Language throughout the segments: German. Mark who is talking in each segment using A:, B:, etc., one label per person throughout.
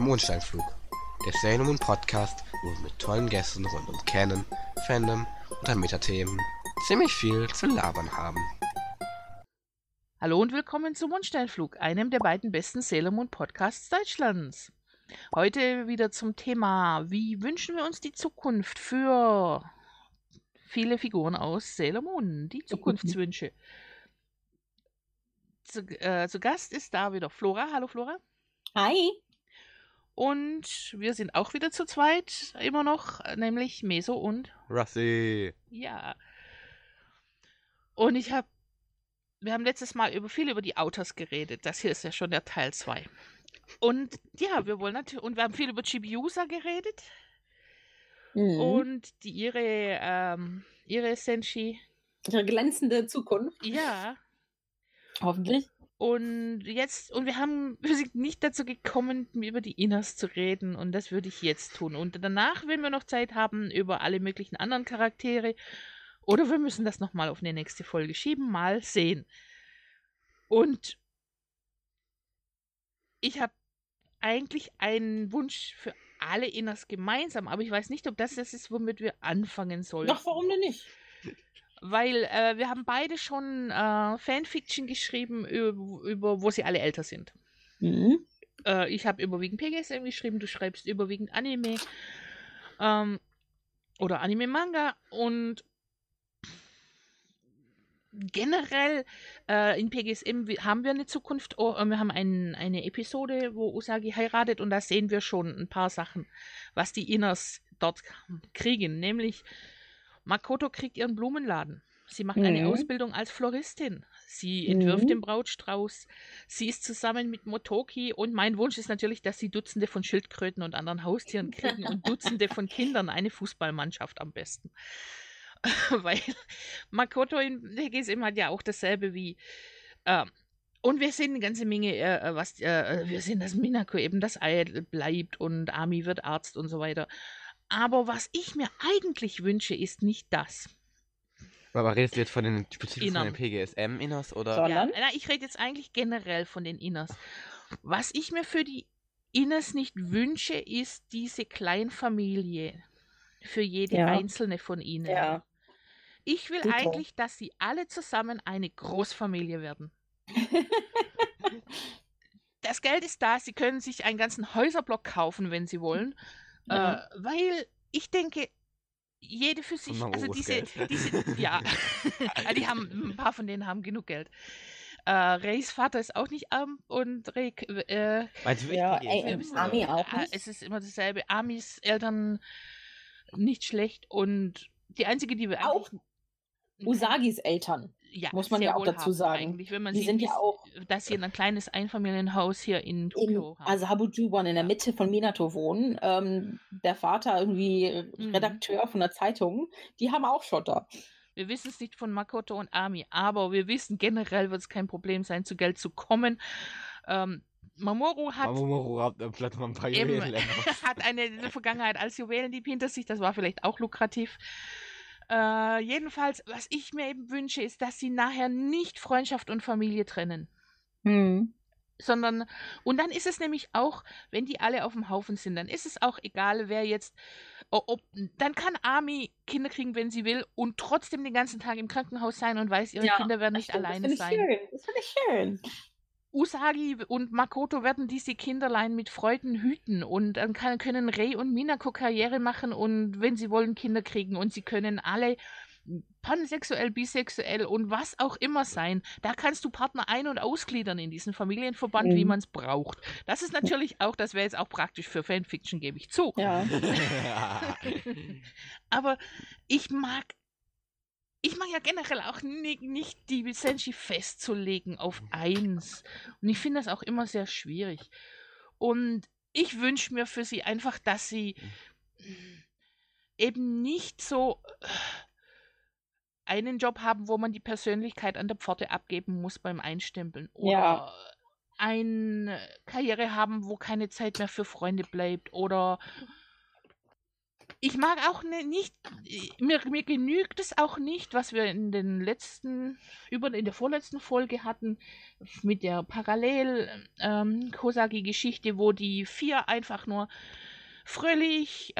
A: Mondsteinflug, der Sailor Moon Podcast, wo wir mit tollen Gästen rund um Canon, Fandom und an Metathemen ziemlich viel zu labern haben.
B: Hallo und willkommen zum Mondsteinflug, einem der beiden besten Sailor Moon Podcasts Deutschlands. Heute wieder zum Thema, wie wünschen wir uns die Zukunft für viele Figuren aus Sailor Moon, die Zukunftswünsche. Zu Gast ist da wieder Flora. Hallo Flora.
C: Hi.
B: Und wir sind auch wieder zu zweit, immer noch, nämlich Meso und
A: Russi.
B: Ja. Und wir haben letztes Mal viel über die Outers geredet. Das hier ist ja schon der Teil 2. Und ja, wir haben viel über Chibiusa geredet.
C: Mhm.
B: Und ihre Senshi.
C: Ihre glänzende Zukunft.
B: Ja.
C: Hoffentlich.
B: Und wir sind nicht dazu gekommen, über die Inners zu reden. Und das würde ich jetzt tun. Und danach, wenn wir noch Zeit haben, über alle möglichen anderen Charaktere. Oder wir müssen das nochmal auf eine nächste Folge schieben. Mal sehen. Und ich habe eigentlich einen Wunsch für alle Inners gemeinsam. Aber ich weiß nicht, ob das ist, womit wir anfangen sollen.
C: Ach, warum denn nicht?
B: Weil wir haben beide schon Fanfiction geschrieben, über wo sie alle älter sind.
C: Mhm.
B: Ich habe überwiegend PGSM geschrieben, du schreibst überwiegend Anime oder Anime-Manga. Und generell in PGSM haben wir eine Zukunft. Wir haben eine Episode, wo Usagi heiratet, und da sehen wir schon ein paar Sachen, was die Inners dort kriegen. Nämlich Makoto kriegt ihren Blumenladen. Sie macht eine Ausbildung als Floristin. Sie entwirft den Brautstrauß. Sie ist zusammen mit Motoki. Und mein Wunsch ist natürlich, dass sie Dutzende von Schildkröten und anderen Haustieren kriegen und Dutzende von Kindern, eine Fußballmannschaft am besten. Weil Makoto in PGSM hat ja auch dasselbe wie. Und wir sehen eine ganze Menge, wir sehen, dass Minako eben das Ei bleibt und Ami wird Arzt und so weiter. Aber was ich mir eigentlich wünsche, ist nicht das.
A: Aber redest du jetzt spezifisch
B: Innern.
A: von den PGSM-Inners oder?
C: Sondern?
B: Ja, ich rede jetzt eigentlich generell von den Inners. Was ich mir für die Inners nicht wünsche, ist diese Kleinfamilie. Für jede einzelne von ihnen.
C: Ja.
B: Ich will
C: Dito.
B: eigentlich, dass sie alle zusammen eine Großfamilie werden. Das Geld ist da, sie können sich einen ganzen Häuserblock kaufen, wenn sie wollen.
C: Ja.
B: Weil ich denke, jede für sich, also diese, ja, ein paar von denen haben genug Geld. Reys Vater ist auch nicht arm und Rey,
A: Meinst du
C: Ami auch nicht?
B: es ist immer dasselbe. Amis Eltern nicht schlecht, und die einzige, die wir
C: auch Usagis Eltern, muss man ja auch dazu sagen.
B: Eigentlich, wenn man
C: die
B: sieht,
C: sind ja auch,
B: dass sie in ein kleines Einfamilienhaus hier in Tokio haben.
C: also Habujubon in der Mitte von Minato wohnen. Der Vater irgendwie Redakteur von der Zeitung. Die haben auch Schotter.
B: Wir wissen es nicht von Makoto und Ami, aber wir wissen, generell wird es kein Problem sein, zu Geld zu kommen. Mamoru hat
A: vielleicht mal ein paar Juwelen.
B: hat eine Vergangenheit als Juwelendieb hinter sich, das war vielleicht auch lukrativ. Jedenfalls, was ich mir eben wünsche, ist, dass sie nachher nicht Freundschaft und Familie trennen. Sondern, und dann ist es nämlich auch, wenn die alle auf dem Haufen sind, dann ist es auch egal, wer jetzt, dann kann Ami Kinder kriegen, wenn sie will, und trotzdem den ganzen Tag im Krankenhaus sein und weiß, ihre Kinder werden nicht alleine sein.
C: Das finde ich schön.
B: Usagi und Makoto werden diese Kinderlein mit Freuden hüten, und dann können Rei und Minako Karriere machen und wenn sie wollen Kinder kriegen, und sie können alle pansexuell, bisexuell und was auch immer sein. Da kannst du Partner ein- und ausgliedern in diesen Familienverband, wie man es braucht. Das ist natürlich auch, das wäre jetzt auch praktisch für Fanfiction, gebe ich zu.
C: Ja.
B: Aber ich mag ja generell auch nicht die Senshi festzulegen auf eins. Und ich finde das auch immer sehr schwierig. Und ich wünsche mir für sie einfach, dass sie eben nicht so einen Job haben, wo man die Persönlichkeit an der Pforte abgeben muss beim Einstempeln. Oder eine Karriere haben, wo keine Zeit mehr für Freunde bleibt. Oder Ich mag auch nicht, mir genügt es auch nicht, was wir in der vorletzten Folge hatten, mit der Parallel-Kosagi-Geschichte, wo die 4 einfach nur fröhlich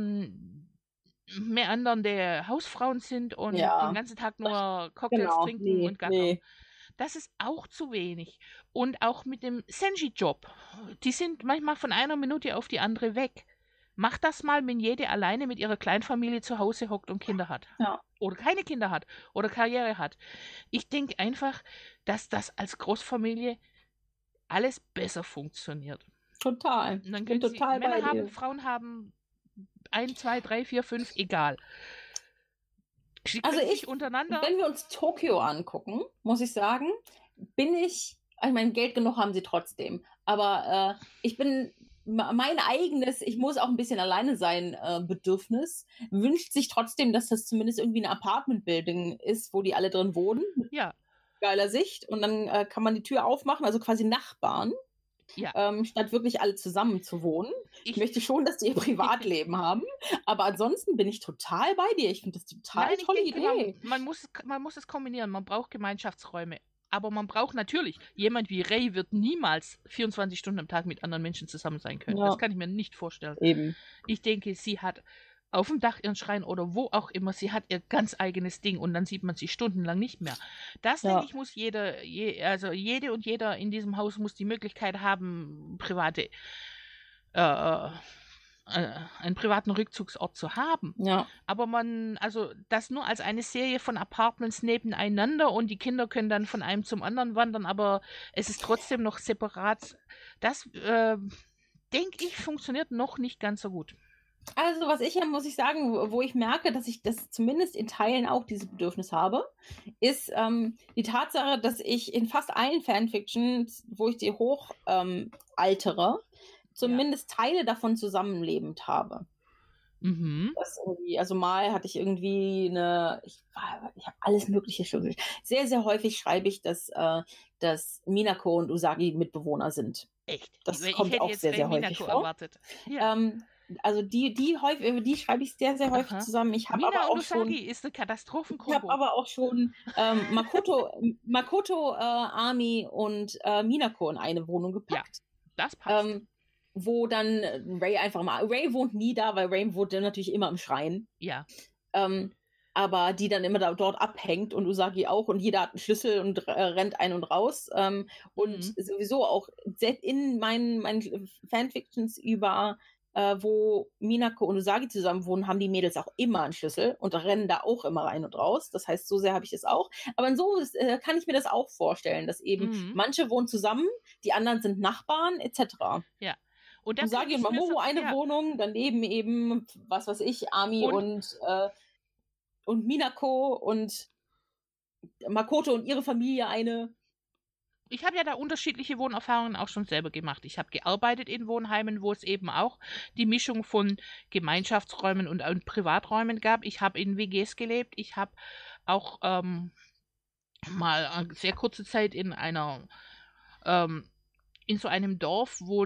B: meandernde Hausfrauen sind und den ganzen Tag nur Cocktails trinken und gackern. Das ist auch zu wenig. Und auch mit dem Senji-Job. Die sind manchmal von einer Minute auf die andere weg. Macht das mal, wenn jede alleine mit ihrer Kleinfamilie zu Hause hockt und Kinder hat.
C: Ja.
B: Oder keine Kinder hat. Oder Karriere hat. Ich denke einfach, dass das als Großfamilie alles besser funktioniert.
C: Total.
B: Und dann
C: Ich bin
B: können
C: total
B: Männer
C: bei
B: haben,
C: dir.
B: Frauen haben 1, 2, 3, 4, 5, egal. Sie
C: Also
B: können sich untereinander.
C: wenn wir uns Tokio angucken, muss ich sagen, ich meine, Geld genug haben sie trotzdem, aber mein eigenes, ich muss auch ein bisschen alleine sein, Bedürfnis, wünscht sich trotzdem, dass das zumindest irgendwie ein Apartment-Building ist, wo die alle drin wohnen, mit
B: Ja,
C: geiler Sicht, und dann kann man die Tür aufmachen, also quasi Nachbarn,
B: ja.
C: statt wirklich alle zusammen zu wohnen. Ich möchte schon, dass die ihr Privatleben haben, aber ansonsten bin ich total bei dir. Ich finde das total tolle Idee.
B: Man muss es kombinieren. Man braucht Gemeinschaftsräume. Aber man braucht natürlich, jemand wie Ray wird niemals 24 Stunden am Tag mit anderen Menschen zusammen sein können.
C: Ja.
B: Das kann ich mir nicht vorstellen.
C: Eben.
B: Ich denke, sie hat auf dem Dach ihren Schrein oder wo auch immer, sie hat ihr ganz eigenes Ding und dann sieht man sie stundenlang nicht mehr. Das, denke ich, muss jede und jeder in diesem Haus muss die Möglichkeit haben, einen privaten Rückzugsort zu haben.
C: Ja.
B: Aber das nur als eine Serie von Apartments nebeneinander und die Kinder können dann von einem zum anderen wandern, aber es ist trotzdem noch separat. Das, denke ich, funktioniert noch nicht ganz so gut.
C: Also, muss ich sagen, wo ich merke, dass ich das zumindest in Teilen auch dieses Bedürfnis habe, ist die Tatsache, dass ich in fast allen Fanfictions, wo ich die altere, zumindest Teile davon zusammenlebend habe.
B: Mhm.
C: Also mal hatte ich irgendwie ich habe alles Mögliche schon. Sehr, sehr häufig schreibe ich, dass Minako und Usagi Mitbewohner sind.
B: Echt?
C: Das
B: Ich
C: kommt
B: hätte
C: auch
B: jetzt
C: sehr, sehr
B: Minako
C: häufig vor.
B: erwartet. Ja.
C: Also die schreibe ich sehr, sehr häufig
B: Aha.
C: zusammen. Ich habe
B: Mina
C: aber
B: und
C: auch schon,
B: Usagi ist eine Katastrophenkombo.
C: ich habe aber auch schon Makoto, Ami und Minako in eine Wohnung gepackt.
B: Das passt.
C: Wo dann Ray einfach mal, Ray wohnt nie da, weil Ray wohnt dann natürlich immer im Schrein.
B: Ja.
C: Aber die dann immer dort abhängt und Usagi auch und jeder hat einen Schlüssel und rennt ein und raus. Und sowieso auch in meinen Fanfictions über wo Minako und Usagi zusammen wohnen, haben die Mädels auch immer einen Schlüssel und rennen da auch immer rein und raus. Das heißt, so sehr habe ich es auch. Aber so kann ich mir das auch vorstellen, dass eben manche wohnen zusammen, die anderen sind Nachbarn, etc.
B: Ja. Und
C: Usagi und Mamoru eine Wohnung, daneben eben, was weiß ich, Ami und Minako und Makoto und ihre Familie eine.
B: Ich habe ja da unterschiedliche Wohnerfahrungen auch schon selber gemacht. Ich habe gearbeitet in Wohnheimen, wo es eben auch die Mischung von Gemeinschaftsräumen und Privaträumen gab. Ich habe in WGs gelebt. Ich habe auch mal eine sehr kurze Zeit in so einem Dorf, wo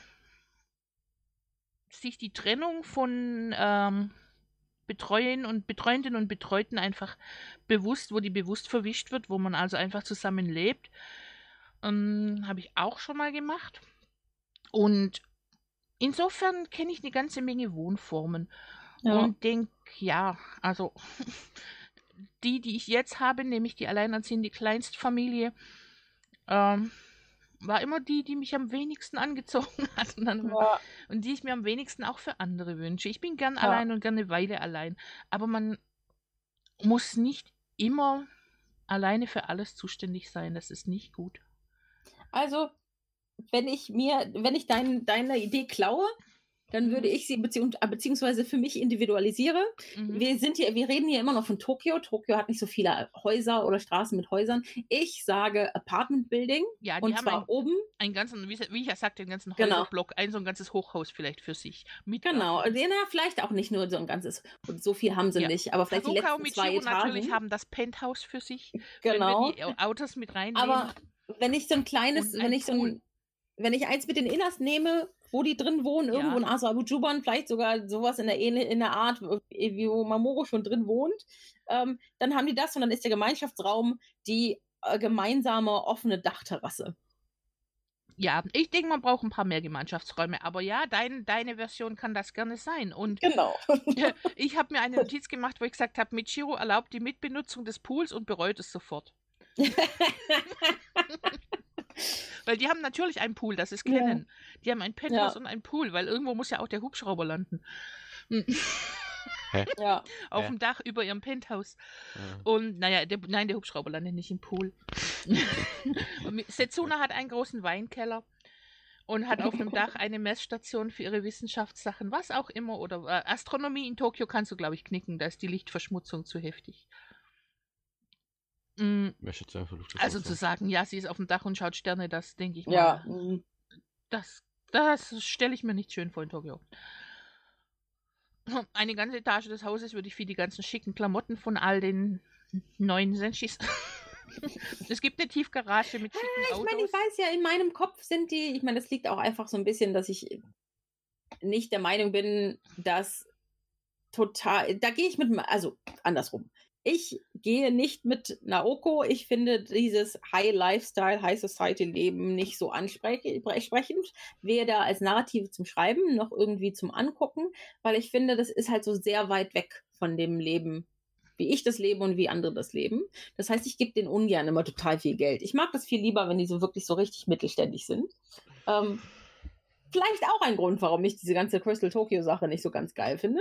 B: sich die Trennung von Betreuenden und Betreuten einfach bewusst verwischt wird, wo man also einfach zusammen lebt. Habe ich auch schon mal gemacht. Und insofern kenne ich eine ganze Menge Wohnformen. Ja. Und denke, also die ich jetzt habe, nämlich die alleinerziehende Kleinstfamilie, war immer die mich am wenigsten angezogen hat. Und die ich mir am wenigsten auch für andere wünsche. Ich bin gern allein und gern eine Weile allein. Aber man muss nicht immer alleine für alles zuständig sein. Das ist nicht gut.
C: Also, wenn ich deine Idee klaue, dann würde ich sie beziehungsweise für mich individualisiere. Wir reden hier immer noch von Tokio. Tokio hat nicht so viele Häuser oder Straßen mit Häusern. Ich sage Apartment Building.
B: Ja, die
C: und
B: haben
C: zwar oben.
B: Einen ganzen, wie ich ja sagte, einen ganzen Häuserblock, so ein ganzes Hochhaus vielleicht für sich.
C: Genau, vielleicht auch nicht nur so ein ganzes, so viel haben sie nicht, aber vielleicht
B: Haruka
C: die letzten 2 Etagen.
B: natürlich haben das Penthouse für sich,
C: genau.
B: wenn wir die Autos mit reinnehmen.
C: Aber wenn ich so ein kleines, wenn ich eins mit den Inners nehme, wo die drin wohnen, irgendwo in Asabujuban, vielleicht sogar sowas in der Art, wie wo Mamoru schon drin wohnt. Dann haben die das und dann ist der Gemeinschaftsraum die gemeinsame offene Dachterrasse.
B: Ja, ich denke, man braucht ein paar mehr Gemeinschaftsräume, aber ja, deine Version kann das gerne sein. Und
C: Genau.
B: ich habe mir eine Notiz gemacht, wo ich gesagt habe, Michiro erlaubt die Mitbenutzung des Pools und bereut es sofort. Weil die haben natürlich einen Pool, das ist Canon. Die haben ein Penthouse und einen Pool, weil irgendwo muss ja auch der Hubschrauber landen. Auf dem Dach über ihrem Penthouse. Und naja, der Hubschrauber landet nicht im Pool. Setsuna hat einen großen Weinkeller und hat auf dem Dach eine Messstation für ihre Wissenschaftssachen, was auch immer. Oder Astronomie in Tokio kannst du, glaube ich, knicken, da ist die Lichtverschmutzung zu heftig. Also zu sagen, ja, sie ist auf dem Dach und schaut Sterne, das denke ich mal.
C: Ja.
B: Das stelle ich mir nicht schön vor in Tokio. Eine ganze Etage des Hauses würde ich für die ganzen schicken Klamotten von all den neuen Senshis. Es gibt eine Tiefgarage mit schicken Autos.
C: Ich meine, ich weiß ja, in meinem Kopf sind die, ich meine, das liegt auch einfach so ein bisschen, dass ich nicht der Meinung bin, dass da gehe ich also andersrum. Ich gehe nicht mit Naoko. Ich finde dieses High Lifestyle, High Society Leben nicht so ansprechend, weder als Narrative zum Schreiben noch irgendwie zum Angucken, weil ich finde, das ist halt so sehr weit weg von dem Leben, wie ich das lebe und wie andere das leben. Das heißt, ich gebe denen ungern immer total viel Geld. Ich mag das viel lieber, wenn die so wirklich so richtig mittelständig sind. Vielleicht auch ein Grund, warum ich diese ganze Crystal Tokyo Sache nicht so ganz geil finde.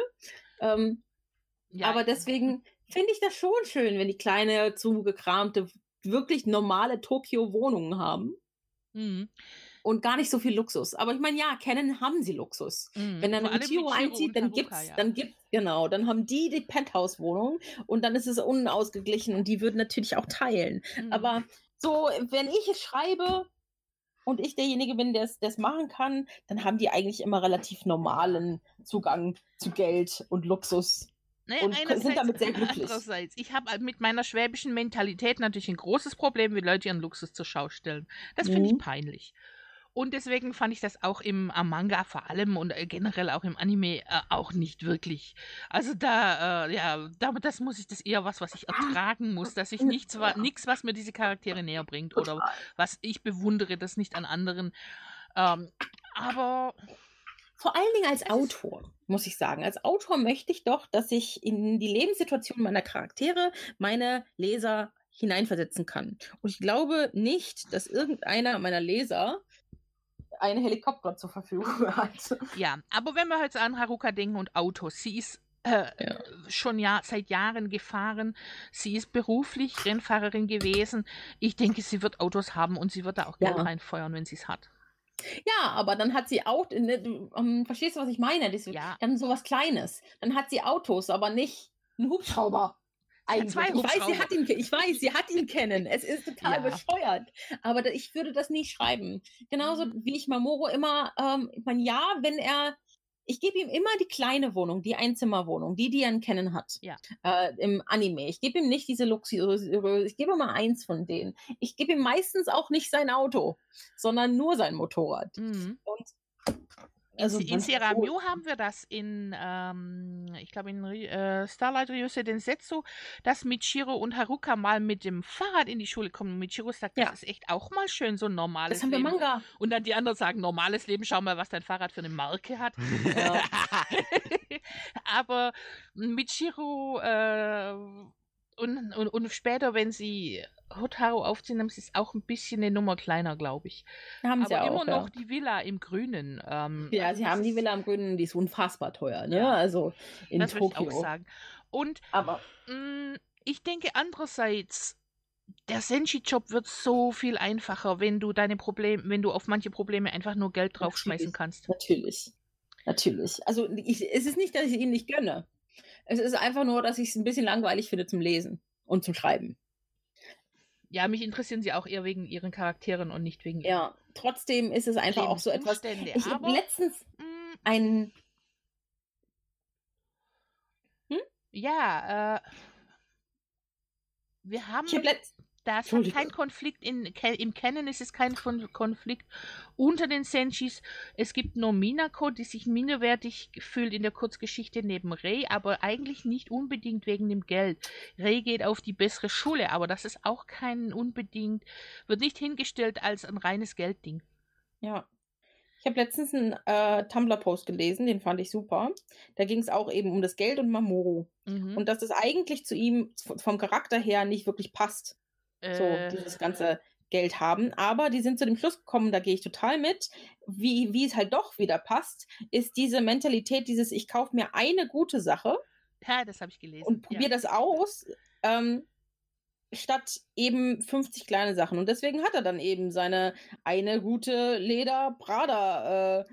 C: Aber deswegen finde ich das schon schön, wenn die kleine, zugekramte, wirklich normale Tokio-Wohnungen haben.
B: Mhm.
C: Und gar nicht so viel Luxus. Aber ich meine, ja, Canon haben sie Luxus. Wenn dann Michiro einzieht, dann dann haben die Penthouse-Wohnung und dann ist es unausgeglichen und die würden natürlich auch teilen. Aber so, wenn ich es schreibe und ich derjenige bin, der es machen kann, dann haben die eigentlich immer relativ normalen Zugang zu Geld und Luxus.
B: Naja,
C: und sind damit sehr glücklich.
B: Andererseits, ich habe mit meiner schwäbischen Mentalität natürlich ein großes Problem, wie Leute ihren Luxus zur Schau stellen. Das finde ich peinlich. Und deswegen fand ich das auch am Manga vor allem und generell auch im Anime auch nicht wirklich. Also das ist eher was ich ertragen muss, dass ich nichts, was mir diese Charaktere näher bringt oder was ich bewundere, das nicht an anderen. Aber
C: vor allen Dingen als Autor, muss ich sagen. Als Autor möchte ich doch, dass ich in die Lebenssituation meiner Charaktere meine Leser hineinversetzen kann. Und ich glaube nicht, dass irgendeiner meiner Leser einen Helikopter zur Verfügung hat.
B: Ja, aber wenn wir heute an Haruka denken und Autos, sie ist schon seit Jahren gefahren. Sie ist beruflich Rennfahrerin gewesen. Ich denke, sie wird Autos haben und sie wird da auch Geld reinfeuern, wenn sie es hat.
C: Ja, aber dann hat sie auch, verstehst du, was ich meine? Dann sowas Kleines. Dann hat sie Autos, aber nicht einen Hubschrauber. Ich weiß, sie hat ihn kennen. Es ist total bescheuert. Aber ich würde das nie schreiben. Genauso wie ich Mamoru immer, ich gebe ihm immer die kleine Wohnung, die Einzimmerwohnung, die er in Kennen hat. Ja. Im Anime. Ich gebe ihm nicht diese luxuriöse, ich gebe immer eins von denen. Ich gebe ihm meistens auch nicht sein Auto, sondern nur sein Motorrad. Und
B: in Seramyo haben wir das ich glaube in Starlight Ryusei Densetsu, dass Michiro und Haruka mal mit dem Fahrrad in die Schule kommen. Und Michiro sagt, das ist echt auch mal schön, so ein normales Leben. Das haben wir Manga. Und dann die anderen sagen, normales Leben, schau mal, was dein Fahrrad für eine Marke hat. Ja. Aber Michiro und später, wenn sie Hotaru aufziehen, haben sie es auch ein bisschen eine Nummer kleiner, glaube ich.
C: Haben sie
B: aber
C: auch,
B: immer noch die Villa im Grünen.
C: Ja, sie haben die Villa im Grünen, die ist unfassbar teuer, ne? Ja, also in
B: das
C: Tokio.
B: Das würde ich auch sagen. Und ich denke andererseits, der Senshi-Job wird so viel einfacher, wenn du auf manche Probleme einfach nur Geld draufschmeißen kannst.
C: Natürlich. Also es ist nicht, dass ich ihn nicht gönne. Es ist einfach nur, dass ich es ein bisschen langweilig finde zum Lesen und zum Schreiben.
B: Ja, mich interessieren sie auch eher wegen ihren Charakteren und nicht wegen
C: Ja, trotzdem ist es einfach auch so etwas. Ich habe letztens einen.
B: Ja, wir haben. Das hat kein Konflikt, im Canon ist es kein Konflikt unter den Senshis. Es gibt nur Minako, die sich minderwertig fühlt in der Kurzgeschichte neben Rei, aber eigentlich nicht unbedingt wegen dem Geld. Rei geht auf die bessere Schule, aber das ist auch wird nicht hingestellt als ein reines Geldding.
C: Ja. Ich habe letztens einen Tumblr-Post gelesen, den fand ich super. Da ging es auch eben um das Geld und Mamoru. Und dass das eigentlich zu ihm vom Charakter her nicht wirklich passt. So, dieses ganze Geld haben. Aber die sind zu dem Schluss gekommen, da gehe ich total mit, wie es halt doch wieder passt, ist diese Mentalität, ich kaufe mir eine gute Sache.
B: Ja, das habe ich gelesen.
C: Und probiere das aus, statt eben 50 kleine Sachen. Und deswegen hat er dann eben seine eine gute Leder-Prada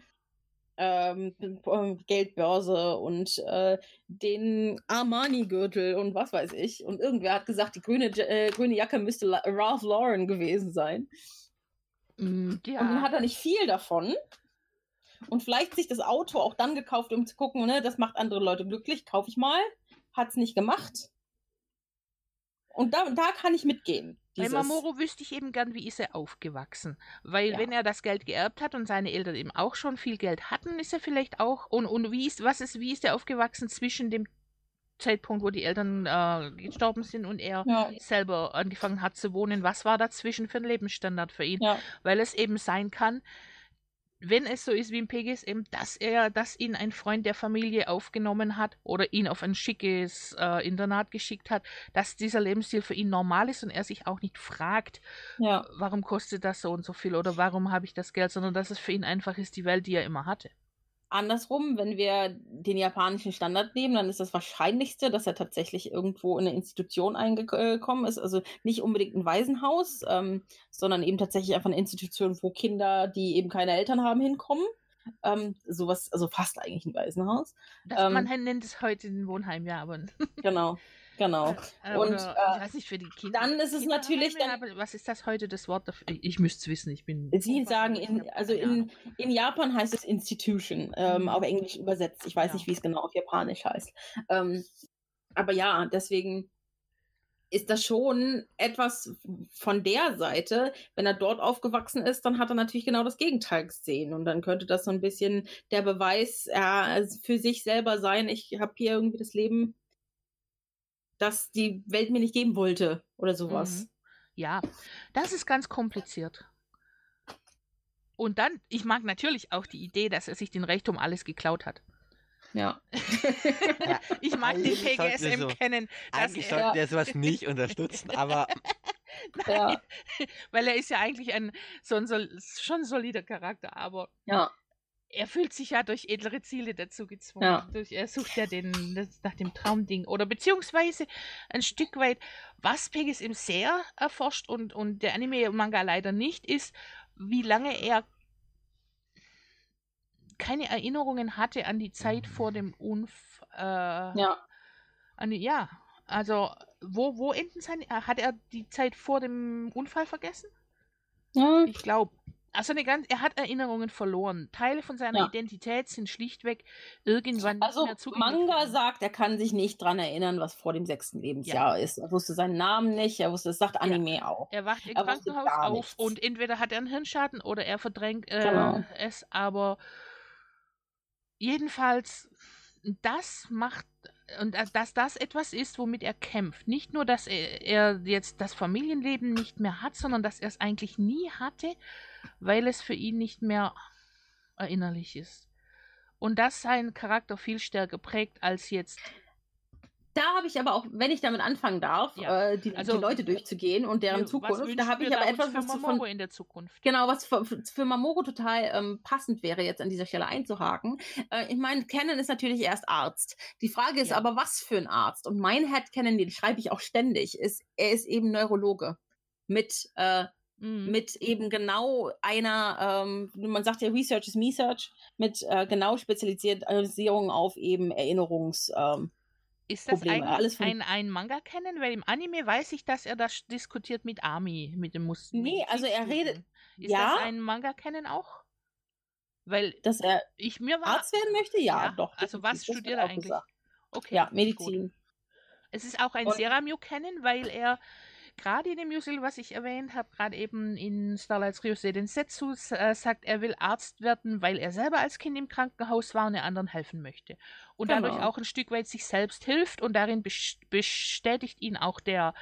C: Geldbörse und den Armani-Gürtel und was weiß ich. Und irgendwer hat gesagt, die grüne Jacke müsste Ralph Lauren gewesen sein.
B: Ja.
C: Und dann hat er nicht viel davon. Und vielleicht sich das Auto auch dann gekauft, um zu gucken, ne, das macht andere Leute glücklich, kaufe ich mal. Hat's nicht gemacht. Und da kann ich mitgehen.
B: Bei Mamoru wüsste ich eben gern, wie ist er aufgewachsen. Weil wenn er das Geld geerbt hat und seine Eltern eben auch schon viel Geld hatten, ist er vielleicht auch. Und wie ist er aufgewachsen zwischen dem Zeitpunkt, wo die Eltern gestorben sind und er selber angefangen hat zu wohnen? Was war dazwischen für ein Lebensstandard für ihn? Ja. Weil es eben sein kann, wenn es so ist wie im PGSM, dass ihn ein Freund der Familie aufgenommen hat oder ihn auf ein schickes Internat geschickt hat, dass dieser Lebensstil für ihn normal ist und er sich auch nicht fragt, warum kostet das so und so viel oder warum habe ich das Geld, sondern dass es für ihn einfach ist, die Welt, die er immer hatte.
C: Andersrum, wenn wir den japanischen Standard nehmen, dann ist das Wahrscheinlichste, dass er tatsächlich irgendwo in eine Institution eingekommen ist. Also nicht unbedingt ein Waisenhaus, sondern eben tatsächlich einfach eine Institution, wo Kinder, die eben keine Eltern haben, hinkommen. Sowas, also fast eigentlich ein Waisenhaus.
B: Man nennt es heute ein Wohnheim, ja, aber.
C: Genau. Und
B: ich weiß nicht, für die Kinder.
C: Dann ist es natürlich
B: was ist das heute das Wort dafür? Ich müsste es wissen,
C: Sie sagen, in Japan heißt es Institution, auf Englisch übersetzt. Ich weiß nicht, wie es genau auf Japanisch heißt. Aber ja, deswegen ist das schon etwas von der Seite. Wenn er dort aufgewachsen ist, dann hat er natürlich genau das Gegenteil gesehen. Und dann könnte das so ein bisschen der Beweis für sich selber sein, ich habe hier irgendwie das Leben, das die Welt mir nicht geben wollte oder sowas.
B: Ja, das ist ganz kompliziert. Und dann, ich mag natürlich auch die Idee, dass er sich den Reichtum alles geklaut hat.
C: Ja.
B: Ich mag den PGSM kennen.
A: Eigentlich sollten wir sowas nicht unterstützen, aber...
B: Nein, weil er ist ja eigentlich schon solider Charakter, aber...
C: Ja.
B: Er fühlt sich ja durch edlere Ziele dazu gezwungen. Er sucht ja nach dem Traumding. Oder beziehungsweise ein Stück weit, was PGSM sehr erforscht und der Anime und Manga leider nicht, ist, wie lange er keine Erinnerungen hatte an die Zeit vor dem Unfall. Also wo enden hat er die Zeit vor dem Unfall vergessen?
C: Ja.
B: Ich glaube. Also er hat Erinnerungen verloren. Teile von seiner Identität sind schlichtweg irgendwann nicht mehr zugänglich.
C: Manga sagt, er kann sich nicht dran erinnern, was vor dem 6. Lebensjahr ist. Er wusste seinen Namen nicht, das sagt Anime auch.
B: Er wacht im Krankenhaus auf und entweder hat er einen Hirnschaden oder er verdrängt es, aber jedenfalls das macht, und dass das etwas ist, womit er kämpft. Nicht nur, dass er jetzt das Familienleben nicht mehr hat, sondern dass er es eigentlich nie hatte, weil es für ihn nicht mehr erinnerlich ist. Und das seinen Charakter viel stärker prägt als jetzt.
C: Da habe ich aber auch, wenn ich damit anfangen darf, die Leute durchzugehen und deren Zukunft, da habe ich aber etwas,
B: was Mamoru in der Zukunft.
C: Genau, was für Mamoru total passend wäre, jetzt an dieser Stelle einzuhaken. Ich meine, Canon ist natürlich erst Arzt. Die Frage ist aber, was für ein Arzt? Und mein Headcanon, den schreibe ich auch ständig, er ist eben Neurologe. Mit eben genau einer, man sagt ja, Research is Research, mit genau Spezialisierung auf eben Erinnerungs-
B: Ist das eigentlich ein Manga kennen? Weil im Anime weiß ich, dass er das diskutiert mit Ami, mit dem Muster.
C: Nee, also er redet.
B: Ist das ein Manga kennen auch? Weil
C: dass er
B: Arzt
C: werden möchte? Ja, doch.
B: Also was studiert er eigentlich?
C: Okay. Ja, Medizin.
B: Es ist auch ein Seramyo kennen, weil er gerade in dem Musical, was ich erwähnt habe, gerade eben in Starlights Ryusei Densetsu, sagt, er will Arzt werden, weil er selber als Kind im Krankenhaus war und er anderen helfen möchte. Und dadurch
C: Genau.
B: auch ein Stück weit sich selbst hilft und darin bestätigt ihn auch der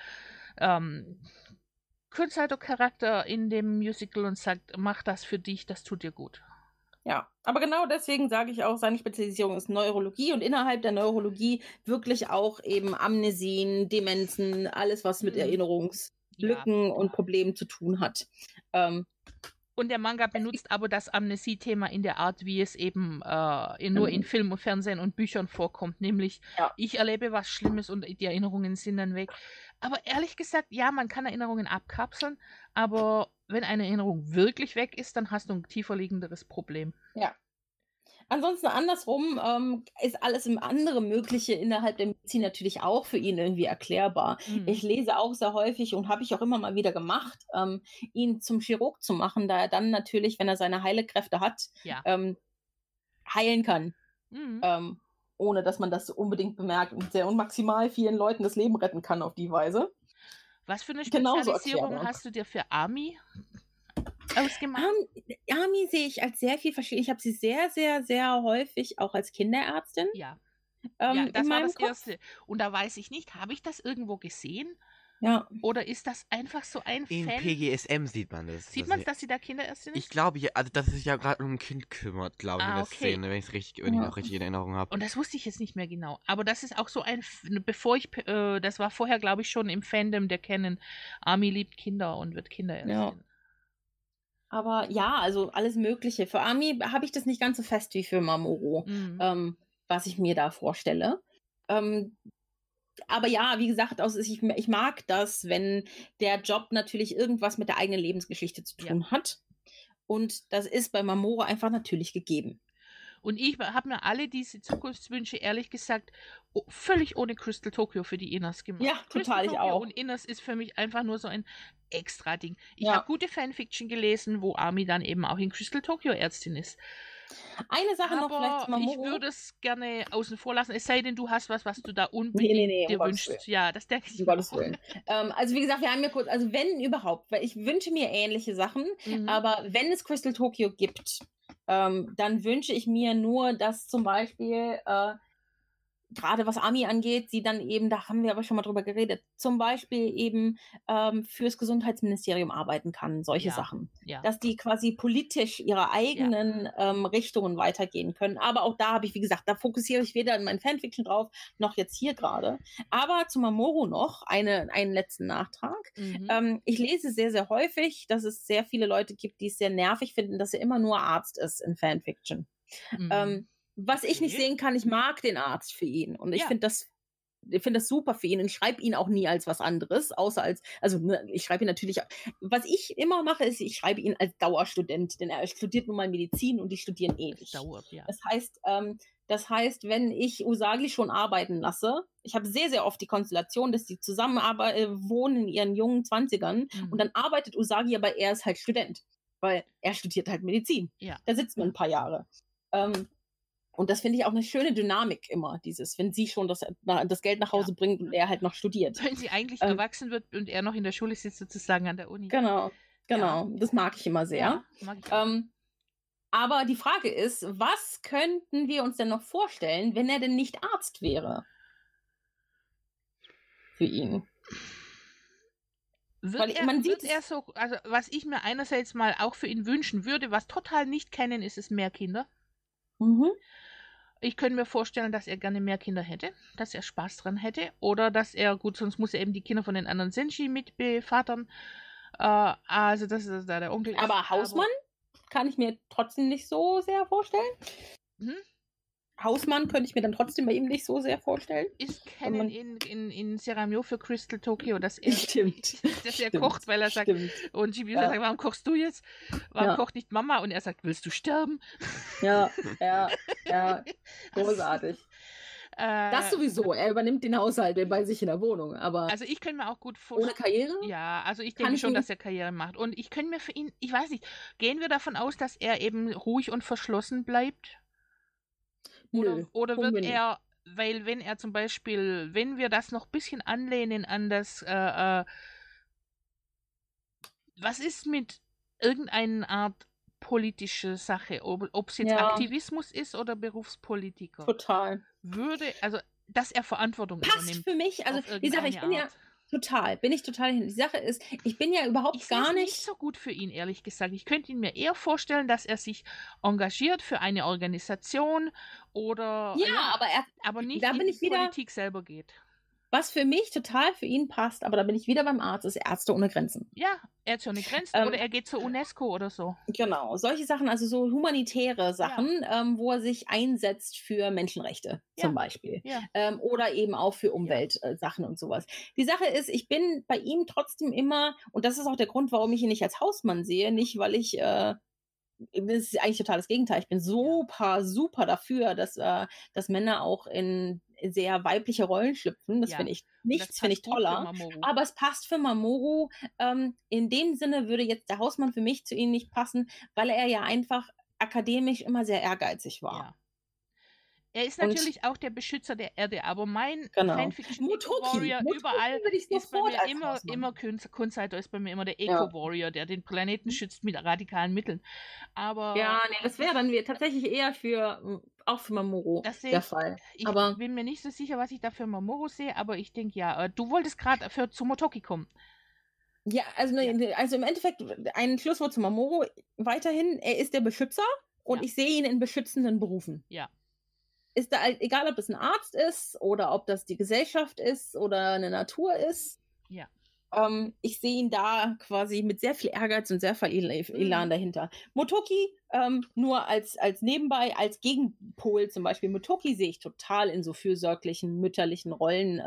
B: Kunsthalter-Charakter in dem Musical und sagt, mach das für dich, das tut dir gut.
C: Ja, aber genau deswegen sage ich auch, seine Spezialisierung ist Neurologie und innerhalb der Neurologie wirklich auch eben Amnesien, Demenzen, alles, was mit Erinnerungslücken und Problemen zu tun hat.
B: Und der Manga benutzt aber das Amnesie-Thema in der Art, wie es eben nur in Film und Fernsehen und Büchern vorkommt. Nämlich, ich erlebe was Schlimmes und die Erinnerungen sind dann weg. Aber ehrlich gesagt, ja, man kann Erinnerungen abkapseln, aber wenn eine Erinnerung wirklich weg ist, dann hast du ein tiefer liegenderes Problem.
C: Ja. Ansonsten andersrum ist alles andere Mögliche innerhalb der Medizin natürlich auch für ihn irgendwie erklärbar. Ich lese auch sehr häufig und habe ich auch immer mal wieder gemacht, ihn zum Chirurg zu machen, da er dann natürlich, wenn er seine Heilekräfte hat, heilen kann. Ohne dass man das unbedingt bemerkt und maximal vielen Leuten das Leben retten kann auf die Weise.
B: Was für eine Spezialisierung hast du dir für Ami ausgemacht?
C: Ami sehe ich als sehr viel verschieden. Ich habe sie sehr, sehr, sehr häufig auch als Kinderärztin.
B: Ja, das war das Erste. Und da weiß ich nicht, habe ich das irgendwo gesehen?
C: Ja.
B: Oder ist das einfach so ein
D: In
B: Fan?
D: PGSM sieht man das.
B: Sieht man, dass sie da Kinderärztin ist?
D: Ich glaube, also dass es sich ja gerade um ein Kind kümmert, glaube ich, in der Szene, wenn ich noch richtig in Erinnerung habe.
B: Und das wusste ich jetzt nicht mehr genau. Aber das ist auch so das war vorher, glaube ich, schon im Fandom der Canon. Ami liebt Kinder und wird Kinderärztin.
C: Ja. Aber ja, also alles Mögliche. Für Ami habe ich das nicht ganz so fest wie für Mamoru, was ich mir da vorstelle. Aber ja, wie gesagt, ich mag das, wenn der Job natürlich irgendwas mit der eigenen Lebensgeschichte zu tun hat. Und das ist bei Mamoru einfach natürlich gegeben.
B: Und ich habe mir alle diese Zukunftswünsche, ehrlich gesagt, völlig ohne Crystal Tokyo für die Innas gemacht.
C: Ja, total, ich auch.
B: Und Innas ist für mich einfach nur so ein Extra-Ding. Ich habe gute Fanfiction gelesen, wo Ami dann eben auch in Crystal Tokyo Ärztin ist.
C: Eine Sache noch vielleicht zu Mamoru.
B: Ich würde es gerne außen vor lassen, es sei denn, du hast was du da unbedingt dir wünschst. Ja, das denke ich.
C: Um Gottes Willen. Also wie gesagt, wir haben ja kurz, also wenn überhaupt, weil ich wünsche mir ähnliche Sachen, aber wenn es Crystal Tokyo gibt, dann wünsche ich mir nur, dass zum Beispiel gerade was Ami angeht, sie dann eben, da haben wir aber schon mal drüber geredet, zum Beispiel eben fürs Gesundheitsministerium arbeiten kann, solche Sachen. Ja. Dass die quasi politisch ihre eigenen Richtungen weitergehen können. Aber auch da habe ich, wie gesagt, da fokussiere ich weder in meinen Fanfiction drauf, noch jetzt hier gerade. Aber zu Mamoru noch einen letzten Nachtrag. Ich lese sehr, sehr häufig, dass es sehr viele Leute gibt, die es sehr nervig finden, dass er immer nur Arzt ist in Fanfiction. Was ich nicht sehen kann, ich mag den Arzt für ihn. Und ich finde das super für ihn. Und ich schreibe ihn auch nie als was anderes, ich schreibe ihn natürlich, was ich immer mache, ist, ich schreibe ihn als Dauerstudent, denn er studiert nun mal Medizin und die studieren ewig. Das heißt, wenn ich Usagi schon arbeiten lasse, ich habe sehr, sehr oft die Konstellation, dass die zusammen wohnen in ihren jungen 20ern und dann arbeitet Usagi, aber er ist halt Student, weil er studiert halt Medizin. Ja. Da sitzt man ein paar Jahre. Und das finde ich auch eine schöne Dynamik immer, wenn sie schon das Geld nach Hause bringt und er halt noch studiert.
B: Wenn sie eigentlich erwachsen wird und er noch in der Schule sitzt, sozusagen an der Uni.
C: Genau. Ja. Das mag ich immer sehr.
B: Ja, mag ich auch.
C: Aber die Frage ist, was könnten wir uns denn noch vorstellen, wenn er denn nicht Arzt wäre? Für ihn.
B: Wird er so, also was ich mir einerseits mal auch für ihn wünschen würde, was total nicht kennen, ist es mehr Kinder. Ich könnte mir vorstellen, dass er gerne mehr Kinder hätte, dass er Spaß dran hätte oder dass sonst muss er eben die Kinder von den anderen Senshi mit bevatern. Also das ist da der Onkel.
C: Aber Hausmann kann ich mir trotzdem nicht so sehr vorstellen. Hausmann könnte ich mir dann trotzdem bei ihm nicht so sehr vorstellen.
B: Ist Canon in Seramyo für Crystal Tokyo, dass er, dass er kocht, weil er sagt, und Chibiusa sagt, warum kochst du jetzt? Warum kocht nicht Mama? Und er sagt, willst du sterben?
C: Ja, großartig. Das sowieso, er übernimmt den Haushalt bei sich in der Wohnung, aber...
B: Also ich könnte mir auch gut vorstellen...
C: Ohne Karriere?
B: Ja, also ich denke schon, dass er Karriere macht. Und ich könnte mir für ihn, ich weiß nicht, gehen wir davon aus, dass er eben ruhig und verschlossen bleibt? Oder wird er, weil wenn er zum Beispiel, wenn wir das noch ein bisschen anlehnen an das Was ist mit irgendeiner Art politische Sache, ob es jetzt
C: Ja.
B: Aktivismus ist oder Berufspolitiker?
C: Total.
B: Also, dass er Verantwortung
C: Passt
B: übernimmt.
C: für mich, also
B: auf
C: wie gesagt, ich bin
B: irgendeine
C: ja
B: Art.
C: bin ich total hin. Die Sache ist, ich bin ja überhaupt
B: Ich sehe
C: gar
B: es nicht
C: nicht.
B: so gut für ihn, ehrlich gesagt. Ich könnte ihn mir eher vorstellen, dass er sich engagiert für eine Organisation oder
C: Ja,
B: aber nicht
C: da
B: in
C: bin
B: die
C: ich wieder-
B: Politik selber geht.
C: Was für mich total für ihn passt, aber da bin ich wieder beim Arzt, ist Ärzte ohne Grenzen.
B: Ja, er hat so eine Grenze oder er geht zur UNESCO oder so.
C: Genau, solche Sachen, also so humanitäre Sachen, wo er sich einsetzt für Menschenrechte zum Beispiel.
B: Ja.
C: Oder eben auch für Umweltsachen und sowas. Die Sache ist, ich bin bei ihm trotzdem immer, und das ist auch der Grund, warum ich ihn nicht als Hausmann sehe, nicht weil ich, das ist eigentlich total das Gegenteil, ich bin super dafür, dass Männer auch in sehr weibliche Rollen schlüpfen. Das
B: Ja,
C: finde ich,
B: Das
C: nichts finde ich
B: passt gut für
C: toller.
B: Mamoru.
C: Aber es passt für Mamoru. In dem Sinne würde jetzt der Hausmann für mich zu ihm nicht passen, weil er ja einfach akademisch immer sehr ehrgeizig war.
B: Ja. Er ist
C: Und-
B: natürlich auch der Beschützer der Erde, aber mein
C: Genau.
B: Fanfiction
C: Motoki
B: Eco-Warrior überall
C: würde ich
B: ist bei
C: sofort
B: mir
C: als Hausmann.
B: immer Kunzeitor ist bei mir immer der
C: Ja.
B: Eco-Warrior, der den Planeten schützt mit radikalen Mitteln. Aber
C: Ja, nee, das wäre dann tatsächlich eher auch für Mamoru
B: Das sehe
C: der
B: ich-
C: Fall.
B: ich
C: Aber
B: bin mir nicht so sicher, was ich da für Mamoru sehe, aber ich denke ja, du wolltest gerade zu Motoki kommen.
C: ja, also im Endeffekt ein Schlusswort zu Mamoru. Weiterhin, er ist der Beschützer und
B: Ja.
C: ich sehe ihn in beschützenden Berufen.
B: Ja.
C: Ist da, egal ob das ein Arzt ist oder ob das die Gesellschaft ist oder eine Natur ist.
B: Ja.
C: Ich sehe ihn da quasi mit sehr viel Ehrgeiz und sehr viel Elan dahinter. Motoki nur als nebenbei, als Gegenpol zum Beispiel. Motoki sehe ich total in so fürsorglichen, mütterlichen Rollen,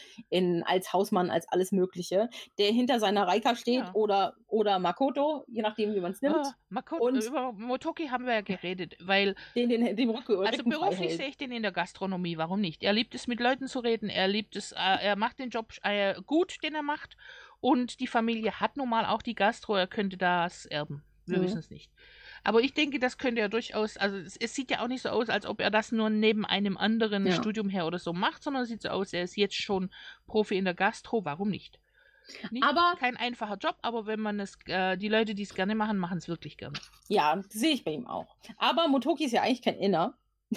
C: als Hausmann, als alles Mögliche, der hinter seiner Reika steht
B: Ja.
C: oder Makoto, je nachdem, wie man es nimmt, Und-
B: Über Motoki haben wir ja geredet, weil
C: dem Rücken
B: also
C: frei
B: beruflich
C: hält.
B: sehe ich den in der Gastronomie, warum nicht? Er liebt es, mit Leuten zu reden, er liebt es, er macht den Job gut, den er macht und die Familie hat nun mal auch die Gastro, er könnte das erben. Wir
C: Mhm.
B: wissen es nicht. Aber ich denke, das könnte er durchaus, also es sieht ja auch nicht so aus, als ob er das nur neben einem anderen
C: Ja.
B: Studium her oder so macht, sondern es sieht so aus, er ist jetzt schon Profi in der Gastro, warum nicht?
C: Aber-
B: kein einfacher Job, aber wenn man es, die Leute, die es gerne machen, machen es wirklich gerne.
C: Ja, das sehe ich bei ihm auch. Aber Motoki ist ja eigentlich kein Inner.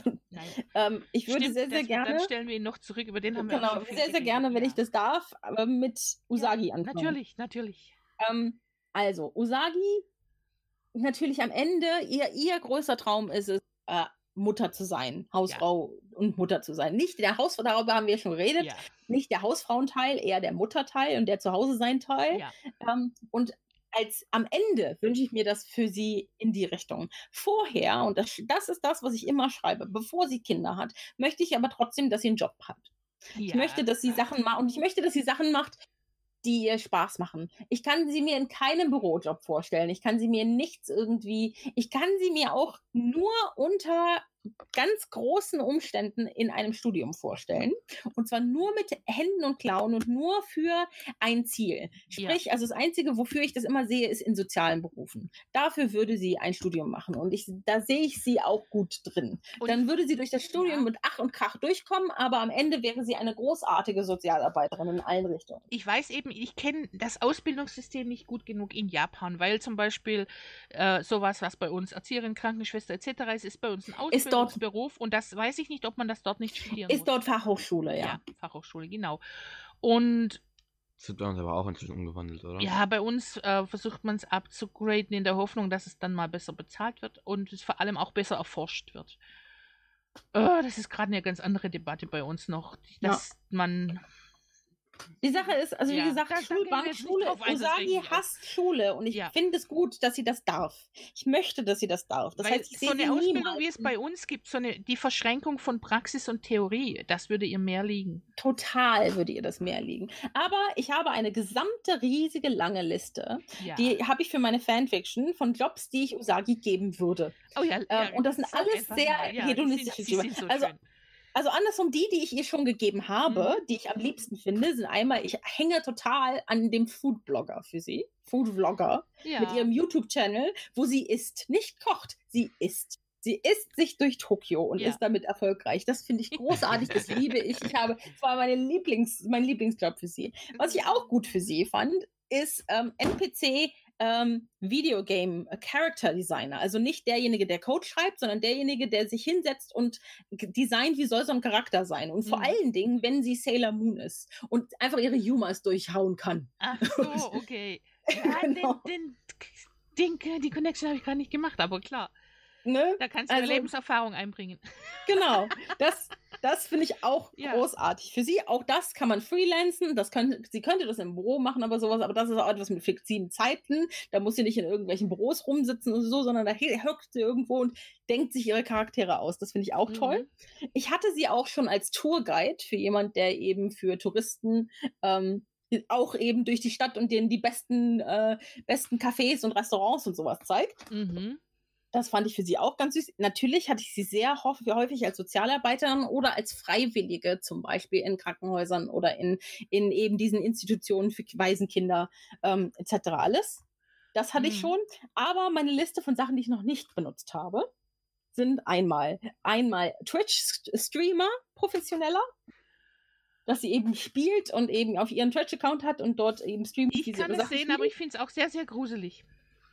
B: Nein.
C: Ich würde
B: Stimmt,
C: sehr, sehr gerne.
B: Dann stellen wir ihn noch zurück, über den haben wir auch
C: Genau,
B: schon viel
C: sehr, sehr
B: geredet,
C: gerne, wenn
B: ja.
C: ich das darf, aber mit Usagi anfangen.
B: Natürlich.
C: Also, Usagi, natürlich am Ende, ihr größter Traum ist es, Mutter zu sein, Hausfrau und Mutter zu sein. Nicht der Hausfrau, darüber haben wir schon geredet,
B: Ja.
C: nicht der Hausfrauenteil, eher der Mutterteil und der Zuhause-sein-Teil.
B: Ja.
C: Und am Ende wünsche ich mir das für sie in die Richtung. Vorher, und das ist das, was ich immer schreibe, bevor sie Kinder hat, möchte ich aber trotzdem, dass sie einen Job hat. Ich möchte, dass sie Sachen macht und ich möchte, dass sie Sachen macht, die ihr Spaß machen. Ich kann sie mir in keinem Bürojob vorstellen. Ich kann sie mir ich kann sie mir auch nur unter ganz großen Umständen in einem Studium vorstellen. Und zwar nur mit Händen und Klauen und nur für ein Ziel. Sprich, also das Einzige, wofür ich das immer sehe, ist in sozialen Berufen. Dafür würde sie ein Studium machen. Und da sehe ich sie auch gut drin.
B: Und
C: Dann würde sie durch das Studium mit Ach und Krach durchkommen, aber am Ende wäre sie eine großartige Sozialarbeiterin in allen Richtungen.
B: Ich weiß eben, ich kenne das Ausbildungssystem nicht gut genug in Japan, weil zum Beispiel sowas, was bei uns Erzieherin, Krankenschwester etc. ist bei uns ein Ausbildungsberuf und das weiß ich nicht, ob man das dort nicht studieren muss.
C: Ist dort Fachhochschule, ja.
B: Ja, Fachhochschule, genau. Und
D: Das wird bei uns aber auch inzwischen umgewandelt, oder?
B: ja, bei uns versucht man es abzugraden in der Hoffnung, dass es dann mal besser bezahlt wird und es vor allem auch besser erforscht wird. Das ist gerade eine ganz andere Debatte bei uns noch, dass man...
C: Die Sache ist, also wie
B: Ja,
C: gesagt,
B: da gehen wir
C: Schulbank,
B: jetzt nicht
C: Schule,
B: drauf ein, das regt
C: Usagi
B: mich auf.
C: hasst Schule und ich
B: Ja.
C: finde es gut, dass sie das darf. Ich möchte, dass sie das darf. Das
B: Weil
C: heißt, ich
B: so
C: sehe
B: eine
C: sie
B: Ausbildung,
C: niemals.
B: wie es bei uns gibt, die Verschränkung von Praxis und Theorie, das würde ihr mehr liegen.
C: Total würde ihr das mehr liegen. Aber ich habe eine gesamte, riesige, lange Liste.
B: Ja.
C: Die habe ich für meine Fanfiction von Jobs, die ich Usagi geben würde.
B: Oh ja,
C: und das sind
B: sag
C: alles
B: einfach
C: sehr
B: mal. Ja,
C: hedonistische
B: sie
C: Jobs.
B: sind so
C: Also,
B: schön.
C: Also andersrum, die ich ihr schon gegeben habe, die ich am liebsten finde, sind einmal, ich hänge total an dem Foodblogger für sie. Foodvlogger.
B: Ja.
C: Mit ihrem YouTube-Channel, wo sie isst. Nicht kocht, sie isst. Sie isst sich durch Tokio und ist damit erfolgreich. Das finde ich großartig, das liebe ich. Das war mein Lieblingsjob für sie. Was ich auch gut für sie fand, ist NPC Videogame Character Designer. Also nicht derjenige, der Code schreibt, sondern derjenige, der sich hinsetzt und designt, wie soll so ein Charakter sein. Und vor allen Dingen, wenn sie Sailor Moon ist und einfach ihre Humors durchhauen kann.
B: Ach so, okay. Ja,
C: Genau.
B: die Connection habe ich gar nicht gemacht, aber klar.
C: Ne?
B: Da kannst du eine Lebenserfahrung einbringen.
C: Genau, das finde ich auch großartig. Für sie, auch das kann man freelancen, sie könnte das im Büro machen, aber das ist auch etwas mit fiktiven Zeiten, da muss sie nicht in irgendwelchen Büros rumsitzen und so, sondern da hockt sie irgendwo und denkt sich ihre Charaktere aus. Das finde ich auch toll. Ich hatte sie auch schon als Tourguide für jemand, der eben für Touristen auch eben durch die Stadt und denen die besten Cafés und Restaurants und sowas zeigt. Das fand ich für sie auch ganz süß. Natürlich hatte ich sie sehr häufig als Sozialarbeiterin oder als Freiwillige, zum Beispiel in Krankenhäusern oder in eben diesen Institutionen für Waisenkinder etc. alles. Das hatte ich schon. Aber meine Liste von Sachen, die ich noch nicht benutzt habe, sind einmal Twitch-Streamer, professioneller, dass sie eben spielt und eben auf ihren Twitch-Account hat und dort eben streamt.
B: Ich kann es sehen, aber ich finde es auch sehr, sehr gruselig.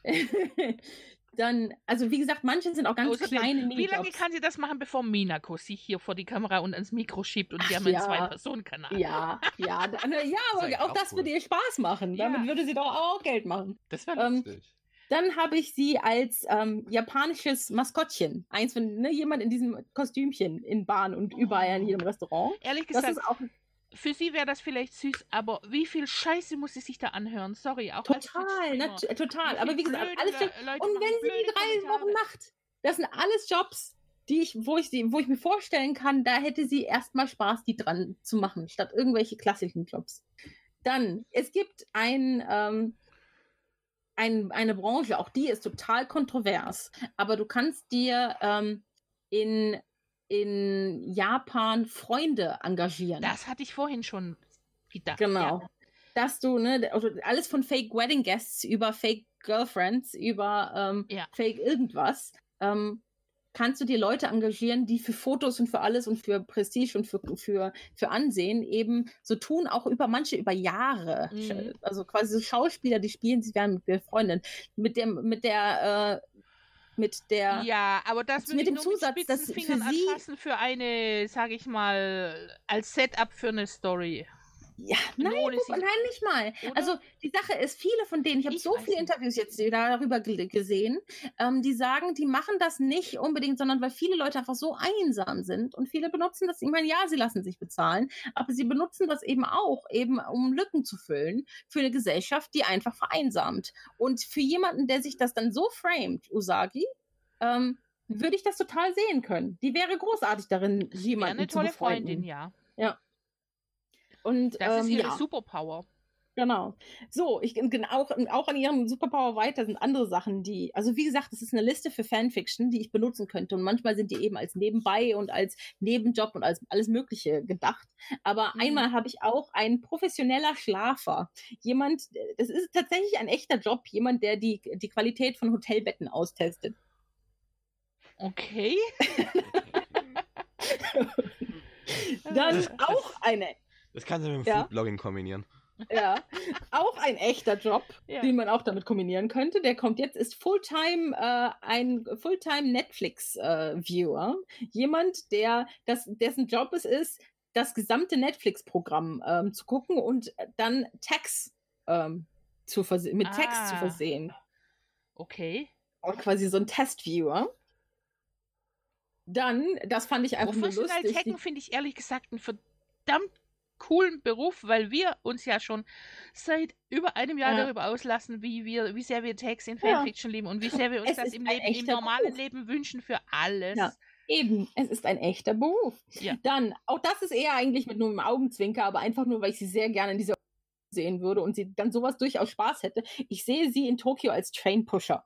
C: Dann, also wie gesagt, manche sind auch ganz kleine
B: Minijobs. Wie lange kann sie das machen, bevor Minako sich hier vor die Kamera und ans Mikro schiebt und wir haben einen Zwei-Personen-Kanal?
C: Ja, aber auch das würde ihr Spaß machen. Damit würde sie doch auch Geld machen.
D: Das wäre lustig.
C: Dann habe ich sie als japanisches Maskottchen. Eins von, jemand in diesem Kostümchen in Bahn und überall in jedem Restaurant.
B: Ehrlich gesagt, das ist auch für sie wäre das vielleicht süß, aber wie viel Scheiße muss sie sich da anhören? Sorry, auch
C: total. Aber wie gesagt, alles Leute und wenn sie die 3 Wochen macht, das sind alles Jobs, wo ich mir vorstellen kann, da hätte sie erstmal Spaß, die dran zu machen, statt irgendwelche klassischen Jobs. Dann, es gibt eine Branche, auch die ist total kontrovers, aber du kannst dir in Japan Freunde engagieren.
B: Das hatte ich vorhin schon gedacht.
C: Genau. Ja. Dass du, also alles von Fake Wedding Guests über Fake Girlfriends, über Fake irgendwas, kannst du dir Leute engagieren, die für Fotos und für alles und für Prestige und für Ansehen eben so tun, auch manche über Jahre. Also quasi so Schauspieler, die spielen, sie werden mit Freundinnen.
B: Ja, aber das
C: mit dem Zusatz, dass
B: für sie anfassen für eine, sage ich mal, als Setup für eine Story.
C: Ja, nein, nicht mal. Oder? Also die Sache ist, viele von denen, ich habe so viele Interviews jetzt darüber gesehen, die sagen, die machen das nicht unbedingt, sondern weil viele Leute einfach so einsam sind und viele benutzen das, ich meine, ja, sie lassen sich bezahlen, aber sie benutzen das eben auch, um Lücken zu füllen für eine Gesellschaft, die einfach vereinsamt. Und für jemanden, der sich das dann so framet, Usagi, würde ich das total sehen können. Die wäre großartig darin, jemanden zu befreunden.
B: Eine tolle Freundin, ja.
C: Ja. Und,
B: das ist ihre Superpower.
C: Genau. So, auch an ihrem Superpower weiter sind andere Sachen, also wie gesagt, das ist eine Liste für Fanfiction, die ich benutzen könnte. Und manchmal sind die eben als nebenbei und als Nebenjob und als alles Mögliche gedacht. Aber einmal habe ich auch ein professioneller Schlafer. Das ist tatsächlich ein echter Job, jemand, der die Qualität von Hotelbetten austestet.
B: Okay.
C: Dann auch eine.
D: Das kannst du mit dem Foodblogging kombinieren.
C: Ja, auch ein echter Job, den man auch damit kombinieren könnte. Der kommt jetzt, ist ein Fulltime Netflix-Viewer. Jemand, dessen Job es ist, das gesamte Netflix-Programm zu gucken und dann Text zu versehen.
B: Okay.
C: Auch quasi so ein Test-Viewer. Dann, das fand ich einfach nur lustig.
B: Hacken finde ich ehrlich gesagt einen verdammt coolen Beruf, weil wir uns ja schon seit über einem Jahr darüber auslassen, wie sehr wir Tags in Fanfiction lieben und wie sehr wir uns das im normalen Leben wünschen für alles.
C: Ja, eben, es ist ein echter Beruf. Ja. Dann, auch das ist eher eigentlich mit nur einem Augenzwinker, aber einfach nur, weil ich sie sehr gerne in dieser sehen würde und sie dann sowas durchaus Spaß hätte. Ich sehe sie in Tokio als Train-Pusher.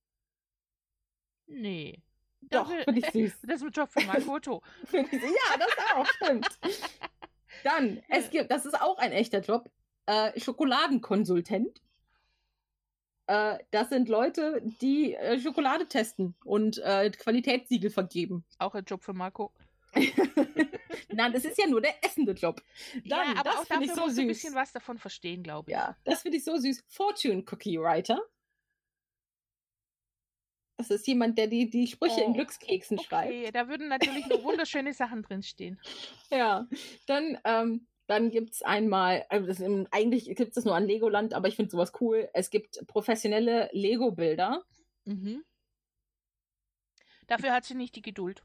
B: Nee.
C: Doch, finde ich süß.
B: Das ist ein Job von Makoto.
C: Ja, das auch, stimmt. Dann, das ist auch ein echter Job, Schokoladenkonsultent. Das sind Leute, die Schokolade testen und Qualitätssiegel vergeben.
B: Auch ein Job für Marco.
C: Nein, das ist ja nur der essende Job. Dann,
B: aber
C: das
B: auch dafür
C: ich so
B: muss
C: süß.
B: ein bisschen was davon verstehen, glaube ich.
C: Ja, das finde ich so süß. Fortune Cookie Writer. Das ist jemand, der die Sprüche in Glückskeksen schreibt.
B: Okay, da würden natürlich nur wunderschöne Sachen drinstehen.
C: Ja, dann gibt es einmal, eigentlich gibt es das nur an Legoland, aber ich finde sowas cool. Es gibt professionelle Lego-Bilder.
B: Mhm. Dafür hat sie nicht die Geduld.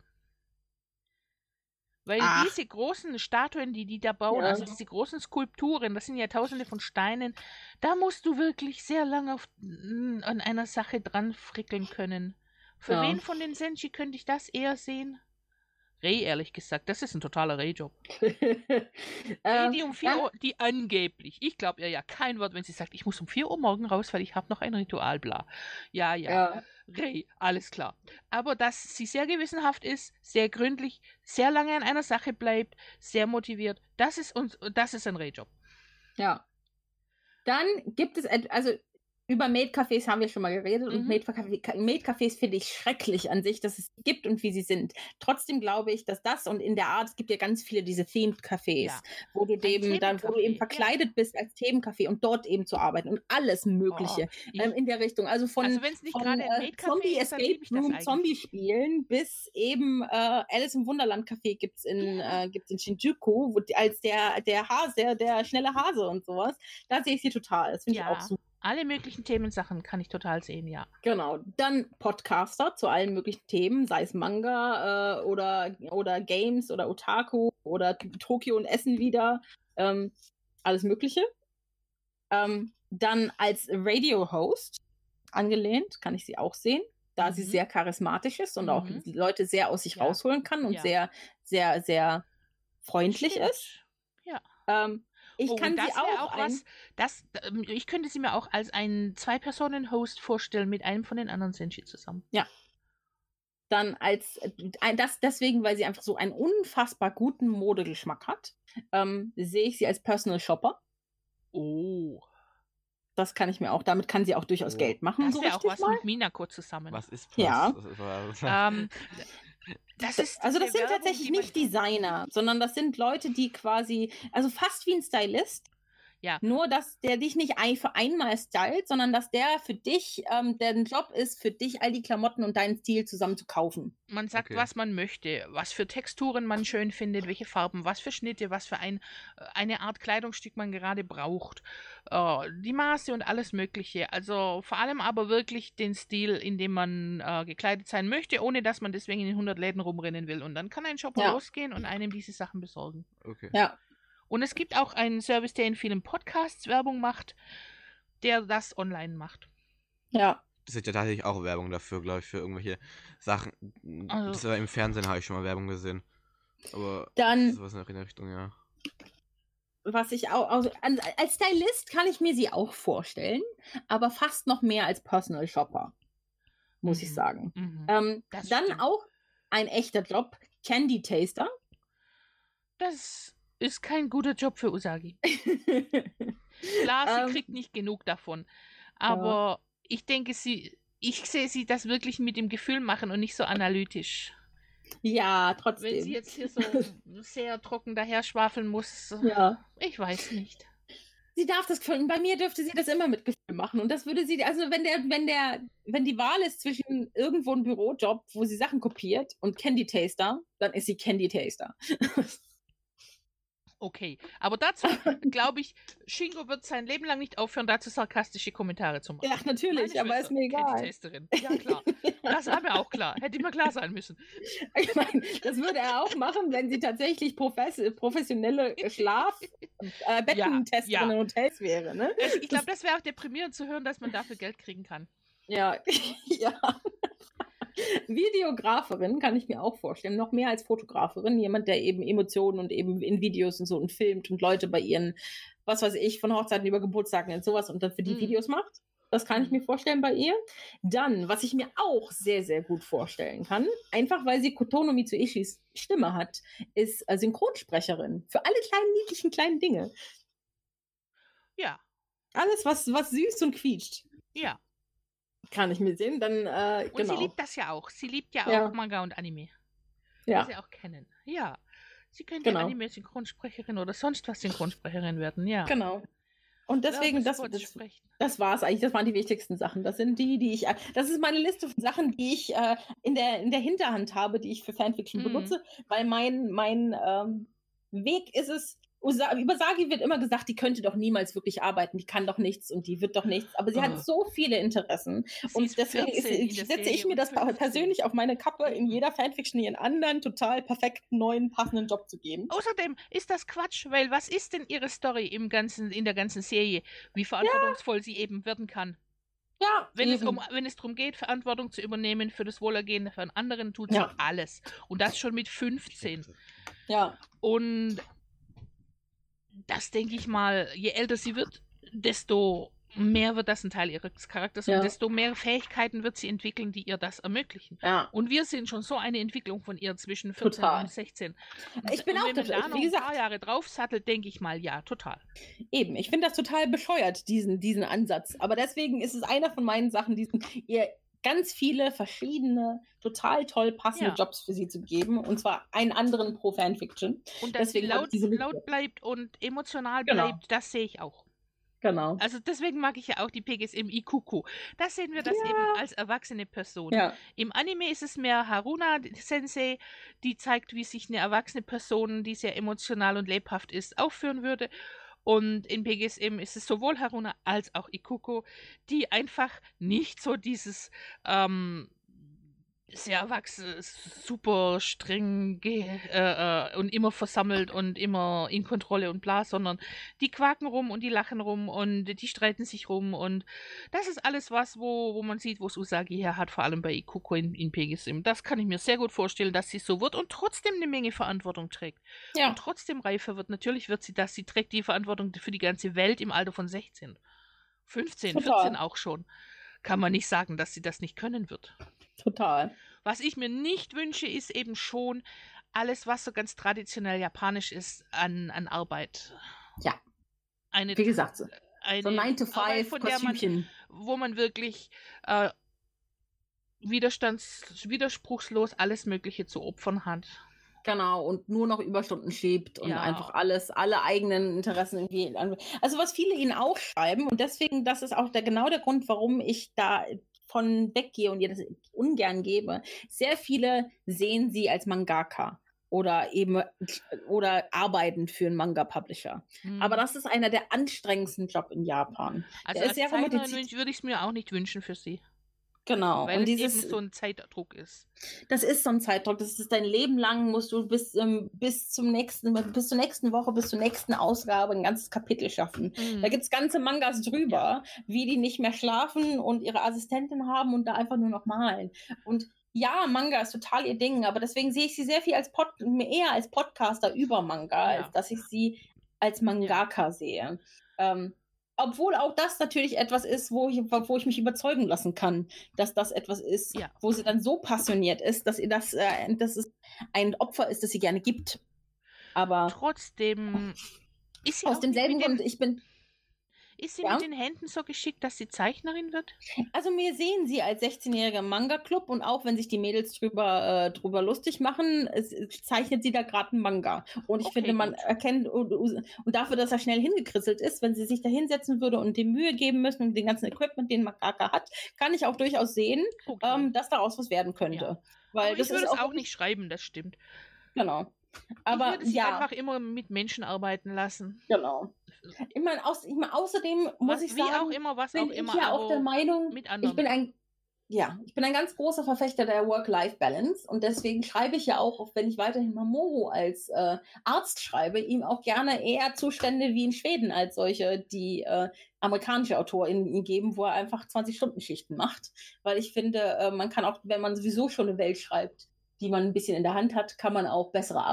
B: Weil diese großen Statuen, die da bauen, also diese großen Skulpturen, das sind ja tausende von Steinen, da musst du wirklich sehr lange an einer Sache dran frickeln können. Für wen von den Senshi könnte ich das eher sehen? Ray, ehrlich gesagt, das ist ein totaler Ray-Job. Die um 4 Uhr, die angeblich, ich glaube ihr ja kein Wort, wenn sie sagt, ich muss um 4 Uhr morgen raus, weil ich habe noch ein Ritual, bla. Ja. Ray, alles klar. Aber dass sie sehr gewissenhaft ist, sehr gründlich, sehr lange an einer Sache bleibt, sehr motiviert, das ist ein Ray-Job.
C: Ja. Dann gibt es, also über Maid-Cafés haben wir schon mal geredet und Maid-Cafés finde ich schrecklich an sich, dass es gibt und wie sie sind. Trotzdem glaube ich, dass das und in der Art, es gibt ja ganz viele diese Themed-Cafés, wo du eben verkleidet bist als Themencafé und dort eben zu arbeiten und alles Mögliche in der Richtung. Also von Zombie Escape Room, Zombie-Spielen bis eben Alice im Wunderland-Café gibt's in Shinjuku, als der Hase, der schnelle Hase und sowas. Da sehe ich sie total. Das finde ich auch super.
B: Alle möglichen Themensachen kann ich total sehen, ja.
C: Genau. Dann Podcaster zu allen möglichen Themen, sei es Manga oder Games oder Otaku oder Tokio und Essen wieder. Alles Mögliche. Dann als Radio-Host angelehnt, kann ich sie auch sehen, da sie sehr charismatisch ist und auch Leute sehr aus sich rausholen kann und sehr, sehr, sehr freundlich ist.
B: Ja.
C: Ich könnte
B: sie mir auch als einen 2-Personen-Host vorstellen mit einem von den anderen Senshi zusammen.
C: Ja. Dann deswegen, weil sie einfach so einen unfassbar guten Modegeschmack hat, sehe ich sie als Personal Shopper.
B: Oh.
C: Das kann ich mir auch, damit kann sie auch durchaus Geld machen.
B: Das wäre auch was mit Minako zusammen.
D: Was ist das?
C: Ja.
B: Das
C: sind tatsächlich nicht Designer, sondern das sind Leute, die quasi, also fast wie ein Stylist.
B: Ja.
C: Nur, dass der dich nicht für einmal stylt, sondern dass der für dich, der Job ist, für dich all die Klamotten und deinen Stil zusammen zu kaufen.
B: Man sagt, was man möchte, was für Texturen man schön findet, welche Farben, was für Schnitte, was für eine Art Kleidungsstück man gerade braucht, die Maße und alles Mögliche. Also vor allem aber wirklich den Stil, in dem man gekleidet sein möchte, ohne dass man deswegen in den 100 Läden rumrennen will. Und dann kann ein Shopper losgehen und einem diese Sachen besorgen.
D: Okay.
C: Ja.
B: Und es gibt auch einen Service, der in vielen Podcasts Werbung macht, der das online macht.
C: Ja.
D: Das ist ja tatsächlich auch Werbung dafür, glaube ich, für irgendwelche Sachen. Also, das war im Fernsehen, habe ich schon mal Werbung gesehen. Aber
C: dann,
D: das ist was in der Richtung, ja.
C: Was ich auch, also, als Stylist kann ich mir sie auch vorstellen, aber fast noch mehr als Personal Shopper, muss ich sagen. Dann
B: stimmt.
C: auch ein echter Job, Candy Taster.
B: Das ist kein guter Job für Usagi. Klar, sie kriegt nicht genug davon. Aber ich denke, ich sehe sie das wirklich mit dem Gefühl machen und nicht so analytisch.
C: Ja, trotzdem.
B: Wenn sie jetzt hier so sehr trocken daher schwafeln muss, ich weiß nicht.
C: Sie darf das Gefühl, bei mir dürfte sie das immer mit Gefühl machen. Und das würde sie, also wenn die Wahl ist zwischen irgendwo einem Bürojob, wo sie Sachen kopiert und Candy Taster, dann ist sie Candy Taster.
B: Okay, aber dazu glaube ich, Shingo wird sein Leben lang nicht aufhören, dazu sarkastische Kommentare zu machen.
C: Ja, natürlich, aber ist mir egal.
B: Candy-Tasterin. Ja, klar. Das war mir auch klar. Hätte immer klar sein müssen.
C: Ich meine, das würde er auch machen, wenn sie tatsächlich professionelle Bettentesterin in Hotels wäre, ne?
B: Ich glaube, das wäre auch deprimierend zu hören, dass man dafür Geld kriegen kann.
C: Ja, ja. Videografin kann ich mir auch vorstellen, noch mehr als Fotografin, jemand, der eben Emotionen und eben in Videos und so und filmt und Leute bei ihren, was weiß ich, von Hochzeiten über Geburtstagen und sowas und dann für die Videos macht. Das kann ich mir vorstellen bei ihr. Dann, was ich mir auch sehr, sehr gut vorstellen kann, einfach weil sie Kotono Mitsuishis Stimme hat, ist Synchronsprecherin für alle kleinen, niedlichen, kleinen Dinge.
B: Ja.
C: Alles, was süß und quietscht.
B: Ja.
C: Kann ich mir sehen, dann,
B: und
C: genau.
B: Sie liebt das ja auch. Sie liebt ja auch Manga und Anime.
C: Ja.
B: Die sie auch kennen. Ja. Sie könnte Anime-Synchronsprecherin oder sonst was Synchronsprecherin werden, ja.
C: Genau. Und deswegen, das war es eigentlich, das waren die wichtigsten Sachen. Das sind das ist meine Liste von Sachen, die ich in der Hinterhand habe, die ich für Fanfiction benutze, weil mein Weg ist es, über Sagi wird immer gesagt, die könnte doch niemals wirklich arbeiten, die kann doch nichts und die wird doch nichts, aber sie hat so viele Interessen und deswegen setze ich mir das persönlich auf meine Kappe, in jeder Fanfiction ihren anderen total perfekten, neuen, passenden Job zu geben.
B: Außerdem ist das Quatsch, weil was ist denn ihre Story in der ganzen Serie, wie verantwortungsvoll sie eben werden kann?
C: Ja,
B: wenn es darum geht, Verantwortung zu übernehmen für das Wohlergehen von anderen, tut sie alles. Und das schon mit 15.
C: Ja.
B: Und das denke ich mal, je älter sie wird, desto mehr wird das ein Teil ihres Charakters und desto mehr Fähigkeiten wird sie entwickeln, die ihr das ermöglichen.
C: Ja.
B: Und wir sehen schon so eine Entwicklung von ihr zwischen 14 und 16.
C: Ich bin auch
B: wenn man da noch ein paar Jahre draufsattelt, denke ich mal, ja, total.
C: Eben, ich finde das total bescheuert, diesen Ansatz. Aber deswegen ist es einer von meinen Sachen, ihr ganz viele verschiedene, total toll passende Jobs für sie zu geben. Und zwar einen anderen pro Fanfiction.
B: Und dass sie laut bleibt und emotional bleibt, das sehe ich auch.
C: Genau.
B: Also deswegen mag ich ja auch die PGSM Ikuko. Da sehen wir das eben als erwachsene Person.
C: Ja.
B: Im Anime ist es mehr Haruna Sensei, die zeigt, wie sich eine erwachsene Person, die sehr emotional und lebhaft ist, aufführen würde. Und in PGSM ist es sowohl Haruna als auch Ikuko, die einfach nicht so dieses sehr erwachsen, super streng und immer versammelt und immer in Kontrolle und bla, sondern die quaken rum und die lachen rum und die streiten sich rum und das ist alles was, wo man sieht, wo es Usagi her hat, vor allem bei Ikuko in PGSM. Das kann ich mir sehr gut vorstellen, dass sie so wird und trotzdem eine Menge Verantwortung trägt. Ja. Und trotzdem reifer wird. Natürlich wird sie das. Sie trägt die Verantwortung für die ganze Welt im Alter von 16, 15, Total. 14 auch schon. Kann man nicht sagen, dass sie das nicht können wird.
C: Total.
B: Was ich mir nicht wünsche, ist eben schon alles, was so ganz traditionell japanisch ist, an Arbeit.
C: Ja. Wie gesagt, so 9-to-5 Kostümchen.
B: Wo man wirklich widerspruchslos alles Mögliche zu opfern hat.
C: Genau, und nur noch Überstunden schiebt und einfach alle eigenen Interessen irgendwie. Also was viele ihnen auch schreiben und deswegen, das ist auch genau der Grund, warum ich da von weggehe und ihr das ungern gebe. Sehr viele sehen sie als Mangaka oder arbeiten für einen Manga-Publisher. Aber das ist einer der anstrengendsten Jobs in Japan.
B: Also als Zeichnerin würde ich es mir auch nicht wünschen für sie.
C: Genau.
B: Weil es eben so ein Zeitdruck ist.
C: Das ist so ein Zeitdruck. Das ist dein Leben lang, musst du bis zur nächsten Woche, bis zur nächsten Ausgabe ein ganzes Kapitel schaffen. Da gibt es ganze Mangas drüber, wie die nicht mehr schlafen und ihre Assistentin haben und da einfach nur noch malen. Und ja, Manga ist total ihr Ding, aber deswegen sehe ich sie sehr viel eher als Podcaster über Manga, als dass ich sie als Mangaka sehe. Obwohl auch das natürlich etwas ist, wo ich mich überzeugen lassen kann, dass das etwas ist, wo sie dann so passioniert ist, dass dass es ein Opfer ist, das sie gerne gibt. Aber
B: trotzdem ist sie
C: aus demselben Grund,
B: Ist sie mit den Händen so geschickt, dass sie Zeichnerin wird?
C: Also wir sehen sie als 16-jähriger Manga-Club und auch wenn sich die Mädels drüber lustig machen, zeichnet sie da gerade einen Manga. Und ich finde, man erkennt, und dafür, dass er schnell hingekritzelt ist, wenn sie sich da hinsetzen würde und dem Mühe geben müssen und den ganzen Equipment, den Mangaka hat, kann ich auch durchaus sehen, dass daraus was werden könnte.
B: Ja.
C: Weil
B: aber ich würde es auch nicht schreiben, das stimmt.
C: Genau. Aber
B: ich würde sie einfach immer mit Menschen arbeiten lassen.
C: Genau. Ich meine, außerdem muss ich sagen, bin ich ja auch der Meinung, ich bin ein ganz großer Verfechter der Work-Life-Balance und deswegen schreibe ich ja auch, wenn ich weiterhin Mamoru als Arzt schreibe, ihm auch gerne eher Zustände wie in Schweden als solche, die amerikanische AutorInnen ihm geben, wo er einfach 20-Stunden-Schichten macht. Weil ich finde, man kann auch, wenn man sowieso schon eine Welt schreibt, die man ein bisschen in der Hand hat, kann man auch bessere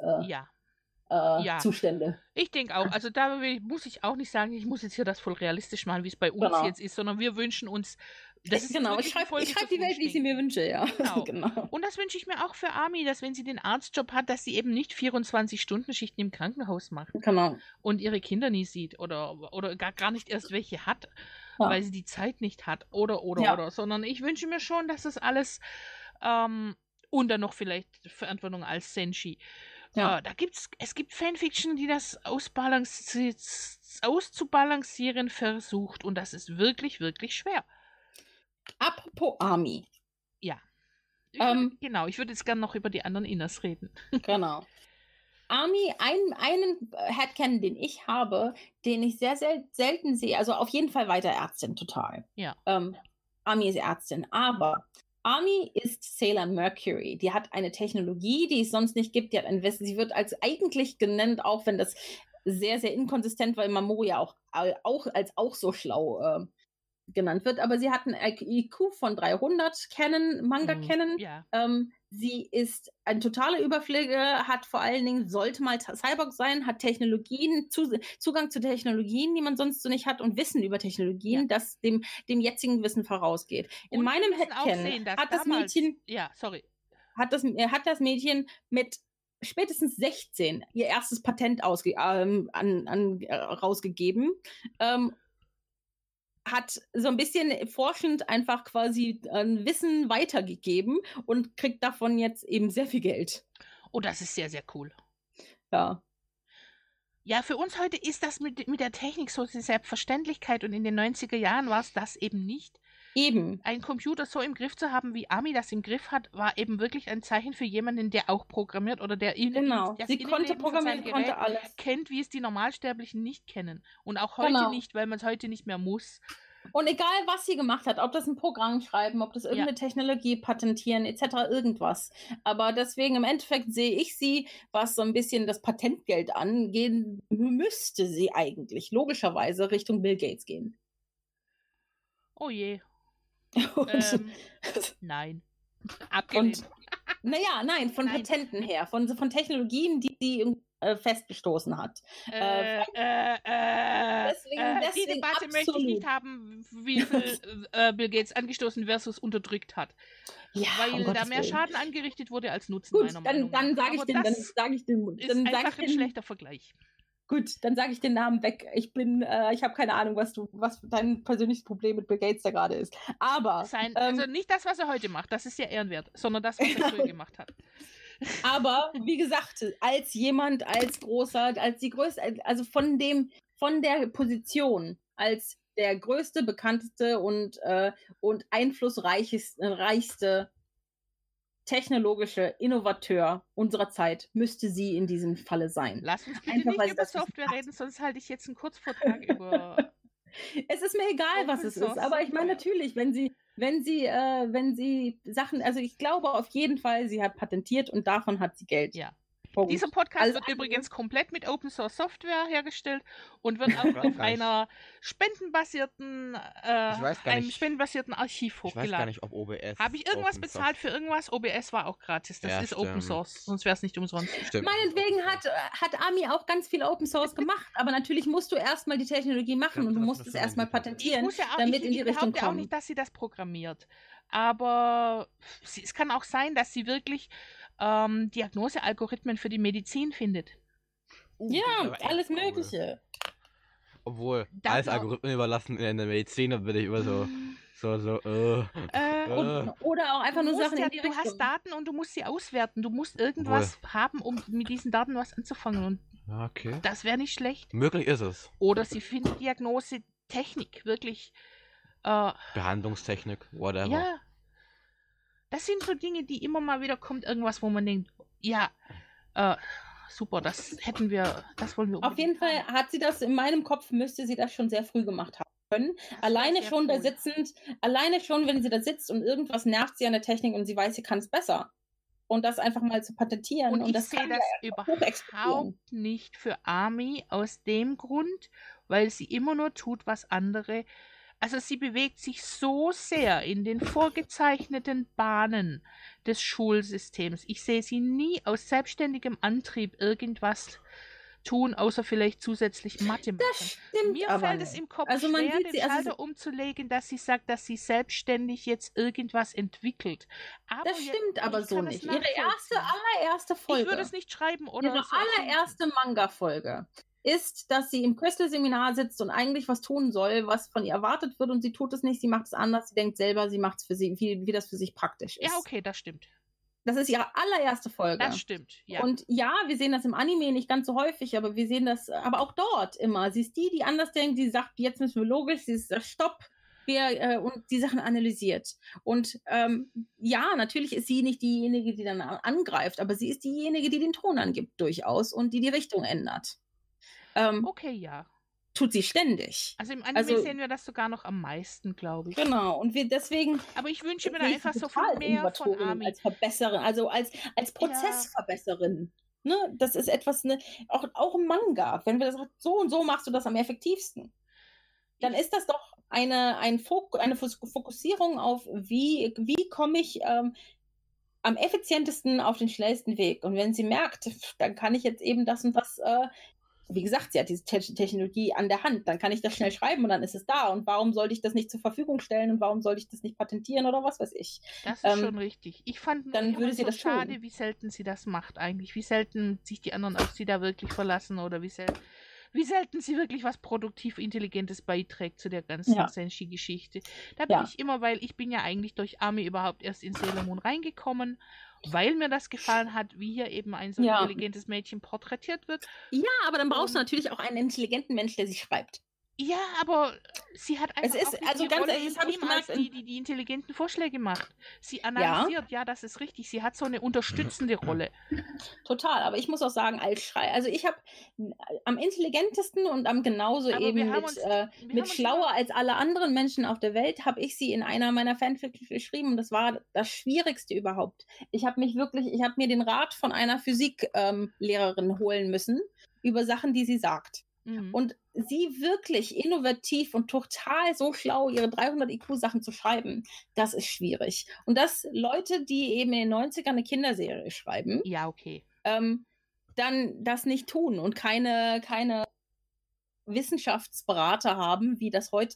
C: Zustände.
B: Ich denke auch. Also da muss ich auch nicht sagen, ich muss jetzt hier das voll realistisch machen, wie es bei uns jetzt ist, sondern wir wünschen uns,
C: ich schreibe die Welt, wie ich sie mir wünsche, ja.
B: Genau. Und das wünsche ich mir auch für Ami, dass wenn sie den Arztjob hat, dass sie eben nicht 24-Stunden-Schichten im Krankenhaus macht.
C: Genau.
B: Und ihre Kinder nie sieht oder gar nicht erst welche hat, weil sie die Zeit nicht hat oder, sondern ich wünsche mir schon, dass das alles und dann noch vielleicht Verantwortung als Senshi.
C: Ja.
B: Es gibt Fanfiction, die das auszubalancieren versucht und das ist wirklich, wirklich schwer.
C: Apropos Army.
B: Ja. Ich würde jetzt gerne noch über die anderen Inners reden.
C: Genau. Army, einen Headcanon, den ich habe, den ich sehr, sehr selten sehe, also auf jeden Fall weiter Ärztin, total.
B: Ja.
C: Army ist Ärztin, aber Army ist Sailor Mercury. Die hat eine Technologie, die es sonst nicht gibt. Die hat ein Wissen. Sie wird als eigentlich genannt, auch wenn das sehr, sehr inkonsistent, weil Mamoru ja auch als so schlau genannt wird. Aber sie hat ein IQ von 300, Manga-Canon.
B: Ja.
C: Sie ist ein totaler Überflieger, hat vor allen Dingen, sollte mal Cyborg sein, hat Technologien, Zugang zu Technologien, die man sonst so nicht hat und Wissen über Technologien, das dem jetzigen Wissen vorausgeht. In meinem Headcanon hat das Mädchen, hat das Mädchen mit spätestens 16 ihr erstes Patent rausgegeben. Hat so ein bisschen forschend einfach quasi Wissen weitergegeben und kriegt davon jetzt eben sehr viel Geld.
B: Oh, das ist sehr, sehr cool.
C: Ja.
B: Ja, für uns heute ist das mit der Technik so eine Selbstverständlichkeit und in den 90er Jahren war es das eben nicht.
C: Eben.
B: Ein Computer so im Griff zu haben, wie Army das im Griff hat, war eben wirklich ein Zeichen für jemanden, der auch programmiert oder der
C: sie konnte programmieren, konnte alles.
B: Kennt, wie es die Normalsterblichen nicht kennen. Und auch heute nicht, weil man es heute nicht mehr muss.
C: Und egal, was sie gemacht hat, ob das ein Programm schreiben, ob das irgendeine Technologie patentieren, etc., irgendwas. Aber deswegen im Endeffekt sehe ich sie, was so ein bisschen das Patentgeld angehen, müsste sie eigentlich logischerweise Richtung Bill Gates gehen.
B: Oh je. Nein.
C: Abgelehnt. Nein, von Patenten her, von Technologien, die sie festgestoßen hat. Deswegen
B: die Debatte möchte ich nicht haben, wie viel Bill Gates angestoßen versus unterdrückt hat.
C: Ja,
B: weil da mehr Schaden angerichtet wurde als Nutzen,
C: gut,
B: meiner Meinung nach.
C: Dann sage ich den.
B: Ist einfach ein schlechter Vergleich.
C: Gut, dann sage ich den Namen weg. Ich habe keine Ahnung, was dein persönliches Problem mit Bill Gates da gerade ist. Aber
B: also nicht das, was er heute macht, das ist ja ehrenwert, sondern das, was er früher gemacht hat.
C: Aber wie gesagt, als die größte, also von der Position als der größte, bekannteste und einflussreichste technologische Innovateur unserer Zeit müsste sie in diesem Falle sein.
B: Lass uns bitte nicht über Software reden, sonst halte ich jetzt einen Kurzvortrag über...
C: Es ist mir egal, was es ist, aber ich meine natürlich, wenn sie Sachen, also ich glaube auf jeden Fall, sie hat patentiert und davon hat sie Geld.
B: Ja. Dieser Podcast wird übrigens komplett mit Open Source Software hergestellt und wird auch auf einer spendenbasierten Archiv hochgeladen.
D: Ich weiß gar nicht, ob OBS.
B: Habe ich irgendwas bezahlt für irgendwas? OBS war auch gratis. Das ist Open Source, sonst wäre es nicht umsonst.
C: Stimmt. Meinetwegen hat Army auch ganz viel Open Source gemacht, aber natürlich musst du erstmal die Technologie machen und du musst es erstmal patentieren, damit in die Richtung kommt.
B: Ich glaube auch nicht, dass sie das programmiert. Aber es kann auch sein, dass sie wirklich Diagnosealgorithmen für die Medizin findet.
C: Ja, alles Mögliche.
D: Obwohl, alles Algorithmen überlassen in der Medizin, dann bin ich immer so.
C: Oder auch einfach nur Sachen in die
B: Richtung. Du hast Daten und du musst sie auswerten. Du musst irgendwas haben, um mit diesen Daten was anzufangen. Und das wäre nicht schlecht.
D: Möglich ist es.
B: Oder sie findet Diagnosetechnik, wirklich.
D: Behandlungstechnik, whatever.
B: Ja. Das sind so Dinge, die immer mal wieder kommt, irgendwas, wo man denkt, super, das wollen wir unbedingt.
C: Auf jeden Fall hat sie das, in meinem Kopf müsste sie das schon sehr früh gemacht haben können. Alleine schon, wenn sie da sitzt und irgendwas nervt sie an der Technik und sie weiß, sie kann es besser. Und das einfach mal zu patentieren.
B: Und ich sehe das überhaupt nicht für Army aus dem Grund, weil sie immer nur tut, was andere... Also sie bewegt sich so sehr in den vorgezeichneten Bahnen des Schulsystems. Ich sehe sie nie aus selbstständigem Antrieb irgendwas tun, außer vielleicht zusätzlich Mathe machen.
C: Das stimmt.
B: Mir fällt es im Kopf schwer, den Schalter umzulegen, dass sie sagt, dass sie selbstständig jetzt irgendwas entwickelt. Aber
C: das stimmt aber so nicht. Ihre allererste Folge.
B: Ich würde es nicht schreiben oder
C: ihre allererste Manga-Folge ist, dass sie im Crystal-Seminar sitzt und eigentlich was tun soll, was von ihr erwartet wird und sie tut es nicht, sie macht es anders, sie denkt selber, sie macht es für sie, wie das für sich praktisch ist.
B: Ja, okay, das stimmt.
C: Das ist ihre allererste Folge.
B: Das stimmt, ja.
C: Und ja, wir sehen das im Anime nicht ganz so häufig, aber wir sehen das aber auch dort immer. Sie ist die anders denkt, die sagt, jetzt müssen wir logisch, sie ist Stopp, und die Sachen analysiert. Und ja, natürlich ist sie nicht diejenige, die dann angreift, aber sie ist diejenige, die den Ton angibt durchaus und die Richtung ändert.
B: Okay, ja.
C: Tut sie ständig.
B: Also im Anime sehen wir das sogar noch am meisten, glaube ich.
C: Genau, und wir deswegen.
B: Aber ich wünsche mir da einfach so viel mehr von Ami.
C: Als Verbesserin, also als Prozessverbesserin. Ne? Das ist etwas, auch im Manga, wenn wir das so und so machst du das am effektivsten. Dann ist das doch eine Fokussierung auf, wie komme ich am effizientesten auf den schnellsten Weg. Und wenn sie merkt, dann kann ich jetzt eben das und das wie gesagt, sie hat diese Technologie an der Hand, dann kann ich das schnell schreiben und dann ist es da. Und warum sollte ich das nicht zur Verfügung stellen und warum sollte ich das nicht patentieren oder was weiß ich?
B: Das ist schon richtig. Ich fand
C: dann würde sie das
B: schade,
C: tun.
B: Wie selten sie das macht eigentlich. Wie selten sich die anderen auf sie da wirklich verlassen oder wie selten sie wirklich was produktiv Intelligentes beiträgt zu der ganzen Senshi-Geschichte. Da bin ich immer, weil ich bin ja eigentlich durch Ami überhaupt erst in Sailor Moon reingekommen, weil mir das gefallen hat, wie hier eben ein so intelligentes Mädchen porträtiert wird.
C: Ja, aber dann brauchst du natürlich auch einen intelligenten Mensch, der sie schreibt.
B: Ja, aber sie hat einfach
C: auch nicht
B: die Rolle im Team als die intelligenten Vorschläge macht. Sie analysiert, das ist richtig. Sie hat so eine unterstützende Rolle.
C: Total, aber ich muss auch sagen, also ich habe am intelligentesten und am genauso aber eben mit schlauer als alle anderen Menschen auf der Welt, habe ich sie in einer meiner Fanfiction geschrieben und das war das Schwierigste überhaupt. Ich habe mir den Rat von einer Physiklehrerin holen müssen über Sachen, die sie sagt. Und sie wirklich innovativ und total so schlau, ihre 300 IQ-Sachen zu schreiben, das ist schwierig. Und dass Leute, die eben in den 90ern eine Kinderserie schreiben, dann das nicht tun und keine Wissenschaftsberater haben, wie das heute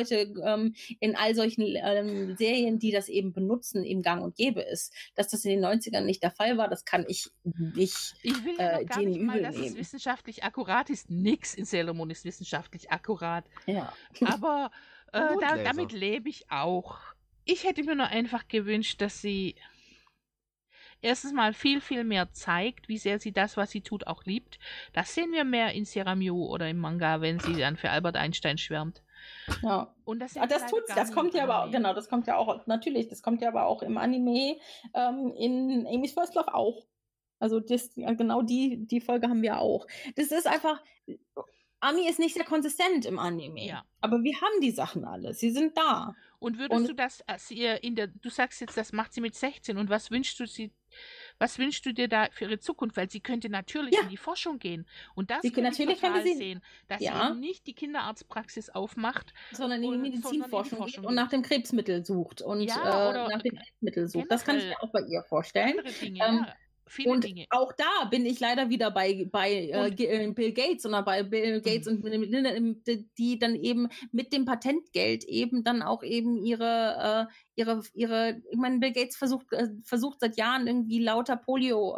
C: in all solchen Serien, die das eben benutzen, im Gang und gäbe ist. Dass das in den 90ern nicht der Fall war, das kann ich nicht
B: Ich will ja noch gar nicht mal, dass es wissenschaftlich akkurat ist. Nix in Sailor Moon ist wissenschaftlich akkurat.
C: Ja.
B: Aber damit lebe ich auch. Ich hätte mir nur einfach gewünscht, dass sie erstens mal viel, viel mehr zeigt, wie sehr sie das, was sie tut, auch liebt. Das sehen wir mehr in Seramew oder im Manga, wenn sie dann für Albert Einstein schwärmt.
C: Ja.
B: Und das
C: tut's. Das kommt ja aber auch, genau, das kommt ja auch, natürlich, das kommt ja aber auch im Anime, in Amy's First Love auch. Also genau die Folge haben wir auch. Das ist einfach, Ami ist nicht sehr konsistent im Anime. Ja. Aber wir haben die Sachen alle. Sie sind da.
B: Und würdest du das, du sagst jetzt, das macht sie mit 16 und was wünschst du dir da für ihre Zukunft? Weil sie könnte natürlich in die Forschung gehen. Und das könnte ich total sehen, dass sie eben nicht die Kinderarztpraxis aufmacht,
C: sondern in die Medizinforschung geht und nach dem Krebsmittel sucht. Und nach dem Krebsmittel sucht. Das kann ich mir auch bei ihr vorstellen.
B: Andere Dinge, viele
C: und
B: Dinge.
C: Auch da bin ich leider wieder bei Bill Gates oder bei Bill Gates und die dann eben mit dem Patentgeld eben dann auch eben ihre ich meine, Bill Gates versucht seit Jahren irgendwie lauter Polio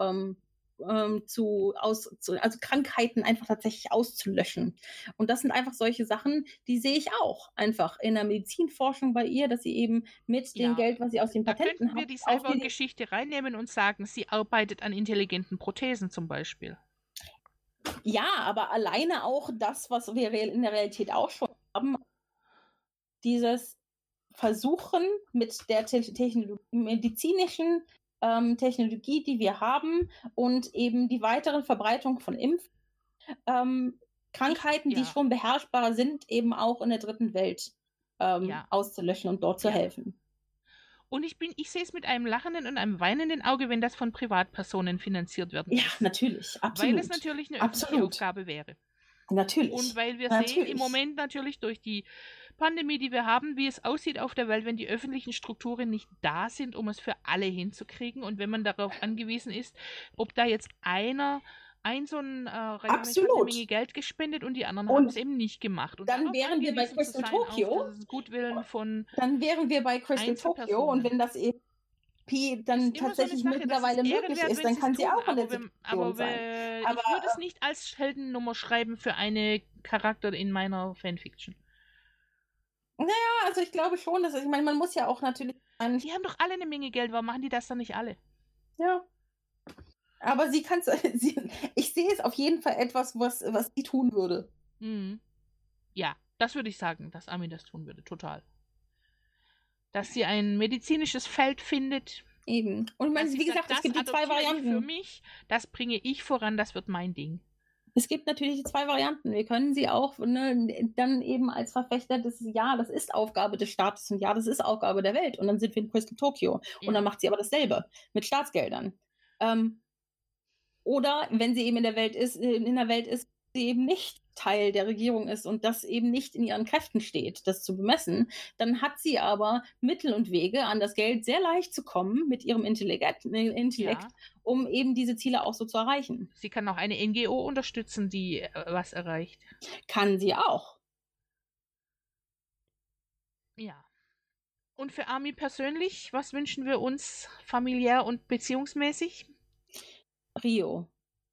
C: also Krankheiten einfach tatsächlich auszulöschen. Und das sind einfach solche Sachen, die sehe ich auch einfach in der Medizinforschung bei ihr, dass sie eben mit dem Geld, was sie aus den Patenten hat,
B: könnten wir die Cyborg-Geschichte reinnehmen und sagen, sie arbeitet an intelligenten Prothesen zum Beispiel.
C: Ja, aber alleine auch das, was wir in der Realität auch schon haben, dieses Versuchen mit der medizinischen Technologie, die wir haben und eben die weitere Verbreitung von Krankheiten, die schon beherrschbar sind, eben auch in der dritten Welt auszulöschen und dort zu helfen.
B: Und ich sehe es mit einem lachenden und einem weinenden Auge, wenn das von Privatpersonen finanziert werden muss.
C: Ja, natürlich, absolut.
B: Weil es natürlich eine öffentliche Aufgabe wäre.
C: Natürlich.
B: Und weil wir sehen im Moment natürlich durch die Pandemie, die wir haben, wie es aussieht auf der Welt, wenn die öffentlichen Strukturen nicht da sind, um es für alle hinzukriegen und wenn man darauf angewiesen ist, ob da jetzt ein so ein Regiment hat eine Menge Geld gespendet und die anderen haben es eben nicht gemacht. Und
C: dann wären wir bei Crystal Tokyo. Dann wären wir bei Crystal Tokyo und wenn das eben dann tatsächlich so mittlerweile möglich ist, dann kann sie auch in der Situation sein.
B: Aber ich würde es nicht als Heldennummer schreiben für eine Charakter in meiner Fanfiction.
C: Naja, also ich glaube schon, ich meine, man muss ja auch natürlich...
B: Die haben doch alle eine Menge Geld, warum machen die das dann nicht alle?
C: Ja. Aber sie kann es, ich sehe es auf jeden Fall etwas, was sie tun würde.
B: Mhm. Ja, das würde ich sagen, dass Ami das tun würde, total. Dass sie ein medizinisches Feld findet.
C: Eben. Und ich meine,
B: dass
C: wie
B: sie sagt,
C: gesagt, es gibt die zwei
B: adoptiere ich
C: Varianten.
B: für mich, das bringe ich voran, das wird mein Ding.
C: Es gibt natürlich die zwei Varianten. Wir können sie auch dann eben als Verfechter des, ja, das ist Aufgabe des Staates und ja, das ist Aufgabe der Welt. Und dann sind wir in Crystal Tokyo.
B: Ja.
C: Und dann macht sie aber dasselbe mit Staatsgeldern. Oder wenn sie eben in der Welt ist, sie eben nicht Teil der Regierung ist und das eben nicht in ihren Kräften steht, das zu bemessen, dann hat sie aber Mittel und Wege, an das Geld sehr leicht zu kommen mit ihrem Intellekt,
B: Ja.
C: um eben diese Ziele auch so zu erreichen.
B: Sie kann auch eine NGO unterstützen, die was erreicht.
C: Kann sie auch.
B: Ja. Und für Ami persönlich, was wünschen wir uns familiär und beziehungsmäßig?
C: Rio.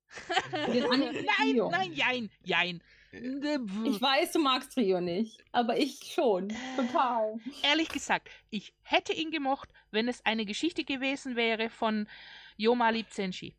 C: Rio.
B: Nein, jein.
C: Ich weiß, du magst Rio nicht, aber ich schon. Total.
B: Ehrlich gesagt, ich hätte ihn gemocht, wenn es eine Geschichte gewesen wäre von Yoma liebt Senshi.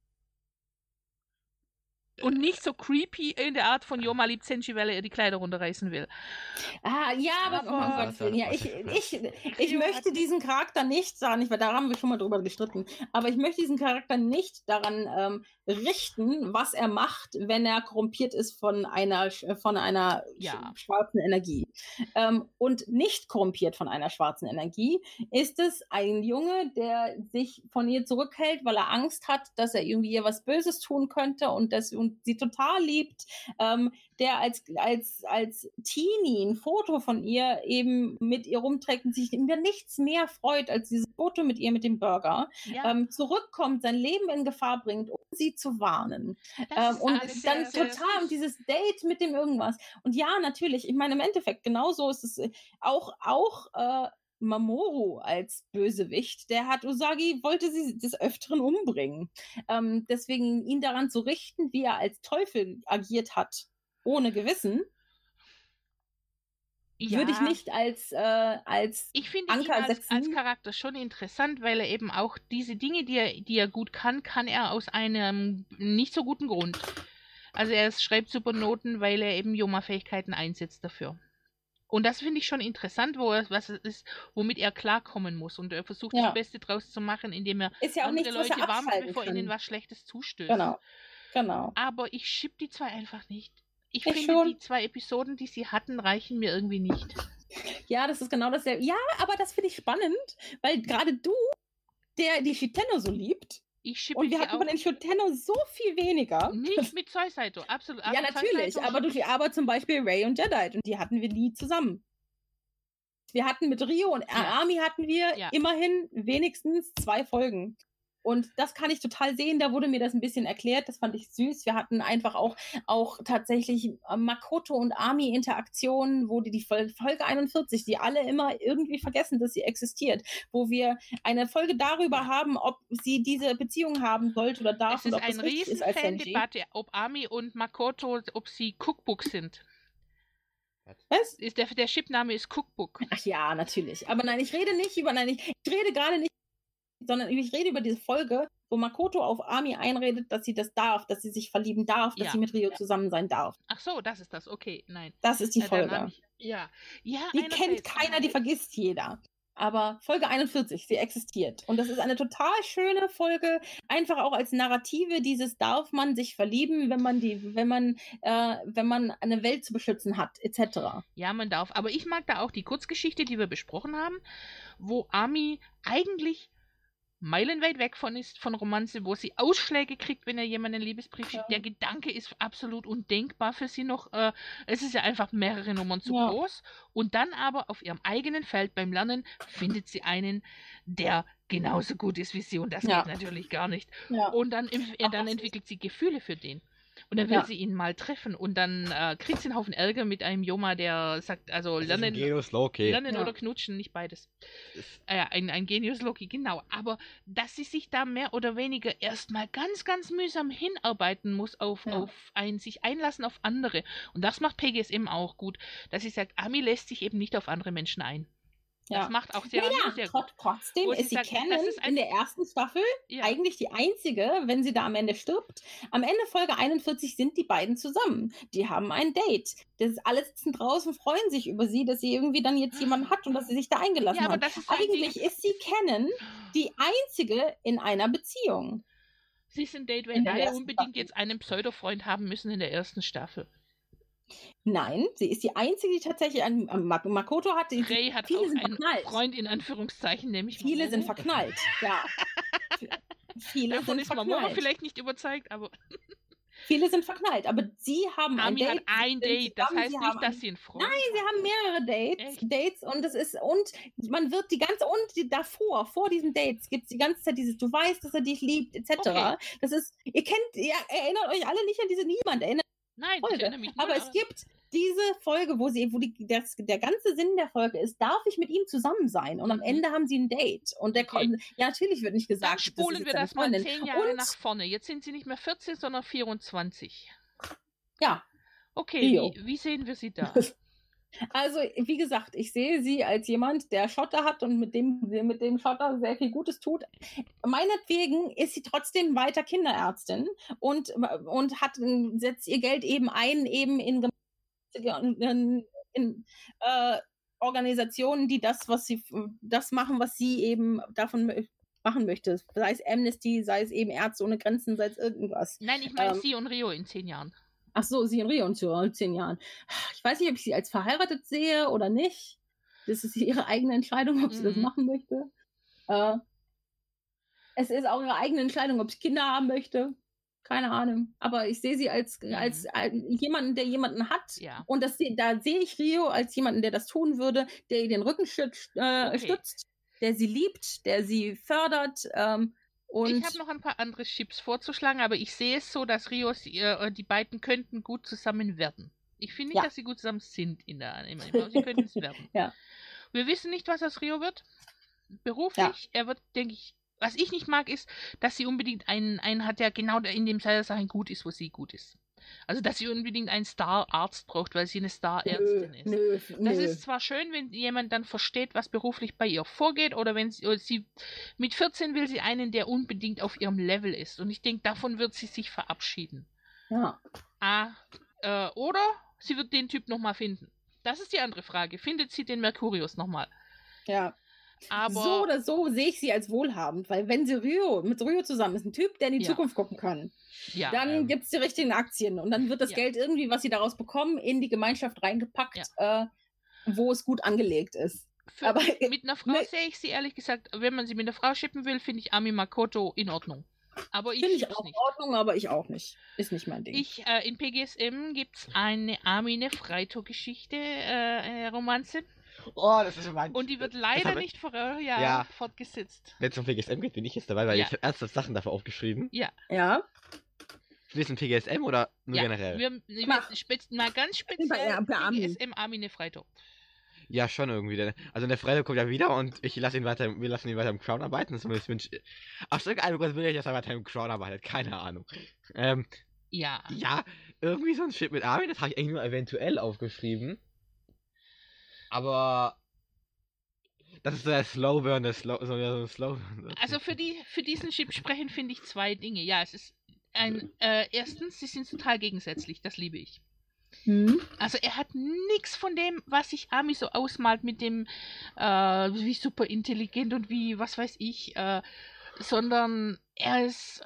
B: Und nicht so creepy in der Art von Yoma liebt Senshi, weil er ihr die Kleider runterreißen will.
C: Ah, ja, aber oh Gott, ja, ich möchte diesen Charakter nicht sagen, weil da haben wir schon mal drüber gestritten, aber ich möchte diesen Charakter nicht daran richten, was er macht, wenn er korrumpiert ist von einer schwarzen Energie. Und nicht korrumpiert von einer schwarzen Energie ist es ein Junge, der sich von ihr zurückhält, weil er Angst hat, dass er irgendwie ihr was Böses tun könnte und sie total liebt, der als Teenie ein Foto von ihr eben mit ihr rumträgt und sich über nichts mehr freut als dieses Foto mit ihr mit dem Burger, zurückkommt, sein Leben in Gefahr bringt, um sie zu warnen. Und dann total um dieses Date mit dem irgendwas. Und ja, natürlich, ich meine, im Endeffekt, genauso ist es auch Mamoru als Bösewicht, der hat Usagi, wollte sie des Öfteren umbringen. Deswegen ihn daran zu richten, wie er als Teufel agiert hat, ohne Gewissen, würde ich nicht als
B: ich finde
C: Anker
B: ihn
C: setzen.
B: als Charakter schon interessant, weil er eben auch diese Dinge, die er gut kann er aus einem nicht so guten Grund. Also er schreibt super Noten, weil er eben Yoma-Fähigkeiten einsetzt dafür. Und das finde ich schon interessant, was es ist, womit er klarkommen muss. Und er versucht das Beste draus zu machen, indem er andere Leute warm macht, bevor ihnen was Schlechtes zustößt.
C: Genau.
B: Aber ich schieb die zwei einfach nicht. Ich finde, die 2 Episoden, die sie hatten, reichen mir irgendwie nicht.
C: Ja, das ist genau dasselbe. Ja, aber das finde ich spannend, weil gerade du, der die Shitenno so liebt, und wir hatten von den Shitenno so viel weniger.
B: Nicht mit Soy Saito, absolut.
C: Ja, natürlich, aber zum Beispiel Ray und Jedi, und die hatten wir nie zusammen. Wir hatten mit Rio und Ami hatten wir immerhin wenigstens 2 Folgen. Und das kann ich total sehen, da wurde mir das ein bisschen erklärt, das fand ich süß. Wir hatten einfach auch tatsächlich Makoto und Ami-Interaktionen, wo die Folge 41, die alle immer irgendwie vergessen, dass sie existiert, wo wir eine Folge darüber haben, ob sie diese Beziehung haben sollte oder darf.
B: Es ist eine riesen Fan-Debatte, ob Ami und Makoto, ob sie Cookbook sind.
C: Was?
B: Der Chipname ist Cookbook.
C: Ach ja, natürlich. Aber nein, ich rede gerade nicht, sondern ich rede über diese Folge, wo Makoto auf Ami einredet, dass sie das darf, dass sie sich verlieben darf, dass sie mit Rio zusammen sein darf.
B: Ach so, das ist das, okay, nein.
C: Das ist die Folge.
B: Die
C: kennt keiner, die vergisst jeder. Aber Folge 41, sie existiert. Und das ist eine total schöne Folge, einfach auch als Narrative, darf man sich verlieben, wenn man eine Welt zu beschützen hat, etc.
B: Ja, man darf. Aber ich mag da auch die Kurzgeschichte, die wir besprochen haben, wo Ami eigentlich meilenweit weg von Romanze, wo sie Ausschläge kriegt, wenn er jemanden einen Liebesbrief schickt. Der Gedanke ist absolut undenkbar für sie noch. Es ist ja einfach mehrere Nummern zu groß. Und dann aber auf ihrem eigenen Feld beim Lernen findet sie einen, der genauso gut ist wie sie. Und das geht natürlich gar nicht. Ja. Und dann entwickelt sie Gefühle für den. Und dann will sie ihn mal treffen und dann kriegt sie einen Haufen Ärger mit einem Yoma, der sagt, also lernen oder knutschen, nicht beides. Ein Genius Loki, genau. Aber dass sie sich da mehr oder weniger erstmal ganz, ganz mühsam hinarbeiten muss auf sich einlassen auf andere. Und das macht PGSM auch gut, dass sie sagt, Ami lässt sich eben nicht auf andere Menschen ein. Das macht auch sehr gut.
C: Trotzdem ist sie Canon in der ersten Staffel eigentlich die einzige, wenn sie da am Ende stirbt. Am Ende Folge 41 sind die beiden zusammen. Die haben ein Date. Alle sitzen draußen, freuen sich über sie, dass sie irgendwie dann jetzt jemanden hat und dass sie sich da eingelassen hat. Eigentlich ist sie Canon die einzige in einer Beziehung.
B: Sie ist ein Date, wenn alle unbedingt jetzt einen Pseudo-Freund haben müssen in der ersten Staffel.
C: Nein, sie ist die einzige, die tatsächlich an Makoto hat.
B: Rei hat viele auch sind einen verknallt. Freund in Anführungszeichen, nämlich
C: viele sind verknallt, ja. Viele
B: Davon
C: sind
B: ist Mamoru vielleicht nicht überzeugt, aber
C: viele sind verknallt, aber sie haben
B: Ami hat ein Date, das heißt nicht, dass sie einen Freund haben.
C: Nein, sie haben mehrere Dates und man wird vor diesen Dates gibt es die ganze Zeit dieses, du weißt, dass er dich liebt, etc. Okay. Das ist, ihr erinnert euch alle nicht an diese
B: Nein,
C: Folge.
B: Ich erinnere mich nicht.
C: Aber es gibt diese Folge, der ganze Sinn der Folge ist, darf ich mit ihm zusammen sein? Und am Ende haben sie ein Date. Und natürlich wird nicht gesagt,
B: dann spulen wir das mal 10 Jahre nach vorne. Jetzt sind sie nicht mehr 14, sondern 24.
C: Ja.
B: Okay, wie sehen wir sie da?
C: Also, wie gesagt, ich sehe sie als jemand, der Schotter hat und mit dem Schotter sehr viel Gutes tut. Meinetwegen ist sie trotzdem weiter Kinderärztin und setzt ihr Geld eben ein, eben in Organisationen, die das machen, was sie eben davon machen möchte. Sei es Amnesty, sei es eben Ärzte ohne Grenzen, sei es irgendwas.
B: Nein, ich meine sie und Rio in 10 Jahren.
C: Ach so, sie in Rio in 10 Jahren. Ich weiß nicht, ob ich sie als verheiratet sehe oder nicht. Das ist ihre eigene Entscheidung, ob sie das machen möchte. Es ist auch ihre eigene Entscheidung, ob sie Kinder haben möchte. Keine Ahnung. Aber ich sehe sie als jemanden, der jemanden hat. Ja. Und da sehe ich Rio als jemanden, der das tun würde, der ihr den Rücken stützt, der sie liebt, der sie fördert. Und
B: ich habe noch ein paar andere Chips vorzuschlagen, aber ich sehe es so, dass die beiden könnten gut zusammen werden. Ich finde nicht, dass sie gut zusammen sind in der Anime, aber sie könnten es werden.
C: Ja.
B: Wir wissen nicht, was aus Rio wird. Beruflich, er wird, denke ich, was ich nicht mag, ist, dass sie unbedingt einen hat, der genau in dem Sachen gut ist, wo sie gut ist. Also, dass sie unbedingt einen Star-Arzt braucht, weil sie eine Star-Ärztin ist. Das ist zwar schön, wenn jemand dann versteht, was beruflich bei ihr vorgeht, oder wenn sie mit 14 will sie einen, der unbedingt auf ihrem Level ist. Und ich denke, davon wird sie sich verabschieden.
C: Ja.
B: Oder sie wird den Typ nochmal finden. Das ist die andere Frage. Findet sie den Mercurius nochmal?
C: Ja.
B: Aber
C: so oder so sehe ich sie als wohlhabend, weil wenn sie mit Rio zusammen ist, ein Typ, der in die Zukunft gucken kann, dann gibt es die richtigen Aktien und dann wird das Geld irgendwie, was sie daraus bekommen, in die Gemeinschaft reingepackt, wo es gut angelegt ist.
B: Aber mit einer Frau sehe ich sie ehrlich gesagt, wenn man sie mit einer Frau schippen will, finde ich Ami Makoto in Ordnung. Aber ich
C: finde ich auch in Ordnung, aber ich auch nicht. Ist nicht mein Ding.
B: In PGSM gibt es eine Amine Freito-Geschichte, Romanze.
D: Oh, das ist mein...
B: Und die wird leider nicht fortgesetzt.
D: Wenn es um PGSM geht, bin ich jetzt dabei, weil ich habe ernsthaft Sachen dafür aufgeschrieben.
B: Ja.
D: Ist ein PGSM oder nur generell?
B: Wir mal ganz speziell PGSM Amine Freito.
D: Ja, schon irgendwie. Also der Freitag kommt ja wieder und wir lassen ihn weiter im Crown arbeiten. Zumindest aus irgendeinem Grund will ich, dass er weiter im Crown arbeitet. Keine Ahnung.
B: Ja,
D: irgendwie so ein Shit mit Armin, das habe ich eigentlich nur eventuell aufgeschrieben. Aber das ist so der Slowburn, so ein Slowburn.
B: Also für diesen Chip sprechen, finde ich 2 Dinge. Ja, es ist erstens, sie sind total gegensätzlich, das liebe ich. Also er hat nichts von dem, was sich Ami so ausmalt mit dem wie super intelligent und wie, was weiß ich, sondern er ist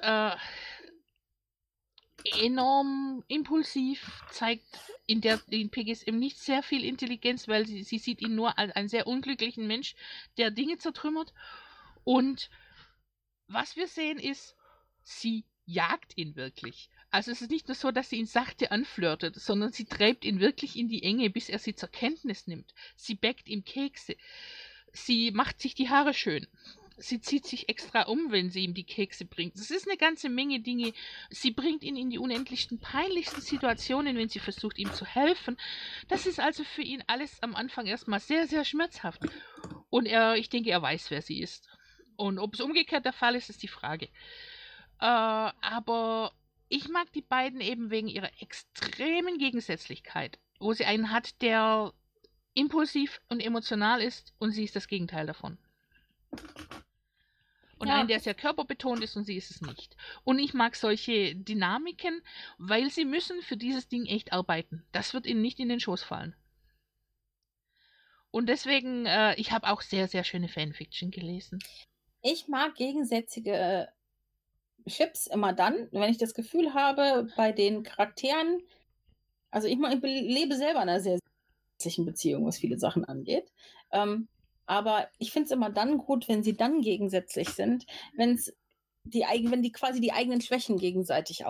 B: enorm impulsiv, zeigt in PGSM nicht sehr viel Intelligenz, weil sie sieht ihn nur als einen sehr unglücklichen Mensch, der Dinge zertrümmert. Und was wir sehen ist, sie jagt ihn wirklich. Also es ist nicht nur so, dass sie ihn sachte anflirtet, sondern sie treibt ihn wirklich in die Enge, bis er sie zur Kenntnis nimmt. Sie bäckt ihm Kekse. Sie macht sich die Haare schön. Sie zieht sich extra um, wenn sie ihm die Kekse bringt. Das ist eine ganze Menge Dinge. Sie bringt ihn in die unendlichsten, peinlichsten Situationen, wenn sie versucht, ihm zu helfen. Das ist also für ihn alles am Anfang erstmal sehr, sehr schmerzhaft. Und ich denke, er weiß, wer sie ist. Und ob es umgekehrt der Fall ist, ist die Frage. Aber ich mag die beiden eben wegen ihrer extremen Gegensätzlichkeit, wo sie einen hat, der impulsiv und emotional ist und sie ist das Gegenteil davon. Und
C: Ja.
B: einen, der sehr körperbetont ist und sie ist es nicht. Und ich mag solche Dynamiken, weil sie müssen für dieses Ding echt arbeiten. Das wird ihnen nicht in den Schoß fallen. Und deswegen, ich habe auch sehr, sehr schöne Fanfiction gelesen.
C: Ich mag gegensätzliche Chips immer dann, wenn ich das Gefühl habe, bei den Charakteren, also ich lebe selber in einer sehr gegensätzlichen Beziehung, was viele Sachen angeht. Aber ich finde es immer dann gut, wenn sie dann gegensätzlich sind, wenn die quasi die eigenen Schwächen gegenseitig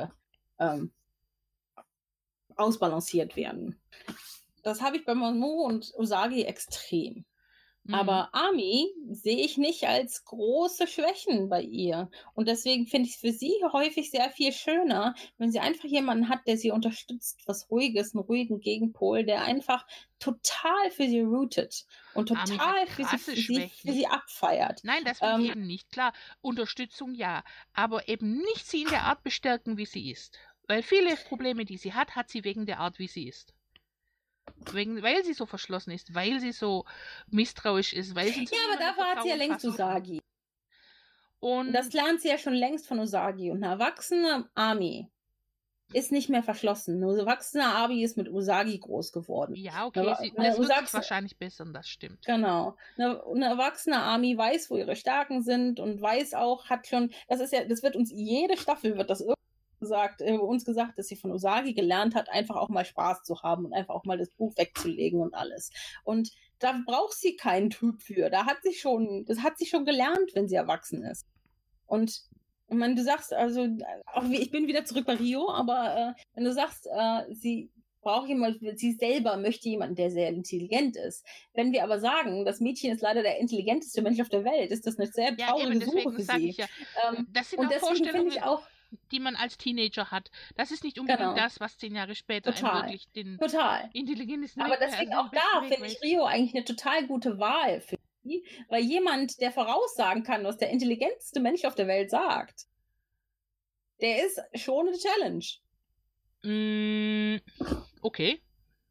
C: ausbalanciert werden. Das habe ich bei Mamoru und Usagi extrem. Aber Ami sehe ich nicht als große Schwächen bei ihr. Und deswegen finde ich es für sie häufig sehr viel schöner, wenn sie einfach jemanden hat, der sie unterstützt, was Ruhiges, einen ruhigen Gegenpol, der einfach total für sie rootet und
B: Ami
C: total
B: hat
C: für
B: krasse
C: sie
B: Schwächen.
C: abfeiert.
B: Nein, das will ich eben nicht. Klar, Unterstützung ja, aber eben nicht sie in der Art bestärken, wie sie ist. Weil viele Probleme, die sie hat, hat sie wegen der Art, wie sie ist. Weil sie so verschlossen ist, weil sie so misstrauisch ist, weil sie...
C: Ja, aber dafür hat sie ja längst Usagi. Und das lernt sie ja schon längst von Usagi. Und eine erwachsene Ami ist nicht mehr verschlossen. Eine erwachsene Ami ist mit Usagi groß geworden.
B: Ja, okay, das wird sich wahrscheinlich bessern, das stimmt.
C: Genau. Eine erwachsene Ami weiß, wo ihre Stärken sind und weiß auch, das wird uns, jede Staffel wird das uns gesagt, dass sie von Usagi gelernt hat, einfach auch mal Spaß zu haben und einfach auch mal das Buch wegzulegen und alles. Und da braucht sie keinen Typ für. Das hat sie schon gelernt, wenn sie erwachsen ist. Und ich meine, du sagst, also, ich bin wieder zurück bei Rio, aber wenn du sagst, sie braucht jemanden, sie selber möchte jemanden, der sehr intelligent ist. Wenn wir aber sagen, das Mädchen ist leider der intelligenteste Mensch auf der Welt, ist das eine sehr traurige Suche für sie.
B: Das sind
C: und
B: auch
C: deswegen
B: Vorstellungen,
C: finde ich auch,
B: die man als Teenager hat. Das ist nicht unbedingt das, was 10 Jahre später einem wirklich den intelligentesten...
C: Aber deswegen auch da finde ich Rio eigentlich eine total gute Wahl für sie, weil jemand, der voraussagen kann, was der intelligenteste Mensch auf der Welt sagt, der ist schon eine Challenge.
B: Okay.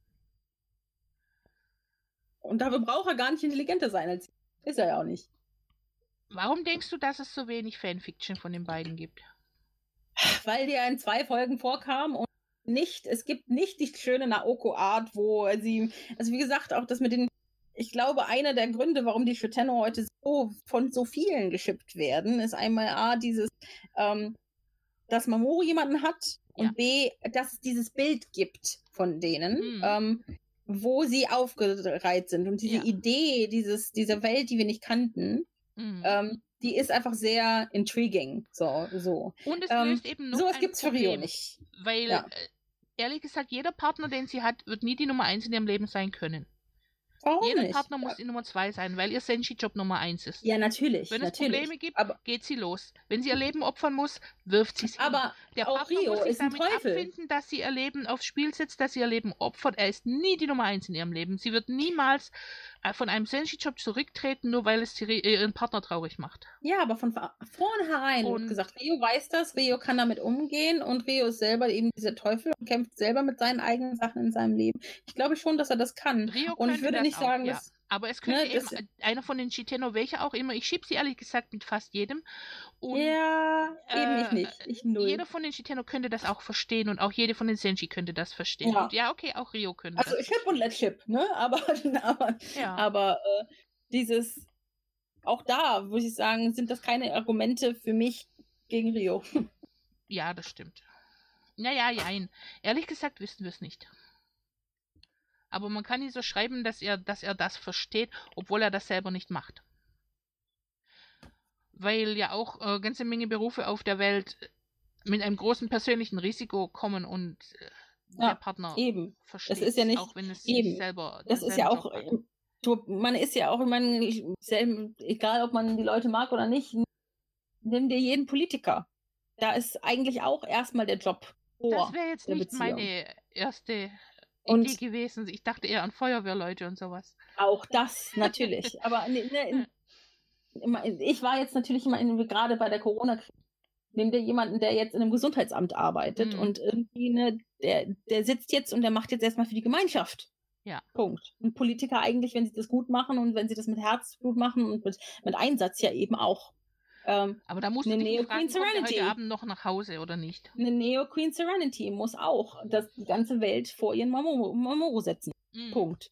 C: Und dafür braucht er gar nicht intelligenter sein als sie. Ist er ja auch nicht.
B: Warum denkst du, dass es so wenig Fanfiction von den beiden gibt?
C: Weil die ja in 2 Folgen vorkam und es gibt nicht die schöne Naoko-Art, wo sie, also wie gesagt, auch das mit den, ich glaube, einer der Gründe, warum die Shoteno heute so von so vielen geschippt werden, ist einmal dieses, dass Mamoru jemanden hat und B, dass es dieses Bild gibt von denen, wo sie aufgereiht sind und diese Idee, diese Welt, die wir nicht kannten, die ist einfach sehr intriguing. So.
B: Und es löst eben noch
C: sowas gibt's für Rio nicht.
B: Weil, ehrlich gesagt, jeder Partner, den sie hat, wird nie die Nummer 1 in ihrem Leben sein können.
C: Warum
B: Jeder
C: nicht?
B: Partner muss die Nummer 2 sein, weil ihr Senshi-Job Nummer 1 ist.
C: Ja, natürlich.
B: Wenn es Probleme gibt, geht sie los. Wenn sie ihr Leben opfern muss, wirft sie es hin.
C: Aber
B: der
C: auch
B: Partner
C: Rio
B: muss sich
C: ist ein
B: damit
C: Teufel.
B: abfinden, dass sie ihr Leben aufs Spiel setzt, dass sie ihr Leben opfert. Er ist nie die Nummer 1 in ihrem Leben. Sie wird niemals von einem Senshi-Job zurücktreten, nur weil es ihren Partner traurig macht.
C: Ja, aber von vornherein wird gesagt, Rio weiß das, Rio kann damit umgehen und Rio ist selber eben dieser Teufel und kämpft selber mit seinen eigenen Sachen in seinem Leben. Ich glaube schon, dass er das kann.
B: Rio
C: und ich würde nicht sagen, dass...
B: Aber es könnte eben einer von den Shiteno, welcher auch immer, ich schiebe sie ehrlich gesagt mit fast jedem. Und,
C: eben ich nicht. Ich null.
B: Jeder von den Shiteno könnte das auch verstehen und auch jede von den Senshi könnte das verstehen.
C: Ja.
B: Und okay, auch Rio könnte
C: also
B: das.
C: Chip und Let's Chip, ne? Aber dieses, auch da würde ich sagen, sind das keine Argumente für mich gegen Rio.
B: Ja, das stimmt. Naja, jein. Ehrlich gesagt wissen wir es nicht. Aber man kann ihn so schreiben, dass er das versteht, obwohl er das selber nicht macht. Weil ja auch ganze Menge Berufe auf der Welt mit einem großen persönlichen Risiko kommen und der Partner versteht
C: das ist ja nicht,
B: auch wenn es sich selber...
C: Das ist ja auch... Man ist ja auch, ich meine, egal ob man die Leute mag oder nicht, nimm dir jeden Politiker. Da ist eigentlich auch erstmal der Job vor.
B: Das wäre jetzt nicht meine erste... Idee gewesen. Ich dachte eher an Feuerwehrleute und sowas.
C: Auch das, natürlich. Aber ich war jetzt natürlich gerade bei der Corona-Krise, nimm dir jemanden, der jetzt in einem Gesundheitsamt arbeitet und irgendwie, der sitzt jetzt und der macht jetzt erstmal für die Gemeinschaft.
B: Ja.
C: Punkt. Und Politiker eigentlich, wenn sie das gut machen und wenn sie das mit Herzblut machen und mit Einsatz ja eben auch.
B: Aber da musst du
C: eine
B: dich fragen,
C: Neo-Queen
B: kommt er heute
C: Serenity.
B: Abend noch nach Hause oder nicht?
C: Eine Neo-Queen Serenity muss auch die ganze Welt vor ihren Mamoru setzen. Punkt.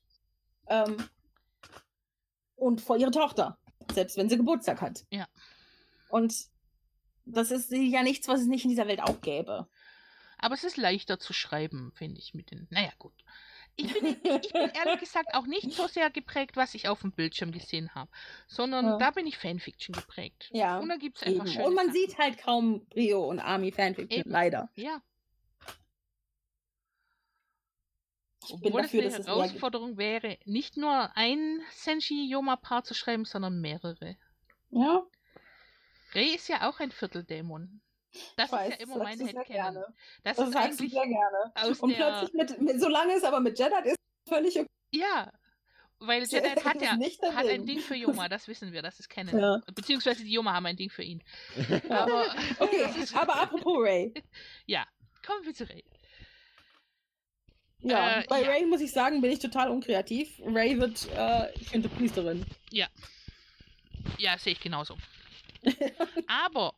C: Und vor ihre Tochter. Selbst wenn sie Geburtstag hat.
B: Ja.
C: Und das ist ja nichts, was es nicht in dieser Welt auch gäbe.
B: Aber es ist leichter zu schreiben, finde ich, mit den. Naja, gut. Ich bin ehrlich gesagt auch nicht so sehr geprägt, was ich auf dem Bildschirm gesehen habe, sondern da bin ich Fanfiction geprägt.
C: Ja.
B: Und da gibt es einfach schöne
C: Und man
B: Sachen.
C: sieht halt kaum Brio und Army Fanfiction, leider.
B: Ja.
C: Ich bin
B: Obwohl
C: dafür,
B: es
C: dass
B: eine Herausforderung wäre, nicht nur ein Senshi-Yoma-Paar zu schreiben, sondern mehrere.
C: Ja.
B: Rei ist ja auch ein Vierteldämon. Das ist ja immer mein Headcanon. Das ist
C: sagst du sehr gerne. Und plötzlich, solange es aber mit Jeddah ist, völlig okay.
B: Ja, weil Jeddah hat ein Ding für Yoma, das wissen wir, das ist Canon. Ja. Beziehungsweise die Yoma haben ein Ding für ihn. Aber,
C: okay, aber apropos Rei.
B: Ja, kommen wir zu Rei.
C: Ja, bei Rei muss ich sagen, bin ich total unkreativ. Rei wird Shinto-Priesterin.
B: Ja. Ja, sehe ich genauso. Aber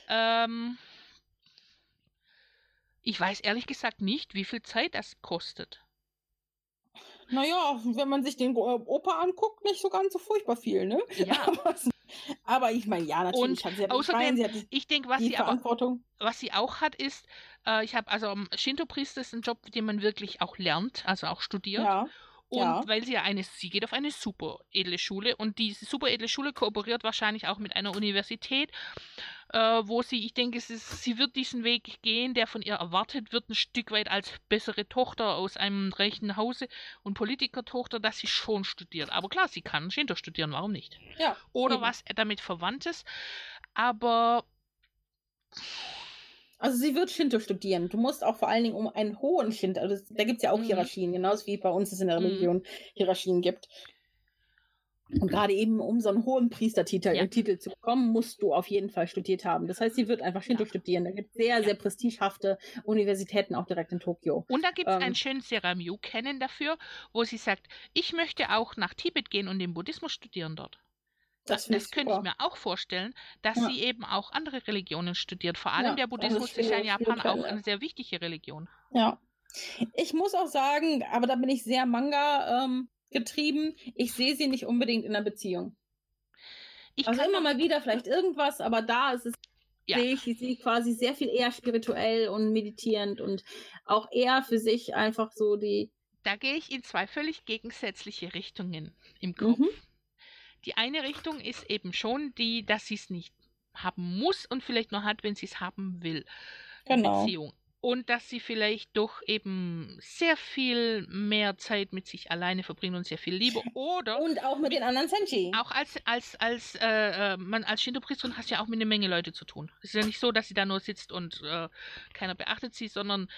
B: ich weiß ehrlich gesagt nicht, wie viel Zeit das kostet.
C: Naja, wenn man sich den Opa anguckt, nicht so ganz so furchtbar viel, ne?
B: Ja.
C: Aber ich meine, ja, natürlich hat sie ja
B: außerdem, ich denke, was sie auch hat, ist, Shinto-Priester ist ein Job, den man wirklich auch lernt, also auch studiert.
C: Ja.
B: Und weil sie geht auf eine super edle Schule und diese super edle Schule kooperiert wahrscheinlich auch mit einer Universität, wo ich denke, sie wird diesen Weg gehen, der von ihr erwartet wird, ein Stück weit als bessere Tochter aus einem reichen Hause und Politikertochter, dass sie schon studiert. Aber klar, sie kann Shinto studieren, warum nicht?
C: Ja,
B: oder eben. Was damit verwandt ist, aber
C: also sie wird Shinto studieren. Du musst auch vor allen Dingen um einen hohen Shinto, also da gibt es ja auch Hierarchien, genauso wie bei uns es in der Religion Hierarchien gibt. Und gerade eben, um so einen hohen Priestertitel zu bekommen, musst du auf jeden Fall studiert haben. Das heißt, sie wird einfach Shinto studieren. Da gibt es sehr, sehr prestigehafte Universitäten auch direkt in Tokio.
B: Und da gibt es einen schönen Seramyu-Kennen dafür, wo sie sagt, ich möchte auch nach Tibet gehen und den Buddhismus studieren dort. Das könnte ich mir auch vorstellen, dass sie eben auch andere Religionen studiert. Vor allem der Buddhismus ist ja in Japan auch eine sehr wichtige Religion.
C: Ja. Ich muss auch sagen, aber da bin ich sehr Manga getrieben, ich sehe sie nicht unbedingt in einer Beziehung. Also immer mal wieder vielleicht irgendwas, aber da ist es, sehe ich sie quasi sehr viel eher spirituell und meditierend und auch eher für sich einfach so die...
B: Da gehe ich in zwei völlig gegensätzliche Richtungen im Kopf. Die eine Richtung ist eben schon die, dass sie es nicht haben muss und vielleicht nur hat, wenn sie es haben will.
C: Genau.
B: Beziehung. Und dass sie vielleicht doch eben sehr viel mehr Zeit mit sich alleine verbringen und sehr viel Liebe. Oder
C: und auch mit den anderen Senshi.
B: Auch man als Shinto-Priesterin hast ja auch mit einer Menge Leute zu tun. Es ist ja nicht so, dass sie da nur sitzt und keiner beachtet sie, sondern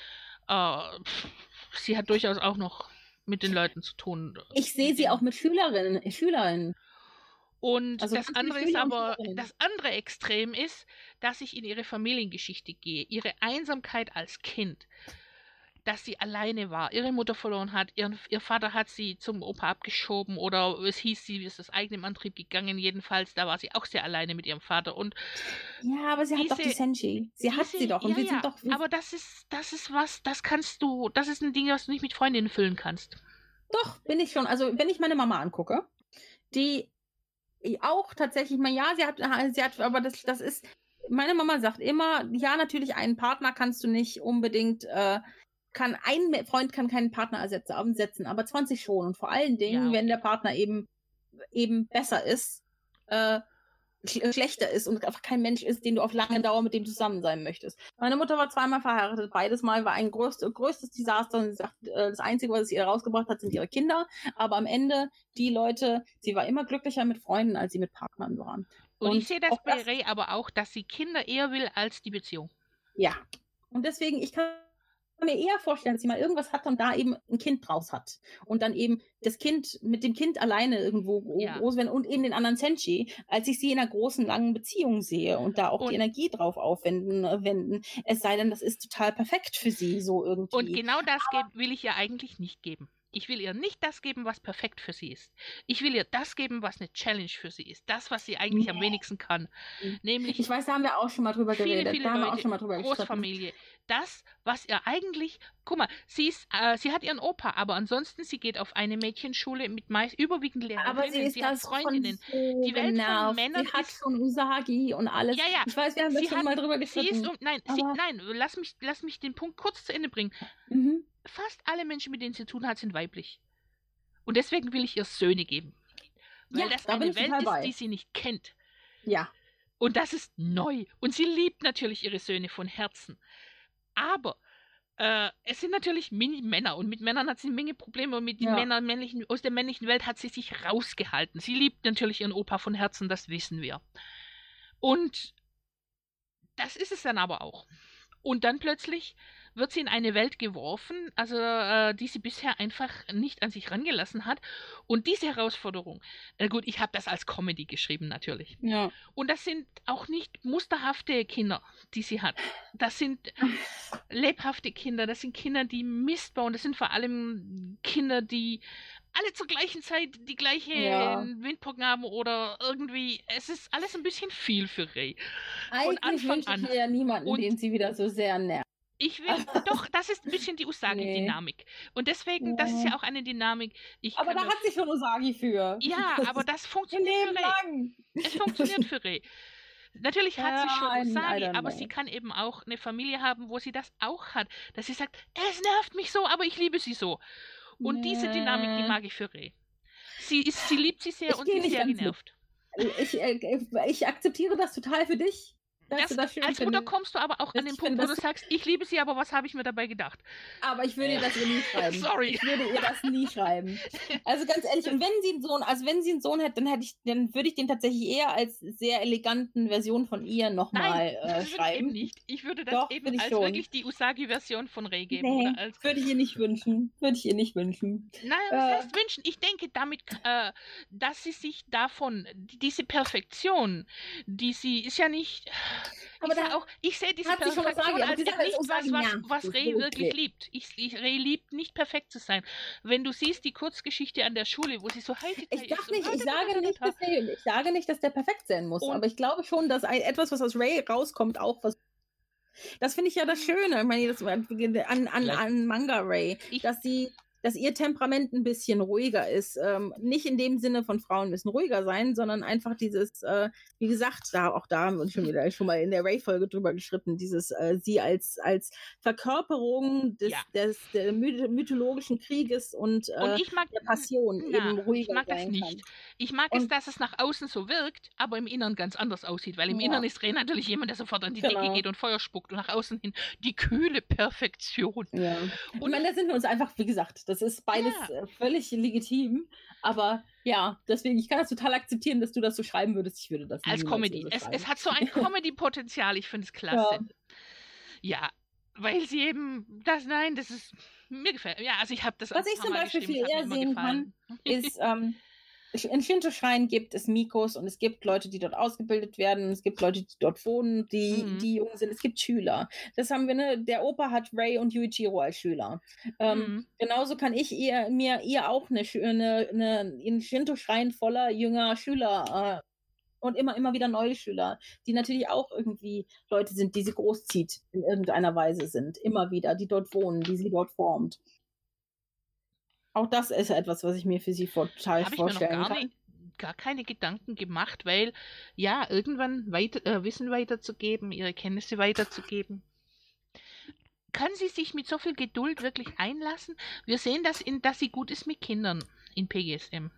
B: sie hat durchaus auch noch mit den Leuten zu tun.
C: Ich sehe sie auch mit Schülerinnen.
B: Und also das andere ist aber, das andere Extrem ist, dass ich in ihre Familiengeschichte gehe, ihre Einsamkeit als Kind, dass sie alleine war, ihre Mutter verloren hat, ihr Vater hat sie zum Opa abgeschoben oder es hieß, sie ist aus eigenem Antrieb gegangen, jedenfalls, da war sie auch sehr alleine mit ihrem Vater und
C: ja, aber sie hat doch die Senshi, hat sie doch und wir sind doch...
B: Aber das ist was, das ist ein Ding, was du nicht mit Freundinnen füllen kannst.
C: Doch, bin ich schon, also wenn ich meine Mama angucke, die auch tatsächlich mal, sie hat, aber das ist, meine Mama sagt immer, ja, natürlich einen Partner kannst du nicht unbedingt, ein Freund kann keinen Partner ersetzen, aber 20 schon und vor allen Dingen, wenn der Partner eben besser ist, schlechter ist und einfach kein Mensch ist, den du auf lange Dauer mit dem zusammen sein möchtest. Meine Mutter war zweimal verheiratet, beides Mal war ein größtes Desaster und sie sagt, das Einzige, was es ihr rausgebracht hat, sind ihre Kinder, aber am Ende die Leute, sie war immer glücklicher mit Freunden, als sie mit Partnern waren.
B: Und ich sehe das bei Rei aber auch, dass sie Kinder eher will als die Beziehung.
C: Ja, und deswegen, ich kann mir eher vorstellen, dass sie mal irgendwas hat und da eben ein Kind draus hat. Und dann eben das Kind mit dem Kind alleine irgendwo groß werden und eben den anderen Senshi, als ich sie in einer großen, langen Beziehung sehe und da auch die Energie drauf aufwenden. Es sei denn, das ist total perfekt für sie, so irgendwie.
B: Und genau das will ich ja eigentlich nicht geben. Ich will ihr nicht das geben, was perfekt für sie ist. Ich will ihr das geben, was eine Challenge für sie ist. Das, was sie eigentlich am wenigsten kann. Nämlich
C: Ich weiß, da haben wir auch schon mal drüber geredet.
B: viele
C: Da haben wir auch
B: Leute,
C: schon mal drüber gestritten.
B: Großfamilie. Das, was ihr eigentlich... Guck mal, sie hat ihren Opa, aber ansonsten, sie geht auf eine Mädchenschule mit meist überwiegend
C: Aber sie
B: Lehrerinnen,
C: ist
B: sie hat
C: das
B: Freundinnen.
C: so
B: Die Welt von
C: genervt.
B: Männern
C: Sie hat
B: ist...
C: schon Usagi und alles.
B: Ja, ja.
C: Ich weiß, wir haben da schon mal drüber
B: Sie
C: gestritten.
B: ist... Nein, lass mich den Punkt kurz zu Ende bringen.
C: Mhm.
B: Fast alle Menschen, mit denen sie zu tun hat, sind weiblich. Und deswegen will ich ihr Söhne geben. Weil
C: Ja,
B: das
C: da bin
B: eine
C: ich
B: Welt
C: total
B: ist,
C: bei.
B: die sie nicht kennt.
C: Ja.
B: Und das ist neu. Und sie liebt natürlich ihre Söhne von Herzen. Aber es sind natürlich Männer. Und mit Männern hat sie eine Menge Probleme. Und mit den Männern aus der männlichen Welt hat sie sich rausgehalten. Sie liebt natürlich ihren Opa von Herzen, das wissen wir. Und das ist es dann aber auch. Und dann plötzlich wird sie in eine Welt geworfen, also die sie bisher einfach nicht an sich rangelassen hat. Und diese Herausforderung, gut, ich habe das als Comedy geschrieben natürlich.
C: Ja.
B: Und das sind auch nicht musterhafte Kinder, die sie hat. Das sind lebhafte Kinder, das sind Kinder, die Mist bauen. Das sind vor allem Kinder, die alle zur gleichen Zeit die gleiche Windpocken haben oder irgendwie, es ist alles ein bisschen viel für Ray. Von
C: Eigentlich
B: Anfang
C: wünsche ich
B: an.
C: ihr ja niemanden,
B: Und-
C: den sie wieder so sehr nervt.
B: Ich will, doch, das ist ein bisschen die Usagi-Dynamik. Und deswegen, das ist ja auch eine Dynamik.
C: Aber da hat sie schon Usagi für.
B: Ja, aber das
C: Ihr
B: funktioniert
C: Leben
B: für Ray.
C: lang.
B: Es funktioniert für Ray. Natürlich hat sie schon
C: Ja, I
B: Usagi,
C: don't
B: aber
C: know.
B: sie kann eben auch eine Familie haben, wo sie das auch hat. Dass sie sagt, es nervt mich so, aber ich liebe sie so. Und diese Dynamik, die mag ich für Ray. Sie liebt sie sehr
C: Ich
B: und
C: geh
B: sie ist
C: nicht
B: sehr
C: ganz
B: genervt.
C: Ich akzeptiere das total für dich. Dass du das schön
B: Als Mutter
C: findest.
B: kommst du aber auch an den
C: Ich
B: Punkt,
C: finde
B: wo du
C: das-
B: sagst, ich liebe sie, aber was habe ich mir dabei gedacht?
C: Aber ich würde das ihr nie schreiben.
B: Sorry.
C: Ich würde ihr das nie schreiben. Also ganz ehrlich, und wenn sie einen Sohn hätte, dann würde ich den tatsächlich eher als sehr eleganten Version von ihr nochmal
B: Das würde ich eben
C: schreiben.
B: nicht. Ich würde das
C: Doch,
B: eben
C: würde ich
B: als
C: schon.
B: wirklich die Usagi-Version von Ray geben.
C: Nee,
B: Oder als,
C: würde ich ihr nicht wünschen. Würde ich ihr nicht wünschen.
B: nein, was heißt wünschen? Ich denke damit, dass sie sich davon, diese Perfektion, die sie, ist ja nicht...
C: Aber
B: ich sehe diese
C: hat sie schon
B: Perfektion
C: Usagi, aber
B: als
C: die Sache ist,
B: nicht was,
C: Usagi
B: was
C: nervt.
B: Ray
C: Okay.
B: wirklich liebt. Ray liebt nicht perfekt zu sein. Wenn du siehst die Kurzgeschichte an der Schule, wo sie so heiter
C: Ich sage nicht, dass der perfekt sein muss,
B: Und-
C: aber ich glaube schon, dass etwas, was aus Ray rauskommt, auch was. Das finde ich ja das Schöne, ich meine, das an Manga Ray,
B: Ich-
C: dass ihr Temperament ein bisschen ruhiger ist. Nicht in dem Sinne von Frauen müssen ruhiger sein, sondern einfach dieses, wie gesagt, da haben wir uns schon mal in der Ray-Folge drüber gestritten, dieses sie als Verkörperung des mythologischen Krieges und
B: ich mag,
C: der Passion eben ruhiger
B: ich mag das
C: sein
B: nicht.
C: kann.
B: Ich mag es,
C: Und-
B: dass es nach außen so wirkt, aber im Inneren ganz anders aussieht, weil im
C: Ja.
B: Inneren ist Ray natürlich jemand, der sofort an die
C: Genau.
B: Decke geht und Feuer spuckt und nach außen hin die kühle Perfektion.
C: Ja.
B: Und
C: Ich meine, da sind wir uns einfach, wie gesagt, das ist beides völlig legitim. Aber ja, deswegen, ich kann das total akzeptieren, dass du das so schreiben würdest. Ich würde das
B: als
C: niemals
B: Comedy.
C: so
B: Es
C: schreiben.
B: hat so ein Comedy-Potenzial, ich finde es klasse. Ja, weil sie eben, das ist, mir gefällt. Ja, also ich habe das
C: Was
B: ein
C: ich
B: paar
C: zum
B: Mal
C: Beispiel
B: geschrieben,
C: viel
B: es hat mir
C: eher
B: immer
C: sehen
B: gefallen.
C: ist, in Shinto-Schreien gibt es Mikos und es gibt Leute, die dort ausgebildet werden. Es gibt Leute, die dort wohnen, die jung sind. Es gibt Schüler. Das haben wir, ne? Der Opa hat Ray und Yuichiro als Schüler. Genauso kann ich ihr auch einen Shinto-Schrein voller jünger Schüler und immer wieder neue Schüler, die natürlich auch irgendwie Leute sind, die sie großzieht in irgendeiner Weise sind. Immer wieder, die dort wohnen, die sie dort formt. Auch das ist etwas, was ich mir für sie total
B: Habe ich mir noch
C: vorstellen kann.
B: gar keine Gedanken gemacht, weil ja, irgendwann Wissen weiterzugeben, ihre Kenntnisse weiterzugeben. Kann sie sich mit so viel Geduld wirklich einlassen? Wir sehen, dass sie gut ist mit Kindern in PGSM.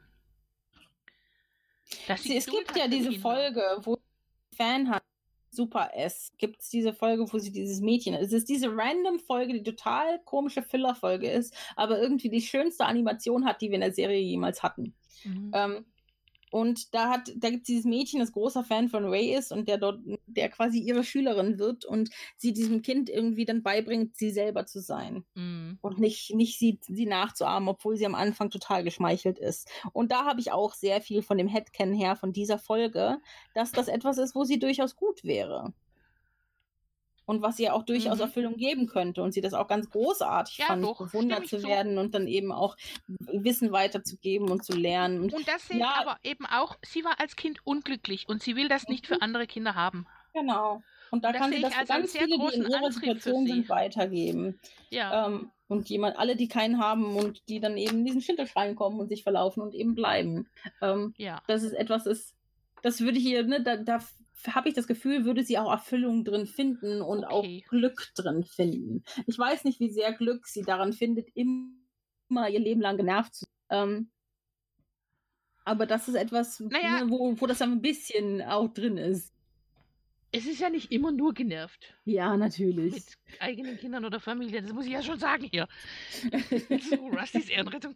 B: Dass sie
C: Es
B: Geduld
C: gibt
B: hat
C: ja
B: für
C: diese
B: Kinder.
C: Folge, wo sie einen Fan hat, Super S, gibt es diese Folge, wo sie dieses Mädchen, es ist diese random Folge, die total komische Filler-Folge ist, aber irgendwie die schönste Animation hat, die wir in der Serie jemals hatten. Und da gibt es dieses Mädchen, das großer Fan von Ray ist und der quasi ihre Schülerin wird und sie diesem Kind irgendwie dann beibringt, sie selber zu sein. Und nicht sie nachzuahmen, obwohl sie am Anfang total geschmeichelt ist. Und da habe ich auch sehr viel von dem Headcanon her, von dieser Folge, dass das etwas ist, wo sie durchaus gut wäre. und was ihr auch durchaus Erfüllung geben könnte und sie das auch ganz großartig fand, bewundert zu werden und dann eben auch Wissen weiterzugeben und zu lernen.
B: Und das sehe ich aber eben auch, sie war als Kind unglücklich und sie will das nicht für andere Kinder haben.
C: Genau. Und da kann sie das für ganz viele, die in ihrer Situation sind, weitergeben.
B: Ja.
C: Und alle, die keinen haben und die dann eben in diesen Schindelschrein kommen und sich verlaufen und eben bleiben. Das ist etwas, das würde hier, ne, da habe ich das Gefühl, würde sie auch Erfüllung drin finden und auch Glück drin finden. Ich weiß nicht, wie sehr Glück sie daran findet, immer ihr Leben lang genervt zu sein. Aber das ist etwas, wo das ein bisschen auch drin ist.
B: Es ist ja nicht immer nur genervt.
C: Ja, natürlich.
B: Mit eigenen Kindern oder Familien, das muss ich ja schon sagen hier. So, Rustys Ehrenrettung.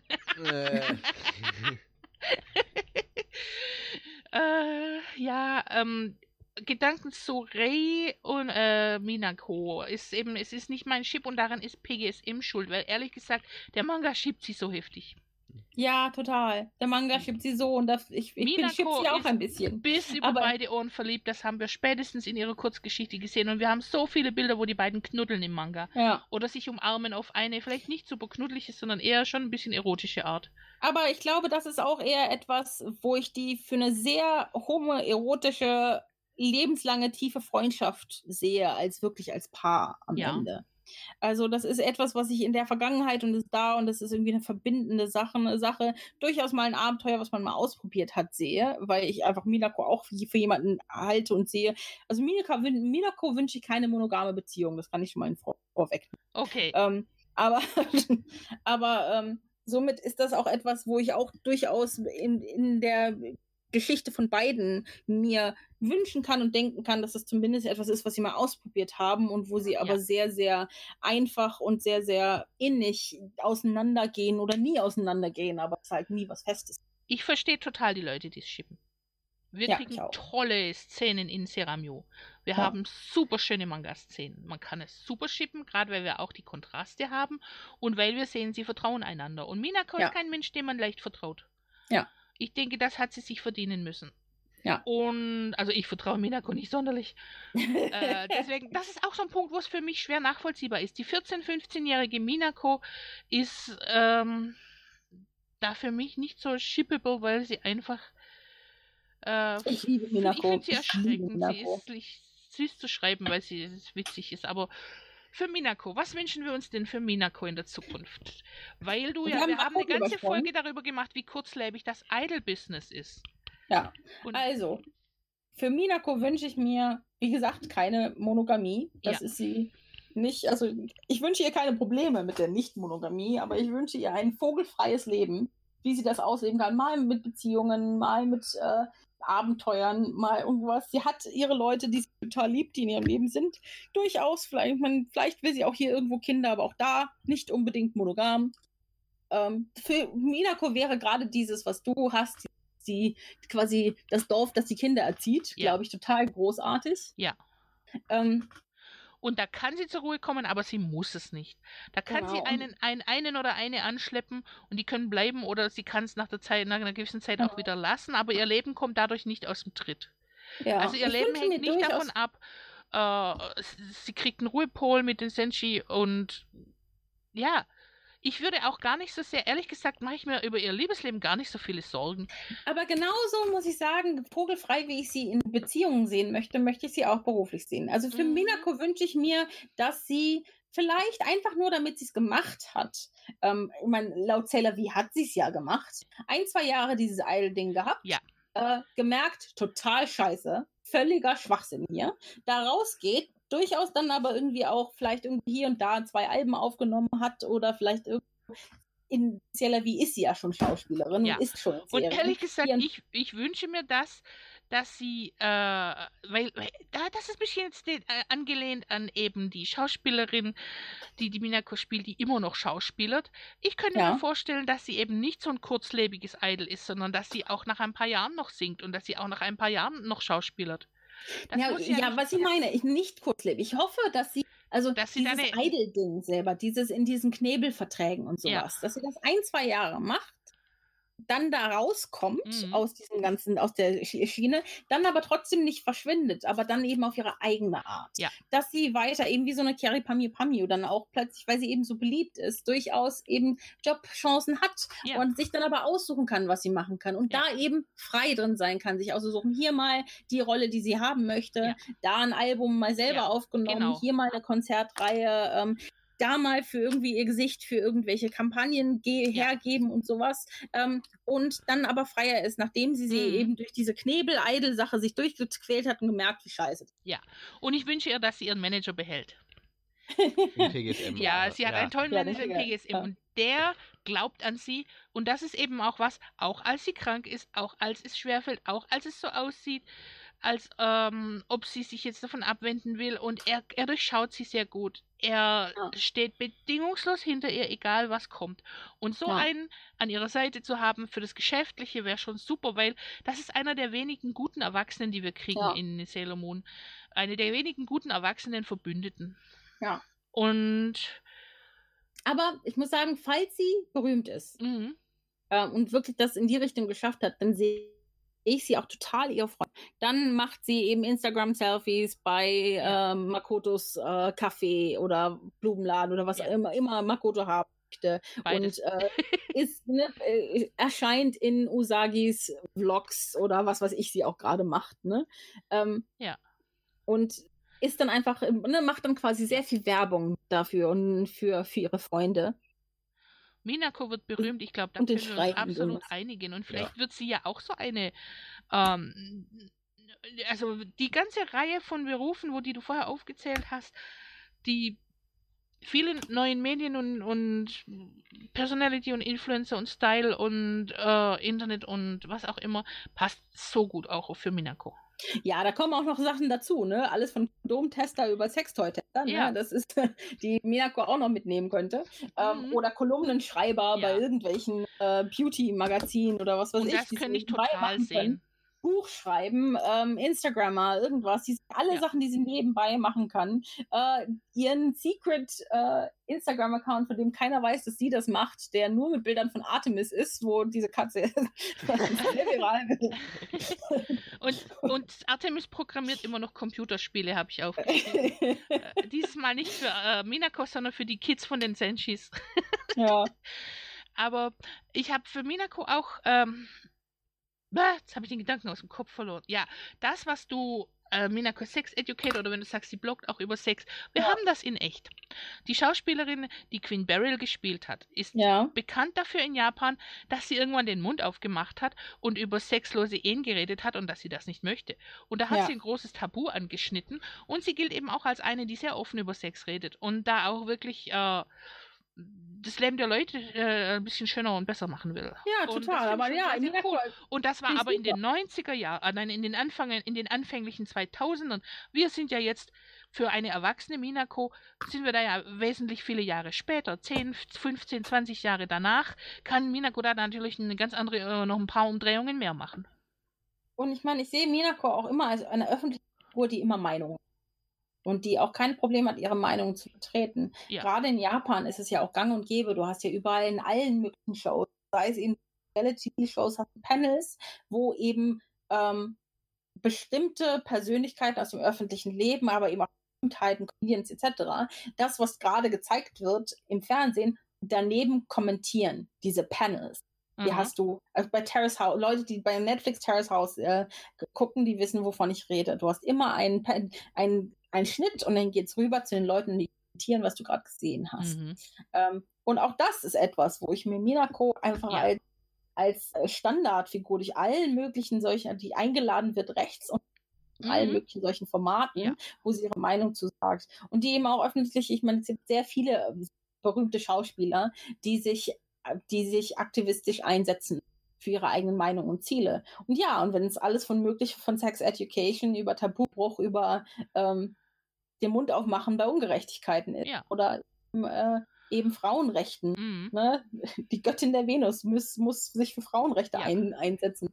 B: Gedanken zu Rei und Minako ist eben, es ist nicht mein Chip und daran ist PGSM schuld, weil ehrlich gesagt, der Manga schiebt sie so heftig.
C: Ja, total. Der Manga schiebt sie so und ich schieb sie auch ein bisschen.
B: Bis über beide Ohren verliebt, das haben wir spätestens in ihrer Kurzgeschichte gesehen und wir haben so viele Bilder, wo die beiden knuddeln im Manga.
C: Ja.
B: Oder sich umarmen auf eine vielleicht nicht super knuddelige, sondern eher schon ein bisschen erotische Art.
C: Aber ich glaube, das ist auch eher etwas, wo ich die für eine sehr homoerotische, lebenslange, tiefe Freundschaft sehe, als wirklich als Paar am Ende. Also das ist etwas, was ich in der Vergangenheit und das ist irgendwie eine verbindende Sache, durchaus mal ein Abenteuer, was man mal ausprobiert hat, sehe, weil ich einfach Minako auch für jemanden halte und sehe. Also Minako wünsche ich keine monogame Beziehung, das kann ich schon mal vorweg.
B: Okay.
C: Aber somit ist das auch etwas, wo ich auch durchaus in der Geschichte von beiden mir wünschen kann und denken kann, dass das zumindest etwas ist, was sie mal ausprobiert haben und wo sie aber sehr, sehr einfach und sehr, sehr innig auseinandergehen oder nie auseinandergehen, aber es halt nie was Festes.
B: Ich verstehe total die Leute, die es schippen. Wir kriegen tolle Szenen in Seramyo. Wir haben super schöne Manga-Szenen. Man kann es super schippen, gerade weil wir auch die Kontraste haben und weil wir sehen, sie vertrauen einander. Und Minako ist kein Mensch, dem man leicht vertraut.
C: Ja.
B: Ich denke, das hat sie sich verdienen müssen.
C: Ja.
B: Und, also ich vertraue Minako nicht sonderlich. Deswegen, das ist auch so ein Punkt, wo es für mich schwer nachvollziehbar ist. Die 14-, 15-jährige Minako ist da für mich nicht so shippable, weil sie einfach
C: ich liebe Minako.
B: Ich finde sie erschreckend. Sie ist süß zu schreiben, weil sie witzig ist, aber für Minako, was wünschen wir uns denn für Minako in der Zukunft? Weil wir haben eine ganze Folge darüber gemacht, wie kurzlebig das Idol-Business ist.
C: Ja, also, für Minako wünsche ich mir, wie gesagt, keine Monogamie. Das ist sie nicht, also ich wünsche ihr keine Probleme mit der Nicht-Monogamie, aber ich wünsche ihr ein vogelfreies Leben, wie sie das ausleben kann. Mal mit Beziehungen, mal mit Abenteuern, mal irgendwas. Sie hat ihre Leute, die sie total liebt, die in ihrem Leben sind. Durchaus, vielleicht will sie auch hier irgendwo Kinder, aber auch da nicht unbedingt monogam. Für Minako wäre gerade dieses, was du hast, sie quasi das Dorf, das die Kinder erzieht, glaube ich, total großartig.
B: Ja. Und da kann sie zur Ruhe kommen, aber sie muss es nicht. Da kann sie einen oder eine anschleppen und die können bleiben oder sie kann es nach einer gewissen Zeit auch wieder lassen, aber ihr Leben kommt dadurch nicht aus dem Tritt.
C: Ja.
B: Also ihr Leben hängt nicht davon ab, sie kriegt einen Ruhepol mit den Senshi und ich würde auch gar nicht so sehr, ehrlich gesagt, mache ich mir über ihr Liebesleben gar nicht so viele Sorgen.
C: Aber genauso muss ich sagen, vogelfrei, wie ich sie in Beziehungen sehen möchte, möchte ich sie auch beruflich sehen. Also für Minako wünsche ich mir, dass sie vielleicht einfach nur, damit sie es gemacht hat, ich meine, laut Sailor V hat sie es ja gemacht, 1-2 Jahre dieses Idol-Ding gehabt, gemerkt, total scheiße, völliger Schwachsinn hier, da rausgeht, durchaus dann aber irgendwie auch vielleicht irgendwie hier und da 2 Alben aufgenommen hat oder vielleicht irgendwie in Sailor V ist sie ja schon Schauspielerin und ist schon
B: Serie. Und ehrlich gesagt, ich wünsche mir dass sie, weil das ist ein bisschen jetzt angelehnt an eben die Schauspielerin, die Minako spielt, die immer noch schauspielert. Ich könnte mir vorstellen, dass sie eben nicht so ein kurzlebiges Idol ist, sondern dass sie auch nach ein paar Jahren noch singt und dass sie auch nach ein paar Jahren noch schauspielert.
C: Was ich meine, nicht kurzlebig. Ich hoffe, dass sie dieses Idol-Ding selber, in diesen Knebelverträgen und sowas, dass sie das 1-2 Jahre macht dann da rauskommt
B: Mhm.
C: aus diesem ganzen, aus der Schiene, dann aber trotzdem nicht verschwindet, aber dann eben auf ihre eigene Art.
B: Ja.
C: Dass sie weiter eben wie so eine Chiari Pamio Pamio dann auch plötzlich, weil sie eben so beliebt ist, durchaus eben Jobchancen hat
B: Ja.
C: und sich dann aber aussuchen kann, was sie machen kann und
B: Ja.
C: da eben frei drin sein kann, sich aussuchen, hier mal die Rolle, die sie haben möchte,
B: Ja.
C: da ein Album mal selber
B: Ja,
C: aufgenommen,
B: genau.
C: hier mal eine Konzertreihe, da mal für irgendwie ihr Gesicht für irgendwelche Kampagnen
B: Ja.
C: hergeben und sowas. Und dann aber freier ist, nachdem sie
B: Mhm.
C: eben durch diese Knebel-Eidel-Sache sich durchgequält hat und gemerkt, wie scheiße.
B: Ja. Und ich wünsche ihr, dass sie ihren Manager behält.
D: In PGSM.
B: Ja, sie hat einen tollen
C: Ja,
B: Manager in
C: mega.
B: PGSM
C: Ja.
B: und der glaubt an sie. Und das ist eben auch was, auch als sie krank ist, auch als es schwerfällt, auch als es so aussieht, als ob sie sich jetzt davon abwenden will. Und er durchschaut sie sehr gut. Er
C: Ja.
B: steht bedingungslos hinter ihr, egal was kommt. Und so
C: Ja.
B: einen an ihrer Seite zu haben für das Geschäftliche wäre schon super, weil das ist einer der wenigen guten Erwachsenen, die wir kriegen
C: Ja.
B: in Sailor Moon. Eine der wenigen guten erwachsenen Verbündeten.
C: Ja.
B: Und
C: Aber ich muss sagen, falls sie berühmt ist
B: mhm.
C: und wirklich das in die Richtung geschafft hat, dann sehe ich sie auch total ihr Freund. Dann macht sie eben Instagram-Selfies bei Makotos Café oder Blumenladen oder was
B: Ja.
C: immer Makoto haben möchte.
B: Beides.
C: Und erscheint in Usagis Vlogs oder was weiß ich sie auch gerade macht. Ne?
B: Ja.
C: Und ist dann einfach, macht dann quasi sehr viel Werbung dafür und für ihre Freunde.
B: Minako wird berühmt, ich glaube, da
C: und den
B: können wir uns
C: Schreiben
B: absolut
C: irgendwas.
B: einigen. Und vielleicht wird sie ja auch so eine, also die ganze Reihe von Berufen, die du vorher aufgezählt hast, die vielen neuen Medien und Personality und Influencer und Style und Internet und was auch immer, passt so gut auch für Minako.
C: Ja, da kommen auch noch Sachen dazu, ne? Alles von Kondomtester über Sextoy-Tester,
B: Ja.
C: ne? Das ist, die Minako auch noch mitnehmen könnte. Oder Kolumnenschreiber bei irgendwelchen Beauty-Magazinen oder was weiß
B: und
C: ich.
B: das
C: die
B: könnte ich
C: sie nebenbei
B: total
C: machen können.
B: sehen.
C: Buch schreiben, Instagrammer, irgendwas. Die alle Sachen, die sie nebenbei machen kann. Ihren Secret Instagram-Account, von dem keiner weiß, dass sie das macht, der nur mit Bildern von Artemis ist, wo diese Katze sehr viral wird.
B: Und Artemis programmiert immer noch Computerspiele, habe ich aufgeschrieben. Dieses Mal nicht für Minako, sondern für die Kids von den Senshis.
C: Ja.
B: Aber ich habe für Minako auch jetzt habe ich den Gedanken aus dem Kopf verloren. Ja, das, was du Minako Sex Educator oder wenn du sagst, sie bloggt auch über Sex, wir haben das in echt. Die Schauspielerin, die Queen Beryl gespielt hat, ist bekannt dafür in Japan, dass sie irgendwann den Mund aufgemacht hat und über sexlose Ehen geredet hat und dass sie das nicht möchte. Und da hat sie ein großes Tabu angeschnitten und sie gilt eben auch als eine, die sehr offen über Sex redet und da auch wirklich das Leben der Leute ein bisschen schöner und besser machen will.
C: Ja, total. Aber ja,
B: sehr cool. Und das war aber in den 90er Jahren, nein, in den anfänglichen 2000ern. Wir sind ja jetzt für eine erwachsene Minako, sind wir da ja wesentlich viele Jahre später, 10, 15, 20 Jahre danach, kann Minako da natürlich eine ganz andere, noch ein paar Umdrehungen mehr machen.
C: Und ich meine, ich sehe Minako auch immer als eine öffentliche Figur, die immer Meinung hat. Und die auch kein Problem hat, ihre Meinung zu vertreten.
B: Ja.
C: Gerade in Japan ist es ja auch gang und gäbe. Du hast ja überall in allen möglichen Shows, sei es in Reality-Shows, hast du Panels, wo eben bestimmte Persönlichkeiten aus dem öffentlichen Leben, aber eben auch Berühmtheiten, Comedians etc., das, was gerade gezeigt wird im Fernsehen, daneben kommentieren, diese Panels. Die hast du bei Terrace House, Leute, die bei Netflix Terrace House gucken, die wissen, wovon ich rede. Du hast immer einen Schnitt und dann geht's rüber zu den Leuten, die kommentieren, was du gerade gesehen hast. Und auch das ist etwas, wo ich mir Minako einfach als Standardfigur durch allen möglichen solchen, die eingeladen wird rechts und allen möglichen solchen Formaten, wo sie ihre Meinung zu sagt. Und die eben auch öffentlich, ich meine, es gibt sehr viele berühmte Schauspieler, die sich aktivistisch einsetzen für ihre eigenen Meinungen und Ziele. Und ja, und wenn es alles von Sex Education über Tabubruch, über den Mund aufmachen bei Ungerechtigkeiten ist oder eben Frauenrechten. Ne? Die Göttin der Venus muss sich für Frauenrechte einsetzen.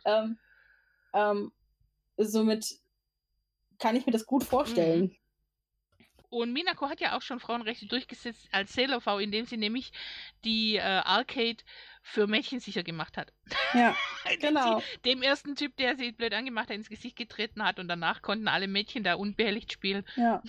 C: Somit kann ich mir das gut vorstellen.
B: Und Minako hat ja auch schon Frauenrechte durchgesetzt als Sailor V, indem sie nämlich die Arcade für Mädchen sicher gemacht hat.
C: Ja,
B: Als
C: genau.
B: sie dem ersten Typ, der sie blöd angemacht hat, ins Gesicht getreten hat und danach konnten alle Mädchen da unbehelligt spielen.
C: Ja.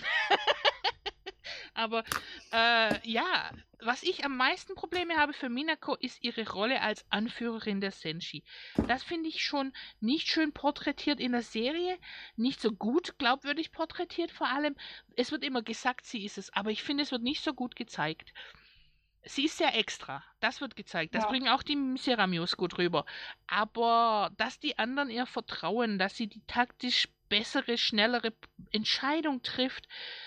B: Aber ja, was ich am meisten Probleme habe für Minako ist ihre Rolle als Anführerin der Senshi. Das finde ich schon nicht schön porträtiert in der Serie, nicht so gut glaubwürdig porträtiert vor allem. Es wird immer gesagt, sie ist es, aber ich finde, es wird nicht so gut gezeigt. Sie ist sehr extra, das wird gezeigt. Das
C: Ja.
B: bringen auch die Seramios gut rüber. Aber dass die anderen ihr vertrauen, dass sie die taktisch bessere, schnellere Entscheidung trifft,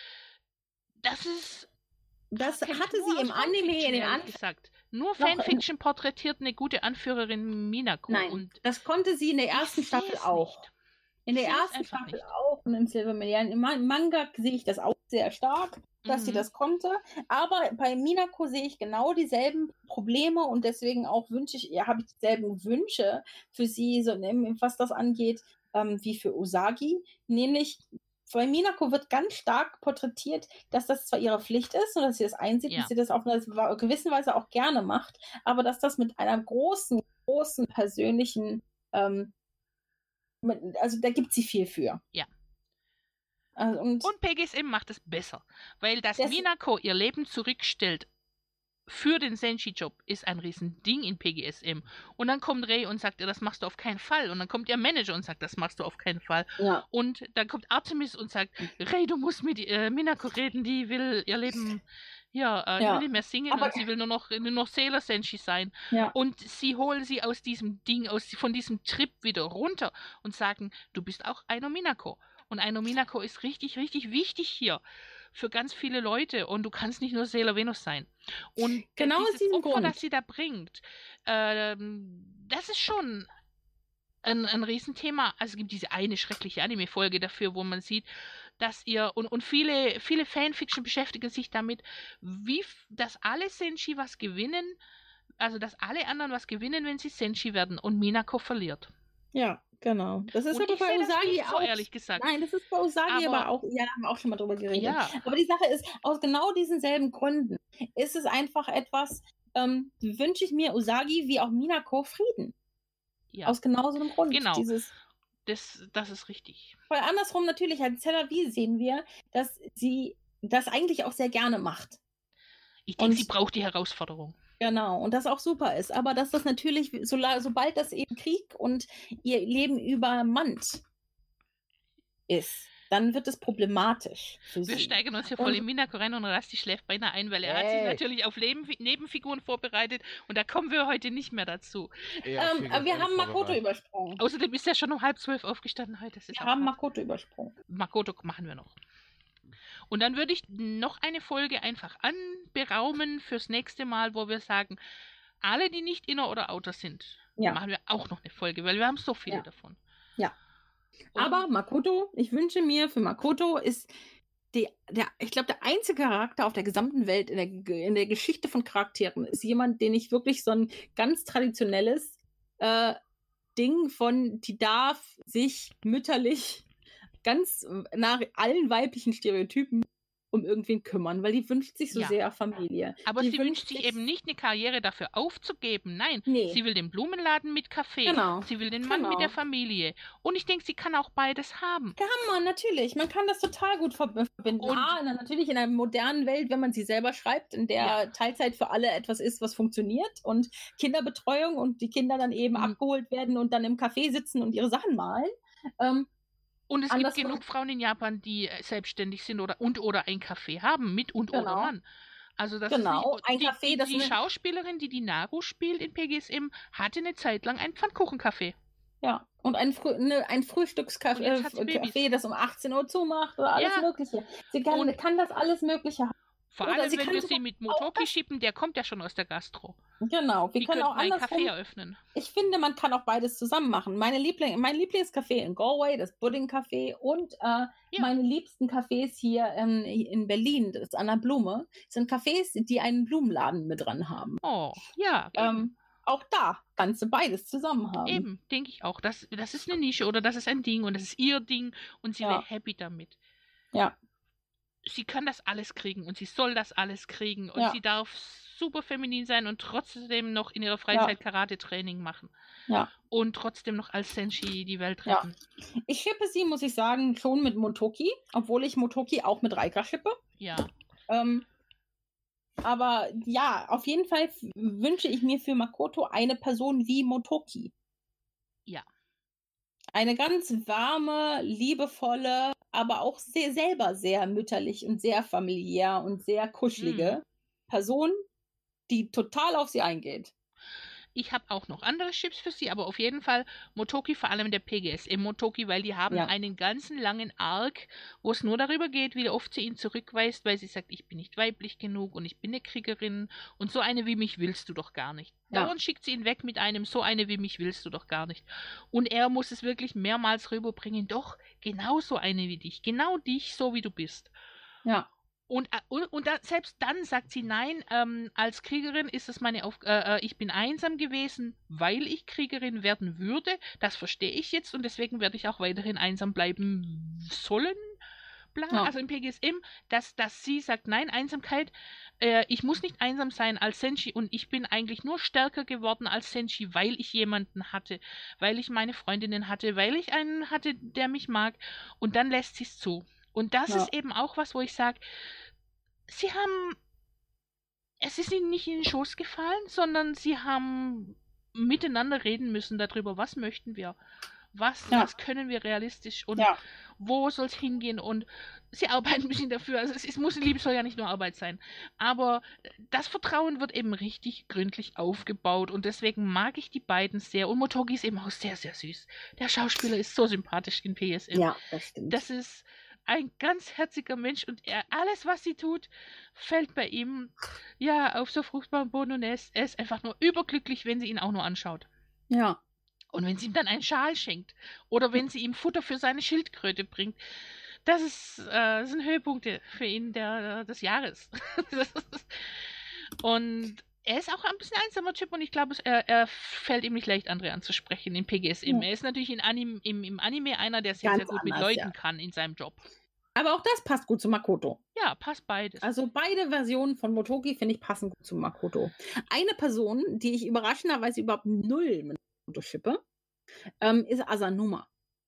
C: Das
B: kenn ich
C: hatte
B: nur
C: sie im
B: aus
C: Anime
B: Fanfiction,
C: in den
B: ehrlich
C: Anfang.
B: gesagt. Nur
C: Doch,
B: Fanfiction porträtiert eine gute Anführerin Minako.
C: Nein,
B: Und
C: das konnte sie in der
B: ich
C: ersten
B: sehe
C: Staffel
B: es
C: auch.
B: nicht.
C: In der
B: Ich sehe es
C: ersten
B: einfach
C: Staffel
B: nicht.
C: auch und in Silver Million. Im Manga sehe ich das auch sehr stark, dass sie
B: Mhm.
C: das konnte. Aber bei Minako sehe ich genau dieselben Probleme und deswegen auch habe ich dieselben Wünsche für sie, so was das angeht, wie für Usagi. Nämlich, bei Minako wird ganz stark porträtiert, dass das zwar ihre Pflicht ist und dass sie das einsieht,
B: Ja.
C: dass sie das auf eine gewisse Weise auch gerne macht, aber dass das mit einer großen persönlichen also da gibt sie viel für.
B: Ja.
C: Also, und
B: Und PGSM macht es besser, weil dass
C: Das-
B: Minako ihr Leben zurückstellt für den Senshi-Job ist ein Riesending in PGSM. Und dann kommt Rei und sagt, ja, das machst du auf keinen Fall. Und dann kommt ihr Manager und sagt, das machst du auf keinen Fall.
C: ja,
B: Und dann kommt Artemis und sagt, Rei, du musst mit Minako reden, die will ihr Leben, die
C: Ja.
B: will nicht mehr singen
C: Aber-
B: und sie will nur noch Sailor Senshi sein.
C: ja,
B: Und sie holen sie aus diesem Ding, von diesem Trip wieder runter und sagen, du bist auch Aino Minako. Und Aino Minako ist richtig, richtig wichtig hier für ganz viele Leute. Und du kannst nicht nur Sailor Venus sein. Und
C: Genau aus
B: dieses
C: diesem
B: Opfer,
C: Grund.
B: das sie da bringt, das ist schon ein Riesenthema. Also es gibt diese eine schreckliche Anime-Folge dafür, wo man sieht, dass und viele Fanfiction beschäftigen sich damit, dass alle Senshi was gewinnen, also dass alle anderen was gewinnen, wenn sie Senshi werden und Minako verliert.
C: ja, genau. Das ist
B: Und
C: aber
B: ich
C: bei
B: sehe das
C: Usagi
B: nicht so,
C: auch.
B: ehrlich gesagt.
C: Nein, das ist bei Usagi
B: Aber-
C: aber auch, ja, da haben wir auch schon mal drüber geredet.
B: Ja.
C: Aber die Sache ist, aus genau diesen selben Gründen ist es einfach etwas, wünsche ich mir Usagi wie auch Minako Frieden.
B: Ja,
C: Aus genau so einem Grund.
B: Genau.
C: Dieses,
B: das ist richtig.
C: weil andersrum natürlich, als Tel-Aviv sehen wir, dass sie das eigentlich auch sehr gerne macht.
B: Ich denke,
C: Und-
B: sie braucht die Herausforderung.
C: Genau, und das auch super ist. Aber dass das natürlich, sobald das eben Krieg und ihr Leben übermannt ist, dann wird es problematisch für
B: Wir
C: sie.
B: steigern uns hier
C: Und-
B: voll in Minako rein und Rasti schläft beinahe ein, weil er hat sich
C: Hey.
B: natürlich auf Nebenfiguren vorbereitet und da kommen wir heute nicht mehr dazu.
C: Aber wir haben Makoto übersprungen.
B: Außerdem ist er schon um 11:30 aufgestanden heute. Das ist
C: Wir
B: auch
C: haben
B: hart.
C: Makoto übersprungen.
B: Makoto machen wir noch. Und dann würde ich noch eine Folge einfach anberaumen fürs nächste Mal, wo wir sagen, alle, die nicht Inner oder Outer sind,
C: Ja.
B: machen wir auch noch eine Folge, weil wir haben so viele
C: Ja.
B: davon.
C: Ja.
B: Und
C: Aber Makoto, ich wünsche mir, für Makoto ist ich glaube, der einzige Charakter auf der gesamten Welt in der Geschichte von Charakteren ist jemand, den ich wirklich so ein ganz traditionelles Ding die darf sich mütterlich ganz nach allen weiblichen Stereotypen um irgendwen kümmern, weil die wünscht sich so
B: Ja.
C: sehr Familie.
B: aber
C: die
B: sie wünscht sich eben nicht, eine Karriere dafür aufzugeben. Nein,
C: Nee.
B: sie will den Blumenladen mit Kaffee.
C: Genau.
B: Sie will den Mann
C: Genau.
B: mit der Familie. Und ich denke, sie kann auch beides haben.
C: Kann man, natürlich. Man kann das total gut verbinden.
B: Und-
C: Natürlich in einer modernen Welt, wenn man sie selber schreibt, in der
B: Ja.
C: Teilzeit für alle etwas ist, was funktioniert und Kinderbetreuung und die Kinder dann eben
B: Mhm.
C: abgeholt werden und dann im Café sitzen und ihre Sachen malen.
B: Und es gibt
C: Andersrum-
B: genug Frauen in Japan, die selbstständig sind oder ein Café haben, mit oder
C: Genau.
B: Mann. Also das
C: Genau,
B: ist
C: ein
B: nicht,
C: Café, das
B: die
C: eine-
B: Schauspielerin, die Naru spielt in PGSM, hatte eine Zeit lang ein Pfannkuchencafé.
C: Ja. Und ein
B: Und jetzt hat sie
C: Frühstückscafé,
B: Babys.
C: das um 18 Uhr zumacht oder alles
B: Ja.
C: Mögliche. Sie
B: Und-
C: kann das alles Mögliche haben.
B: Vor
C: Oder
B: allem,
C: sie
B: wenn
C: kann
B: wir
C: sogar
B: sie mit
C: auch
B: Motoki schippen, der kommt ja schon aus der Gastro.
C: Genau. Wir
B: Die
C: können auch
B: könnten ein
C: andersrum.
B: Café eröffnen.
C: Ich finde, man kann auch beides zusammen machen. Mein Lieblingscafé in Galway, das Pudding Café und meine liebsten Cafés hier in Berlin, das Anna Blume, sind Cafés, die einen Blumenladen mit dran haben.
B: Oh, ja, eben,
C: Auch da kannst du beides zusammen haben.
B: eben denke ich auch. Das ist eine Nische oder das ist ein Ding und das ist ihr Ding und sie
C: Ja.
B: wäre happy damit.
C: Ja.
B: sie kann das alles kriegen und sie soll das alles kriegen und sie darf super feminin sein und trotzdem noch in ihrer Freizeit Karate-Training machen.
C: Ja.
B: Und trotzdem noch als Senshi die Welt retten.
C: Ich schippe sie, muss ich sagen, schon mit Motoki, obwohl ich Motoki auch mit Reika schippe.
B: Ja.
C: Aber ja, auf jeden Fall wünsche ich mir für Makoto eine Person wie Motoki.
B: Ja.
C: Eine ganz warme, liebevolle, aber auch selber sehr mütterlich und sehr familiär und sehr kuschelige Person, die total auf sie eingeht.
B: Ich habe auch noch andere Chips für sie, aber auf jeden Fall Motoki, vor allem der PGSM Motoki, weil die haben einen ganzen langen Arc, wo es nur darüber geht, wie oft sie ihn zurückweist, weil sie sagt, ich bin nicht weiblich genug und ich bin eine Kriegerin und so eine wie mich willst du doch gar nicht. Dauernd schickt sie ihn weg mit einem, so eine wie mich willst du doch gar nicht. Und er muss es wirklich mehrmals rüberbringen, doch, genau so eine wie dich, genau dich, so wie du bist.
C: Ja.
B: Und selbst dann sagt sie, nein, als Kriegerin ist es ich bin einsam gewesen, weil ich Kriegerin werden würde. Das verstehe ich jetzt und deswegen werde ich auch weiterhin einsam bleiben sollen. Also im PGSM, dass sie sagt, nein, Einsamkeit, ich muss nicht einsam sein als Senshi und ich bin eigentlich nur stärker geworden als Senshi, weil ich jemanden hatte, weil ich meine Freundinnen hatte, weil ich einen hatte, der mich mag und dann lässt sie es zu. Und das ist eben auch was, wo ich sage, es ist ihnen nicht in den Schoß gefallen, sondern sie haben miteinander reden müssen darüber, was möchten wir, was können wir realistisch und wo soll es hingehen und sie arbeiten ein bisschen dafür. Also Liebe soll ja nicht nur Arbeit sein, aber das Vertrauen wird eben richtig gründlich aufgebaut und deswegen mag ich die beiden sehr und Motoki ist eben auch sehr, sehr süß. Der Schauspieler ist so sympathisch in PSM.
C: Ja, das stimmt.
B: Das ist ein ganz herziger Mensch und alles, was sie tut, fällt bei ihm auf so fruchtbaren Boden und er ist einfach nur überglücklich, wenn sie ihn auch nur anschaut.
C: Ja.
B: Und wenn sie ihm dann einen Schal schenkt oder wenn sie ihm Futter für seine Schildkröte bringt, das sind Höhepunkte für ihn des Jahres. Und er ist auch ein bisschen einsamer Typ und ich glaube, er fällt ihm nicht leicht, andere anzusprechen in PGSM. Er ist natürlich im Anime einer, der sehr, sehr gut mit Leuten kann in seinem Job.
C: Aber auch das passt gut zu Makoto.
B: Ja, passt beides.
C: Also beide Versionen von Motoki, finde ich, passen gut zu Makoto. Eine Person, die ich überraschenderweise überhaupt null mit Makoto schippe, ist Asanuma.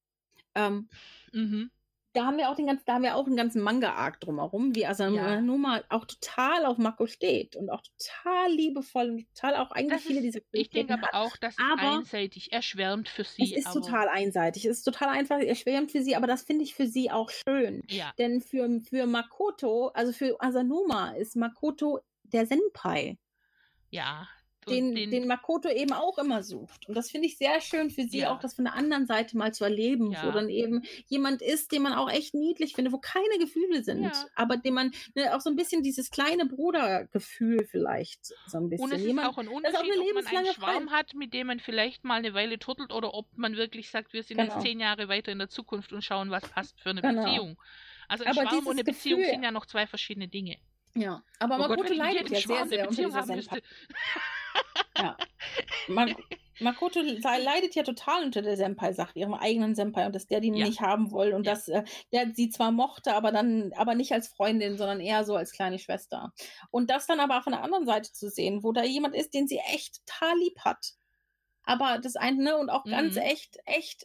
C: Da haben wir auch einen ganzen Manga-Arc drumherum, wie Asanuma auch total auf Mako steht und auch total liebevoll und total auch eigentlich viele dieser
B: Ich denke aber auch, das ist einseitig. Er schwärmt für sie.
C: Es ist total einseitig. Es ist total einfach. Er schwärmt für sie, aber das finde ich für sie auch schön.
B: Ja.
C: Denn für Makoto, also für Asanuma, ist Makoto der Senpai.
B: Ja.
C: Den Makoto eben auch immer sucht. Und das finde ich sehr schön für sie, auch das von der anderen Seite mal zu erleben, wo dann eben jemand ist, den man auch echt niedlich findet, wo keine Gefühle sind, aber dem man auch so ein bisschen dieses kleine Brudergefühl vielleicht so ein bisschen.
B: Und es ist auch ein Unterschied, ob man einen Schwarm hat, mit dem man vielleicht mal eine Weile turtelt oder ob man wirklich sagt, wir sind jetzt 10 Jahre weiter in der Zukunft und schauen, was passt für eine Beziehung. Also ein Schwarm und eine Beziehung sind ja noch 2 verschiedene Dinge.
C: Ja, aber Makoto leidet ja sehr, sehr unter dieser Senpai. Ja. Makoto leidet ja total unter der Senpai-Sache, ihrem eigenen Senpai, und dass der die nicht haben will und dass der sie zwar mochte, aber nicht als Freundin, sondern eher so als kleine Schwester. Und das dann aber von der anderen Seite zu sehen, wo da jemand ist, den sie echt total lieb hat. Aber das eine und auch ganz echt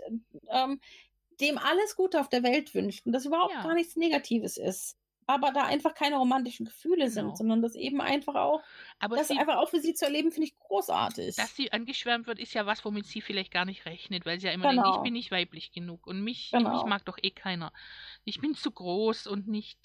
C: dem alles Gute auf der Welt wünscht und das überhaupt gar nichts Negatives ist. Aber da einfach keine romantischen Gefühle sind, sondern das eben einfach auch, einfach auch für sie zu erleben, finde ich großartig.
B: Dass sie angeschwärmt wird, ist ja was, womit sie vielleicht gar nicht rechnet, weil sie ja immer denkt, ich bin nicht weiblich genug und mich mag doch eh keiner. Ich bin zu groß und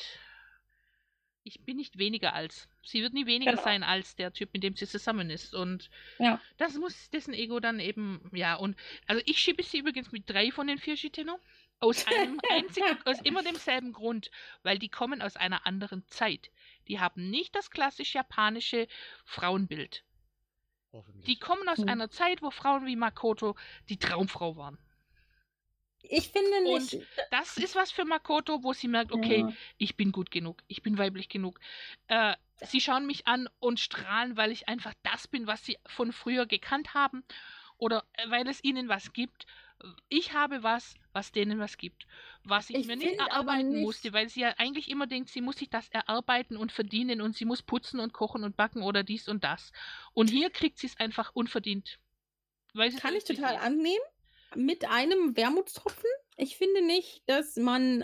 B: ich bin nicht weniger als. Sie wird nie weniger sein als der Typ, mit dem sie zusammen ist. Und das muss dessen Ego dann eben, und also ich schiebe sie übrigens mit 3 von den 4 Shiteno. Aus immer demselben Grund, weil die kommen aus einer anderen Zeit. Die haben nicht das klassisch japanische Frauenbild. Die kommen aus einer Zeit, wo Frauen wie Makoto die Traumfrau waren.
C: Ich finde nicht.
B: Und das ist was für Makoto, wo sie merkt, okay, ich bin gut genug, ich bin weiblich genug. Sie schauen mich an und strahlen, weil ich einfach das bin, was sie von früher gekannt haben. Oder weil es ihnen was gibt, ich habe was denen was gibt. Was ich mir nicht
C: finde aber
B: erarbeiten
C: nicht-
B: musste, weil sie ja eigentlich immer denkt, sie muss sich das erarbeiten und verdienen und sie muss putzen und kochen und backen oder dies und das. Und hier kriegt sie es einfach unverdient. Weil sie es
C: Kann ich
B: richtig
C: total
B: ist.
C: annehmen. Mit einem Wermutstropfen. Ich finde nicht, dass man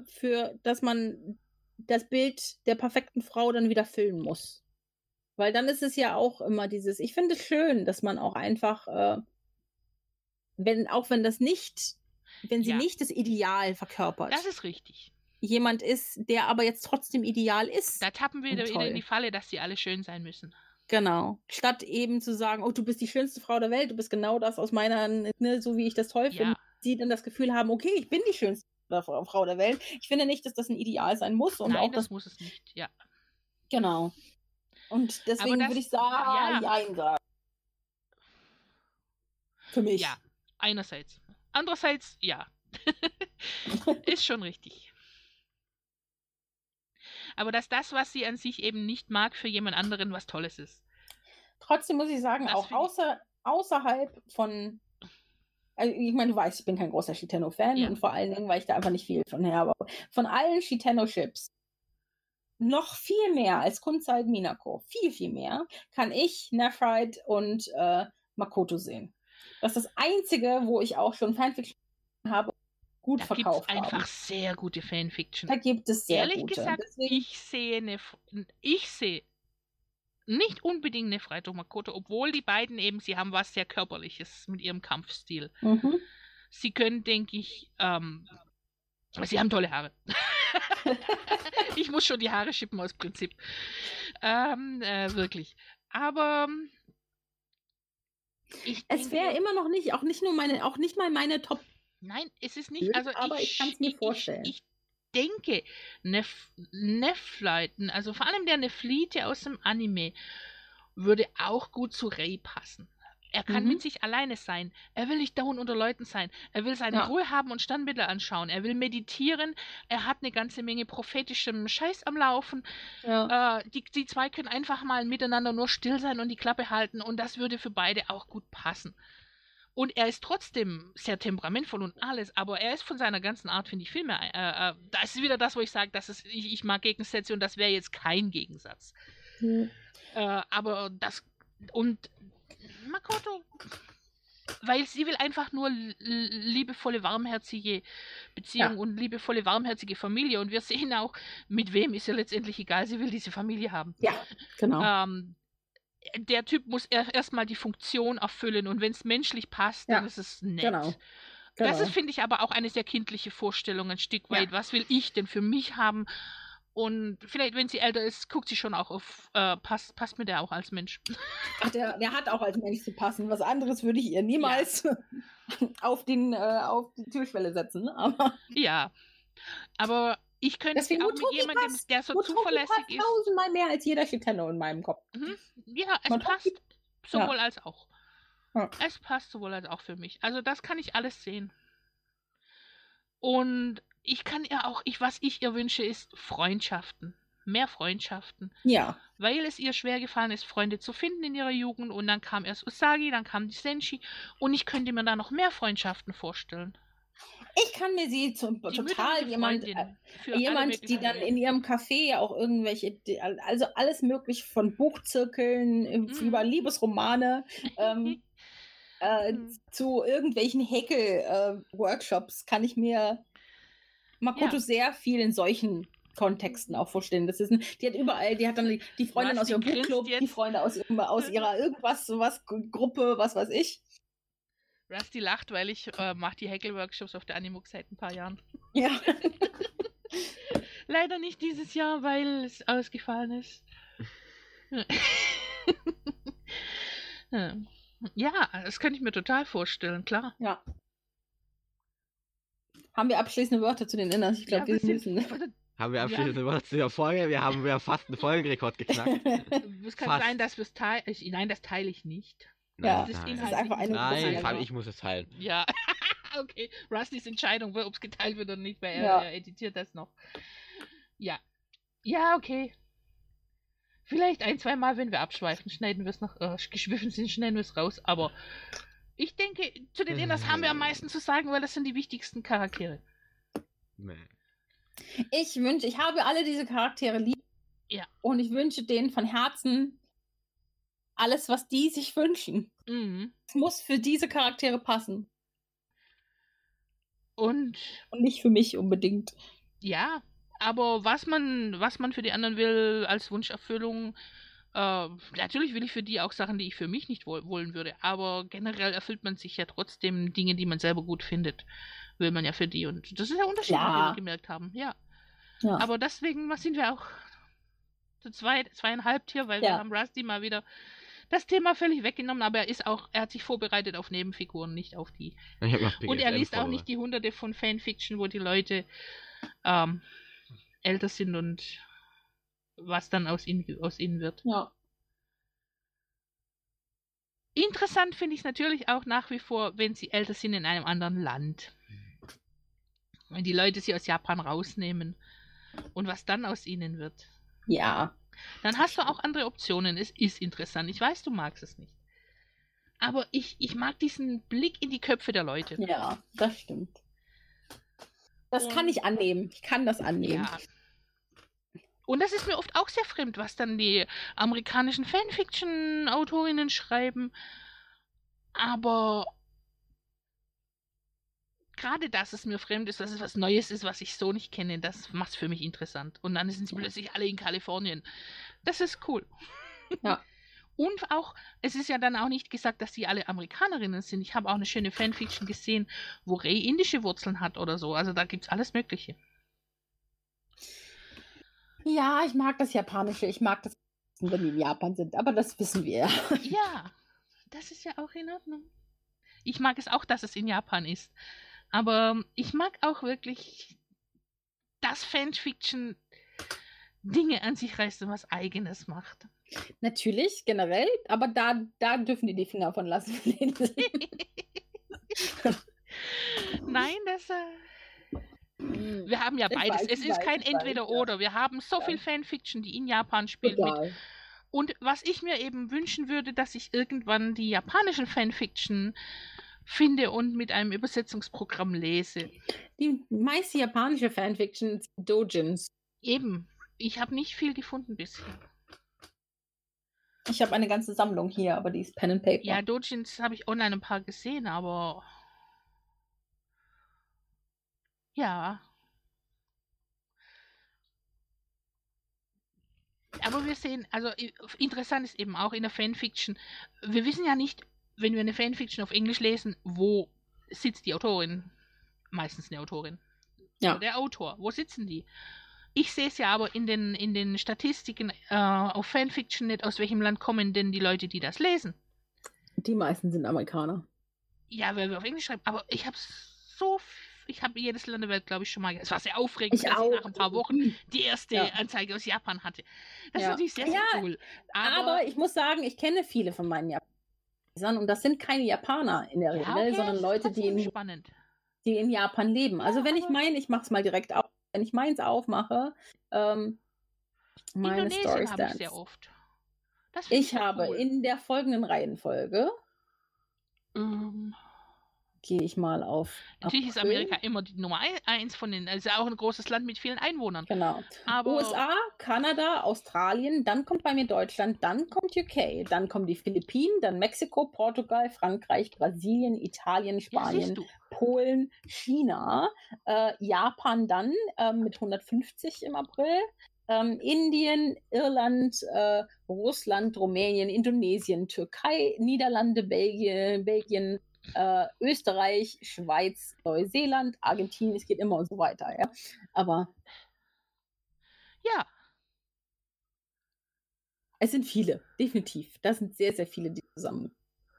C: das Bild der perfekten Frau dann wieder füllen muss. Weil dann ist es ja auch immer dieses, ich finde es schön, dass man auch einfach, wenn sie
B: Ja.
C: nicht das Ideal verkörpert,
B: Das ist richtig.
C: jemand ist, der aber jetzt trotzdem ideal ist.
B: Da tappen wir
C: Und
B: wieder in
C: toll.
B: die Falle, dass sie alle schön sein müssen.
C: Genau. Statt eben zu sagen, oh, du bist die schönste Frau der Welt, du bist genau das aus meiner, ne, so wie ich das toll finde.
B: Ja.
C: Sie dann das Gefühl haben, okay, ich bin die schönste Frau der Welt. Ich finde nicht, dass das ein Ideal sein muss. Und
B: Nein,
C: auch
B: das muss es nicht. Ja.
C: Genau. Und deswegen
B: das-
C: würde ich sagen,
B: ja.
C: jein sagen. Für mich.
B: Ja, einerseits. Andererseits, ja. Ist schon richtig. Aber dass das, was sie an sich eben nicht mag, für jemand anderen was Tolles ist.
C: Trotzdem muss ich sagen,
B: Das
C: auch
B: finde
C: außerhalb von. Also ich meine, du weißt, ich bin kein großer Shiteno-Fan
B: Ja.
C: und vor allen Dingen, weil ich da einfach nicht viel von her habe. Von allen Shiteno-Ships noch viel mehr als Kunzite Minako, viel, viel mehr, kann ich Nephrite und Makoto sehen. Das ist das Einzige, wo ich auch schon Fanfiction habe, gut
B: Da gibt es
C: verkauft
B: einfach
C: habe.
B: sehr gute Fanfiction.
C: Da gibt es sehr
B: Ehrlich
C: gute.
B: gesagt,
C: Deswegen,
B: ich sehe nicht unbedingt Nephrite und Makoto, obwohl die beiden eben, sie haben was sehr Körperliches mit ihrem Kampfstil.
C: mhm.
B: Sie können, denke ich, sie haben tolle Haare. Ich muss schon die Haare schippen aus Prinzip. Wirklich. Aber ich
C: Es wäre
B: denke,
C: immer noch nicht, auch nicht mal meine Top.
B: nein, es ist nicht. Also
C: aber ich kann's mir vorstellen.
B: Ich denke, Nephliten, also vor allem der Nephlite aus dem Anime, würde auch gut zu Rei passen. Er kann
C: Mhm.
B: mit sich alleine sein. Er will nicht dauernd unter Leuten sein. Er will seine
C: Ja.
B: Ruhe haben und Sternbilder anschauen. Er will meditieren. Er hat eine ganze Menge prophetischem Scheiß am Laufen.
C: Ja.
B: Die zwei können einfach mal miteinander nur still sein und die Klappe halten. Und das würde für beide auch gut passen. Und er ist trotzdem sehr temperamentvoll und alles, aber er ist von seiner ganzen Art, finde ich, viel mehr. Das ist wieder das, wo ich sage, ich mag Gegensätze und das wäre jetzt kein Gegensatz.
C: Mhm.
B: Aber das. Und Makoto. Weil sie will einfach nur liebevolle, warmherzige Beziehung und liebevolle, warmherzige Familie. Und wir sehen auch, mit wem ist ihr letztendlich egal, sie will diese Familie haben.
C: Ja, genau.
B: Der Typ muss erstmal die Funktion erfüllen und wenn es menschlich passt, dann ist es nett.
C: Genau.
B: Das
C: Genau.
B: ist, finde ich, aber auch eine sehr kindliche Vorstellung, ein Stück weit.
C: Ja.
B: Was will ich denn für mich haben? Und vielleicht, wenn sie älter ist, guckt sie schon auch auf, passt mir der auch als Mensch.
C: Ach, der hat auch als Mensch zu passen. Was anderes würde ich ihr niemals auf die Türschwelle setzen. Aber
B: Ja. Aber ich könnte
C: deswegen
B: auch mit
C: Motoki
B: jemandem,
C: passt.
B: der so
C: Motoki
B: zuverlässig
C: passt
B: ist.
C: tausendmal mehr als jeder Shiteno in meinem Kopf.
B: Ja, es
C: Motoki-
B: passt sowohl als auch.
C: Ja.
B: Es passt sowohl als auch für mich. Also das kann ich alles sehen. Und ich kann ihr auch, was ich ihr wünsche, ist Freundschaften. Mehr Freundschaften.
C: Ja.
B: Weil es ihr schwer gefallen ist, Freunde zu finden in ihrer Jugend. Und dann kam erst Usagi, dann kam die Senshi. Und ich könnte mir da noch mehr Freundschaften vorstellen.
C: Ich kann mir sie total jemand, die dann in ihrem Café auch irgendwelche, also alles mögliche von Buchzirkeln über Liebesromane zu irgendwelchen Häkel-Workshops kann ich mir Makoto sehr viel in solchen Kontexten auch vorstellen. Die hat überall, die hat dann die Freundin aus ihrem Buchclub, die Freunde aus ihrer irgendwas, sowas, Gruppe, was weiß ich.
B: Rusty lacht, weil ich mache die Häkel-Workshops auf der Animux seit ein paar Jahren.
C: Ja.
B: Leider nicht dieses Jahr, weil es ausgefallen ist. Ja, das könnte ich mir total vorstellen, klar.
C: Ja. Haben wir abschließende Wörter zu den Inners? Ich glaube, wir müssen.
D: Haben wir abschließende Wörter zu der Folge? Wir haben ja fast einen Folgenrekord geknackt.
B: Es kann sein, dass wir es teilen. Nein, das teile ich nicht.
C: Ja,
B: das
C: ist einfach eine
D: Nein, vor allem ich muss es teilen.
B: Ja, okay. Rustys Entscheidung, ob es geteilt wird oder nicht, weil er editiert das noch. Ja. Ja, okay. Vielleicht ein, zwei Mal, wenn wir abschweifen, schneiden wir es noch, geschwiffen sind, schneiden wir es raus, aber Ich denke, zu den Inners haben wir am meisten zu sagen, weil das sind die wichtigsten Charaktere.
D: Nee.
C: Ich habe alle diese Charaktere lieb.
B: Ja.
C: Und ich wünsche denen von Herzen alles, was die sich wünschen.
B: Mhm.
C: Es muss für diese Charaktere passen.
B: Und
C: nicht für mich unbedingt.
B: ja, aber was man für die anderen will als Wunscherfüllung, natürlich will ich für die auch Sachen, die ich für mich nicht wollen würde, aber generell erfüllt man sich ja trotzdem Dinge, die man selber gut findet, will man ja für die. Und das ist ja unterschiedlich, wie wir gemerkt haben. Ja. Aber deswegen, was sind wir auch zu zweieinhalb hier, weil wir haben Rusty mal wieder das Thema völlig weggenommen, aber er hat sich vorbereitet auf Nebenfiguren, nicht auf die. Und er liest auch nicht die hunderte von Fanfiction, wo die Leute älter sind und was dann aus ihnen wird.
C: Ja.
B: Interessant finde ich es natürlich auch nach wie vor, wenn sie älter sind in einem anderen Land. Wenn die Leute sie aus Japan rausnehmen und was dann aus ihnen wird.
C: Ja.
B: Dann hast du auch andere Optionen. Es ist interessant. Ich weiß, du magst es nicht. Aber ich mag diesen Blick in die Köpfe der Leute.
C: Ja, das stimmt. Das kann ich annehmen. Ich kann das annehmen.
B: Ja. Und das ist mir oft auch sehr fremd, was dann die amerikanischen Fanfiction-Autorinnen schreiben. Aber gerade, dass es mir fremd ist, dass es was Neues ist, was ich so nicht kenne, das macht es für mich interessant. Und dann sind sie plötzlich alle in Kalifornien. Das ist cool.
C: Ja.
B: Und auch, es ist ja dann auch nicht gesagt, dass sie alle Amerikanerinnen sind. Ich habe auch eine schöne Fanfiction gesehen, wo Rey indische Wurzeln hat oder so. Also da gibt es alles Mögliche.
C: Ja, ich mag das Japanische. Ich mag das, wenn die in Japan sind. Aber das wissen wir.
B: Ja, das ist ja auch in Ordnung. Ich mag es auch, dass es in Japan ist. Aber ich mag auch wirklich, dass Fanfiction Dinge an sich reißt und was Eigenes macht.
C: Natürlich, generell. Aber da dürfen die Finger von lassen.
B: Nein, das... wir haben ja beides. Es ist kein Entweder-Oder. Wir haben so viel Fanfiction, die in Japan spielt. Und was ich mir eben wünschen würde, dass ich irgendwann die japanischen Fanfiction finde und mit einem Übersetzungsprogramm lese.
C: Die meiste japanische Fanfiction sind Doujins.
B: Eben. Ich habe nicht viel gefunden bisher.
C: Ich habe eine ganze Sammlung hier, aber die ist Pen and Paper.
B: Ja, Doujins habe ich online ein paar gesehen, aber... Ja. Aber wir sehen, also interessant ist eben auch in der Fanfiction, wir wissen ja nicht, wenn wir eine Fanfiction auf Englisch lesen, wo sitzt die Autorin? Meistens eine Autorin.
C: Ja.
B: Oder der Autor. Wo sitzen die? Ich sehe es ja aber in den Statistiken auf Fanfiction nicht, aus welchem Land kommen denn die Leute, die das lesen.
C: Die meisten sind Amerikaner.
B: Ja, weil wir auf Englisch schreiben. Aber ich habe jedes Land der Welt, glaube ich, schon mal. Es war sehr aufregend, als ich nach ein paar Wochen die erste Anzeige aus Japan hatte. Das ist natürlich sehr, sehr cool.
C: Aber ich muss sagen, ich kenne viele von meinen Japanern und das sind keine Japaner in der Regel, sondern Leute, die in Japan leben. Also wenn ich mache es mal direkt auf. Wenn ich meins aufmache, meine Story
B: habe ich sehr oft.
C: Ich habe cool. In der folgenden Reihenfolge gehe ich mal auf.
B: Natürlich ist Amerika immer die Nummer 1 von den, also auch ein großes Land mit vielen Einwohnern.
C: Genau.
B: Aber
C: USA, Kanada, Australien, dann kommt bei mir Deutschland, dann kommt UK, dann kommen die Philippinen, dann Mexiko, Portugal, Frankreich, Brasilien, Italien, Spanien, Polen, China, Japan dann mit 150 im April, Indien, Irland, Russland, Rumänien, Indonesien, Türkei, Niederlande, Belgien, Österreich, Schweiz, Neuseeland, Argentinien, es geht immer und so weiter, ja. Aber
B: ja.
C: Es sind viele, definitiv. Das sind sehr, sehr viele, die zusammen.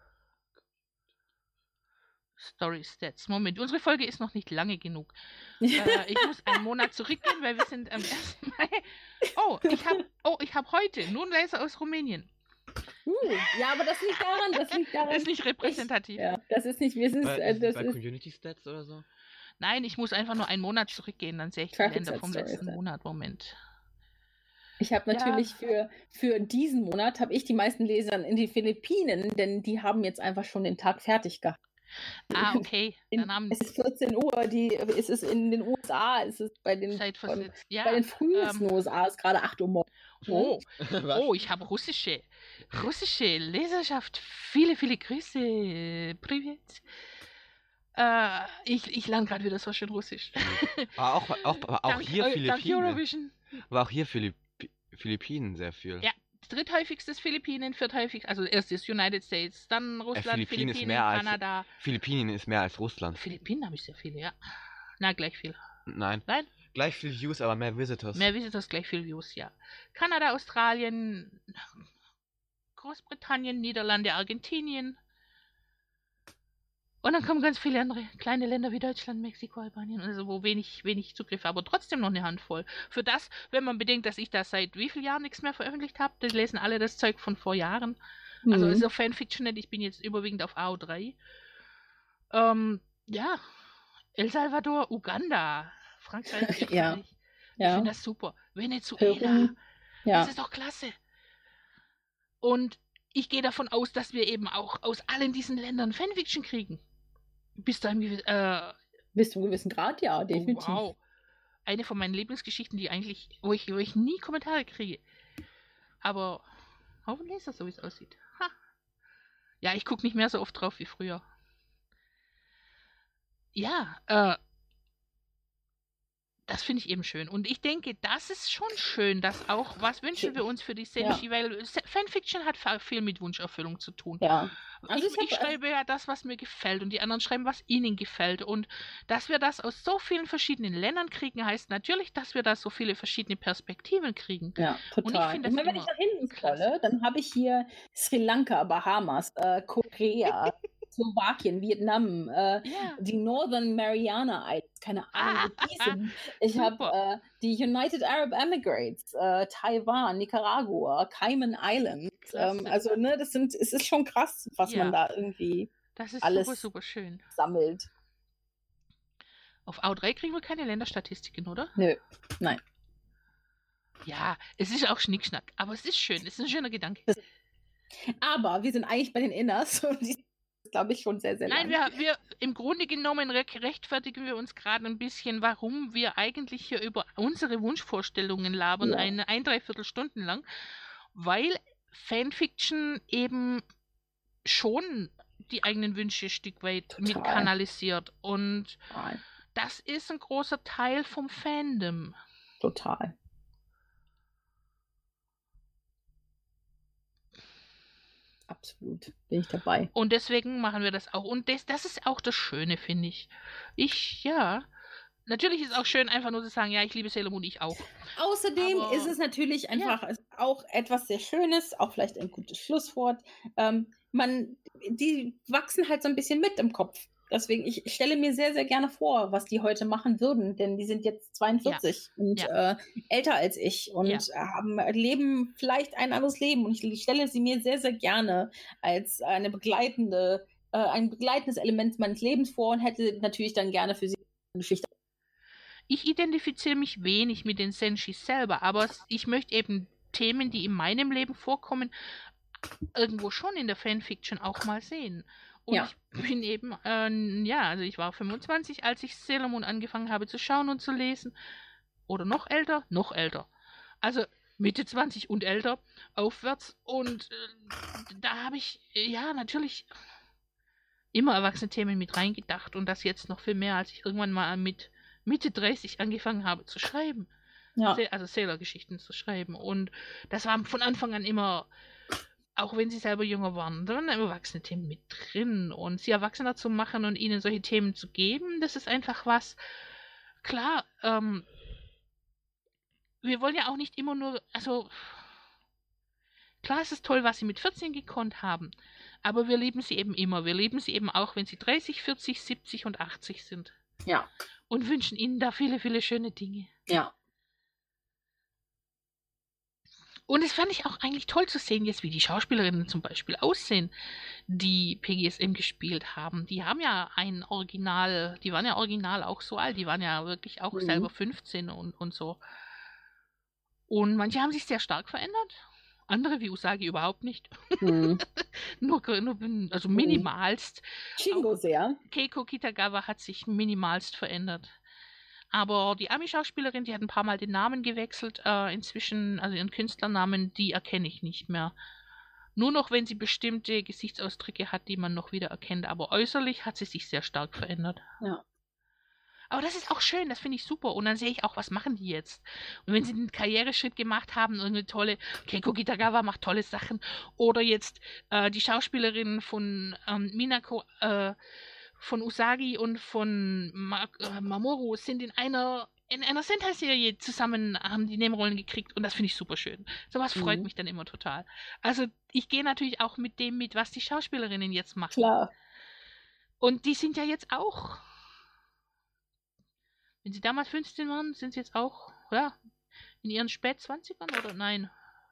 B: Story Stats. Moment, unsere Folge ist noch nicht lange genug. Ich muss einen Monat zurückgehen, weil wir sind am 1. Mai. Ich habe heute nur einen Leser aus Rumänien.
C: Ja, aber das liegt daran. Das
B: ist nicht repräsentativ.
C: Das ist nicht.
D: Bei Community Stats oder so?
B: Nein, ich muss einfach nur einen Monat zurückgehen, dann sehe ich die Länder vom letzten Monat. Moment.
C: Ich habe natürlich für diesen Monat habe ich die meisten Leser in den Philippinen, denn die haben jetzt einfach schon den Tag fertig gehabt.
B: Okay.
C: Es ist 14 Uhr, es ist in den USA, es ist bei den
B: Zeitversetzt. Ja,
C: bei den frühesten USA ist gerade 8 Uhr morgens.
B: Oh, ich habe russische Leserschaft. Viele, viele Grüße. Privet. Ich lerne gerade wieder so schön Russisch.
D: Aber auch hier
B: Dank
D: Philippinen.
B: Eurovision.
D: Aber auch hier Philippinen sehr viel.
B: Ja, dritthäufigstes Philippinen, vierthäufig, also erstes United States, dann Russland, Philippinen, Kanada.
D: Philippinen ist mehr als Russland.
B: Philippinen habe ich sehr viele, ja. Na, gleich viel.
D: Nein? Gleich viel Views, aber mehr Visitors.
B: Mehr Visitors, gleich viel Views, ja. Kanada, Australien, Großbritannien, Niederlande, Argentinien. Und dann kommen ganz viele andere kleine Länder wie Deutschland, Mexiko, Albanien, also wo wenig Zugriff, aber trotzdem noch eine Handvoll. Für das, wenn man bedenkt, dass ich da seit wie vielen Jahren nichts mehr veröffentlicht habe, die lesen alle das Zeug von vor Jahren. Also ist auch Fanfiction nicht, ich bin jetzt überwiegend auf AO3. Ja, El Salvador, Uganda, Frankreich,
C: Ja.
B: Ich finde das super. Venezuela, das ist doch klasse. Und ich gehe davon aus, dass wir eben auch aus allen diesen Ländern Fanfiction kriegen. Bis zu einem
C: gewissen Grad, ja, definitiv.
B: Oh, wow. Eine von meinen Lieblingsgeschichten, wo ich nie Kommentare kriege. Aber hoffentlich ist das so, wie es aussieht. Ha. Ja, ich gucke nicht mehr so oft drauf wie früher. Ja, das finde ich eben schön. Und ich denke, das ist schon schön, dass auch, was wünschen wir uns für die Senshi, weil Fanfiction hat viel mit Wunscherfüllung zu tun.
C: Ja.
B: Also ich schreibe ja das, was mir gefällt und die anderen schreiben, was ihnen gefällt. Und dass wir das aus so vielen verschiedenen Ländern kriegen, heißt natürlich, dass wir da so viele verschiedene Perspektiven kriegen.
C: Ja, total.
B: Und ich finde das
C: wenn ich nach hinten scrolle, dann habe ich hier Sri Lanka, Bahamas, Korea, Slowakien, Vietnam, die Northern Mariana Islands, keine Ahnung, wo die sind. Ich habe die United Arab Emirates, Taiwan, Nicaragua, Cayman Islands. Also, ne, es ist schon krass, was man da irgendwie alles
B: super, super schön
C: sammelt.
B: Auf AO3 kriegen wir keine Länderstatistiken, oder?
C: Nö, nein.
B: Ja, es ist auch Schnickschnack, aber es ist schön, es ist ein schöner Gedanke.
C: Aber wir sind eigentlich bei den Inners und die glaube ich, schon sehr, sehr
B: lang.
C: Nein,
B: wir im Grunde genommen rechtfertigen wir uns gerade ein bisschen, warum wir eigentlich hier über unsere Wunschvorstellungen labern, ein Dreiviertelstunden lang, weil Fanfiction eben schon die eigenen Wünsche ein Stück weit mit kanalisiert und das ist ein großer Teil vom Fandom.
C: Total. Absolut, bin ich dabei.
B: Und deswegen machen wir das auch. Und das ist auch das Schöne, finde ich. Natürlich ist es auch schön, einfach nur zu sagen, ja, ich liebe Sailor Moon, ich auch.
C: Außerdem ist es natürlich einfach auch etwas sehr Schönes, auch vielleicht ein gutes Schlusswort. Die wachsen halt so ein bisschen mit im Kopf. Deswegen, ich stelle mir sehr, sehr gerne vor, was die heute machen würden, denn die sind jetzt 42 und älter als ich und leben vielleicht ein anderes Leben. Und ich stelle sie mir sehr, sehr gerne als ein begleitendes Element meines Lebens vor und hätte natürlich dann gerne für sie eine Geschichte.
B: Ich identifiziere mich wenig mit den Senshis selber, aber ich möchte eben Themen, die in meinem Leben vorkommen, irgendwo schon in der Fanfiction auch mal sehen. Und ich bin eben, also ich war 25, als ich Sailor Moon angefangen habe zu schauen und zu lesen. Oder noch älter. Also Mitte 20 und älter, aufwärts. Und da habe ich, natürlich immer erwachsene Themen mit reingedacht. Und das jetzt noch viel mehr, als ich irgendwann mal mit Mitte 30 angefangen habe zu schreiben. Ja. Also Sailor-Geschichten zu schreiben. Und das war von Anfang an immer... Auch wenn sie selber jünger waren, da waren erwachsene Themen mit drin. Und sie erwachsener zu machen und ihnen solche Themen zu geben, das ist einfach was. Klar, wir wollen ja auch nicht immer nur, also klar ist es toll, was sie mit 14 gekonnt haben, aber wir lieben sie eben immer. Wir lieben sie eben auch, wenn sie 30, 40, 70 und 80 sind.
C: Ja.
B: Und wünschen ihnen da viele, viele schöne Dinge.
C: Ja.
B: Und es fand ich auch eigentlich toll zu sehen, jetzt wie die Schauspielerinnen zum Beispiel aussehen, die PGSM gespielt haben. Die haben ja die waren ja original auch so alt, die waren ja wirklich auch selber 15 und so. Und manche haben sich sehr stark verändert. Andere wie Usagi überhaupt nicht.
C: Hm.
B: Also minimalst.
C: Shingo sehr.
B: Keiko Kitagawa hat sich minimalst verändert. Aber die Ami-Schauspielerin, die hat ein paar Mal den Namen gewechselt. Inzwischen, also ihren Künstlernamen, die erkenne ich nicht mehr. Nur noch, wenn sie bestimmte Gesichtsausdrücke hat, die man noch wieder erkennt. Aber äußerlich hat sie sich sehr stark verändert.
C: Ja.
B: Aber das ist auch schön, das finde ich super. Und dann sehe ich auch, was machen die jetzt? Und wenn sie einen Karriereschritt gemacht haben, irgendeine tolle, Keiko Kitagawa macht tolle Sachen. Oder jetzt die Schauspielerin von Minako, von Usagi und von Mamoru sind in einer Sentai-Serie zusammen, haben die Nebenrollen gekriegt. Und das finde ich super schön. Sowas freut mich dann immer total. Also ich gehe natürlich auch mit dem mit, was die Schauspielerinnen jetzt machen.
C: Klar.
B: Und die sind ja jetzt auch... Wenn sie damals 15 waren, sind sie jetzt auch, ja, in ihren Spät-20ern oder nein?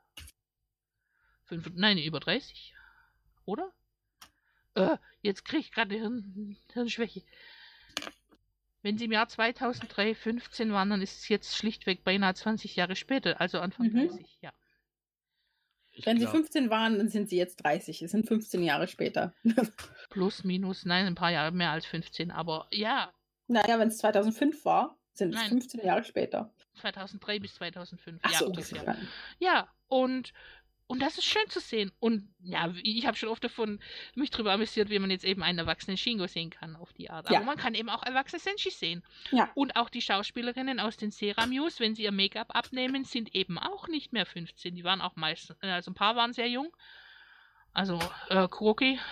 B: Nein, über 30. Oder? Jetzt kriege ich gerade Hirnschwäche. Wenn sie im Jahr 2003 15 waren, dann ist es jetzt schlichtweg beinahe 20 Jahre später, also Anfang 30, ja.
C: Wenn sie 15 waren, dann sind sie jetzt 30. Es sind 15 Jahre später.
B: Plus, minus, nein, ein paar Jahre mehr als 15, aber ja.
C: Naja, wenn es 2005 war, sind es
B: Nein.
C: 15 Jahre später.
B: 2003 bis 2005.
C: Ach
B: ja,
C: so,
B: ungefähr. Ja, und das ist schön zu sehen. Und ja, ich habe schon oft mich darüber amüsiert, wie man jetzt eben einen erwachsenen Shingo sehen kann auf die Art. Aber
C: Ja.
B: man kann eben auch erwachsene Senshi sehen.
C: Ja.
B: Und auch die Schauspielerinnen aus den Seramews, wenn sie ihr Make-up abnehmen, sind eben auch nicht mehr 15. Die waren auch meistens, also ein paar waren sehr jung. Also Kuroki.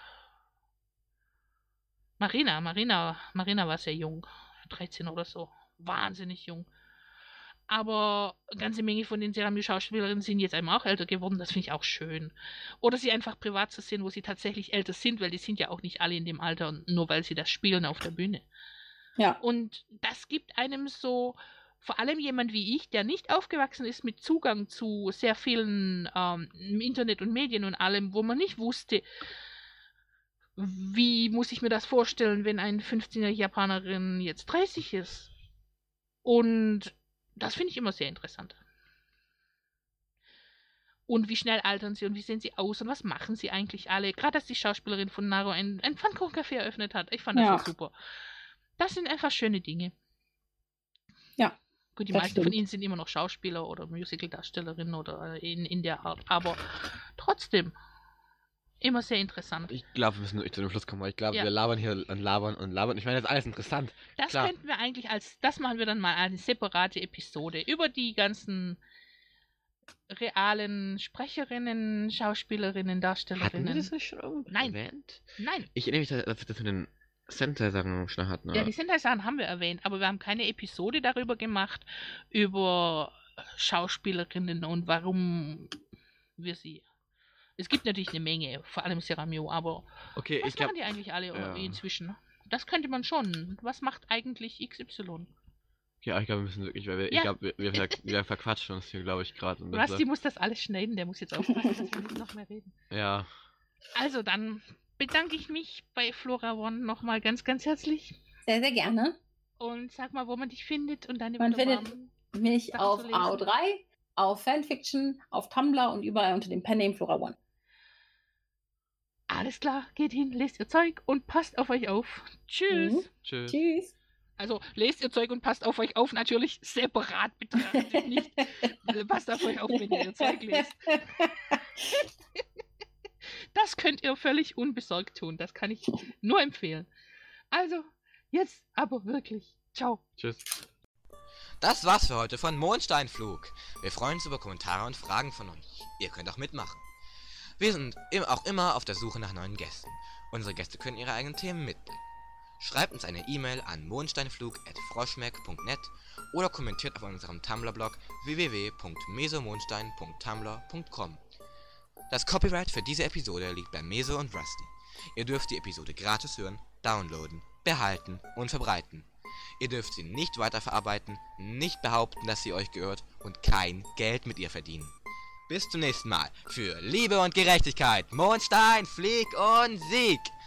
B: Marina war sehr jung. 13 oder so. Wahnsinnig jung. Aber eine ganze Menge von den Seramew-Schauspielerinnen sind jetzt einmal auch älter geworden. Das finde ich auch schön. Oder sie einfach privat zu sehen, wo sie tatsächlich älter sind, weil die sind ja auch nicht alle in dem Alter, nur weil sie das spielen auf der Bühne.
C: Ja.
B: Und das gibt einem so, vor allem jemand wie ich, der nicht aufgewachsen ist mit Zugang zu sehr vielen Internet und Medien und allem, wo man nicht wusste, wie muss ich mir das vorstellen, wenn eine 15-jährige Japanerin jetzt 30 ist? Und das finde ich immer sehr interessant. Und wie schnell altern sie und wie sehen sie aus und was machen sie eigentlich alle? Gerade als die Schauspielerin von Naro ein Pfannkuchencafé eröffnet hat. Ich fand das so super. Das sind einfach schöne Dinge.
C: Ja.
B: Gut, die meisten von ihnen sind immer noch Schauspieler oder Musical-Darstellerinnen oder in der Art. Aber trotzdem... Immer sehr interessant.
D: Ich glaube, wir müssen wirklich zu dem Schluss kommen, weil ich glaube,
B: Ja.
D: wir labern hier und labern und labern. Ich meine, das ist alles interessant.
B: Das
D: Klar.
B: könnten wir eigentlich das machen wir dann mal eine separate Episode über die ganzen realen Sprecherinnen, Schauspielerinnen,
D: Hatten
B: Darstellerinnen.
D: wir das nicht schon irgendwo
B: Nein.
D: erwähnt?
B: Nein.
D: Ich erinnere mich, dass wir das mit den Sentai-Sachen schon hatten.
B: Ja,
D: aber-
B: die Sentai-Sachen haben wir erwähnt, aber wir haben keine Episode darüber gemacht, über Schauspielerinnen und warum wir sie... Es gibt natürlich eine Menge, vor allem Seramew, aber
D: Okay,
B: was
D: ich glaube,
B: machen die eigentlich alle
D: ja.
B: inzwischen? Das könnte man schon. Was macht eigentlich XY?
D: ja, ich glaube, wir müssen wirklich, weil wir,
B: Ja.
D: ich glaube, wir verquatschen uns hier, glaube ich, gerade.
B: Basti muss das alles schneiden, der muss jetzt aufpassen, dass wir nicht noch mehr reden.
D: Ja,
B: Also dann bedanke ich mich bei Flora One nochmal ganz, ganz herzlich
C: Sehr, sehr gerne.
B: und sag mal, wo man dich findet und deine
C: Man
B: wunderbaren
C: Mich
B: Sachen
C: auf
B: zu lesen.
C: AO3, auf Fanfiction, auf Tumblr und überall unter dem Pen-Name Flora One.
B: Alles klar, geht hin, lest ihr Zeug und passt auf euch auf. Tschüss.
C: Mhm.
D: tschüss.
C: Tschüss.
B: Also lest ihr Zeug und passt auf euch auf, natürlich separat betrachtet, nicht. Passt auf euch auf, wenn ihr Zeug lest. Das könnt ihr völlig unbesorgt tun, das kann ich nur empfehlen. Also, jetzt aber wirklich. Ciao.
D: Tschüss.
A: Das war's für heute von Mondsteinflug. Wir freuen uns über Kommentare und Fragen von euch. Ihr könnt auch mitmachen. Wir sind auch immer auf der Suche nach neuen Gästen. Unsere Gäste können ihre eigenen Themen mitbringen. Schreibt uns eine E-Mail an mondsteinflug@froschmeck.net oder kommentiert auf unserem Tumblr-Blog www.mesomondstein.tumblr.com. Das Copyright für diese Episode liegt bei Meso und Rusty. Ihr dürft die Episode gratis hören, downloaden, behalten und verbreiten. Ihr dürft sie nicht weiterverarbeiten, nicht behaupten, dass sie euch gehört und kein Geld mit ihr verdienen. Bis zum nächsten Mal. Für Liebe und Gerechtigkeit, Mondstein, Flieg und Sieg!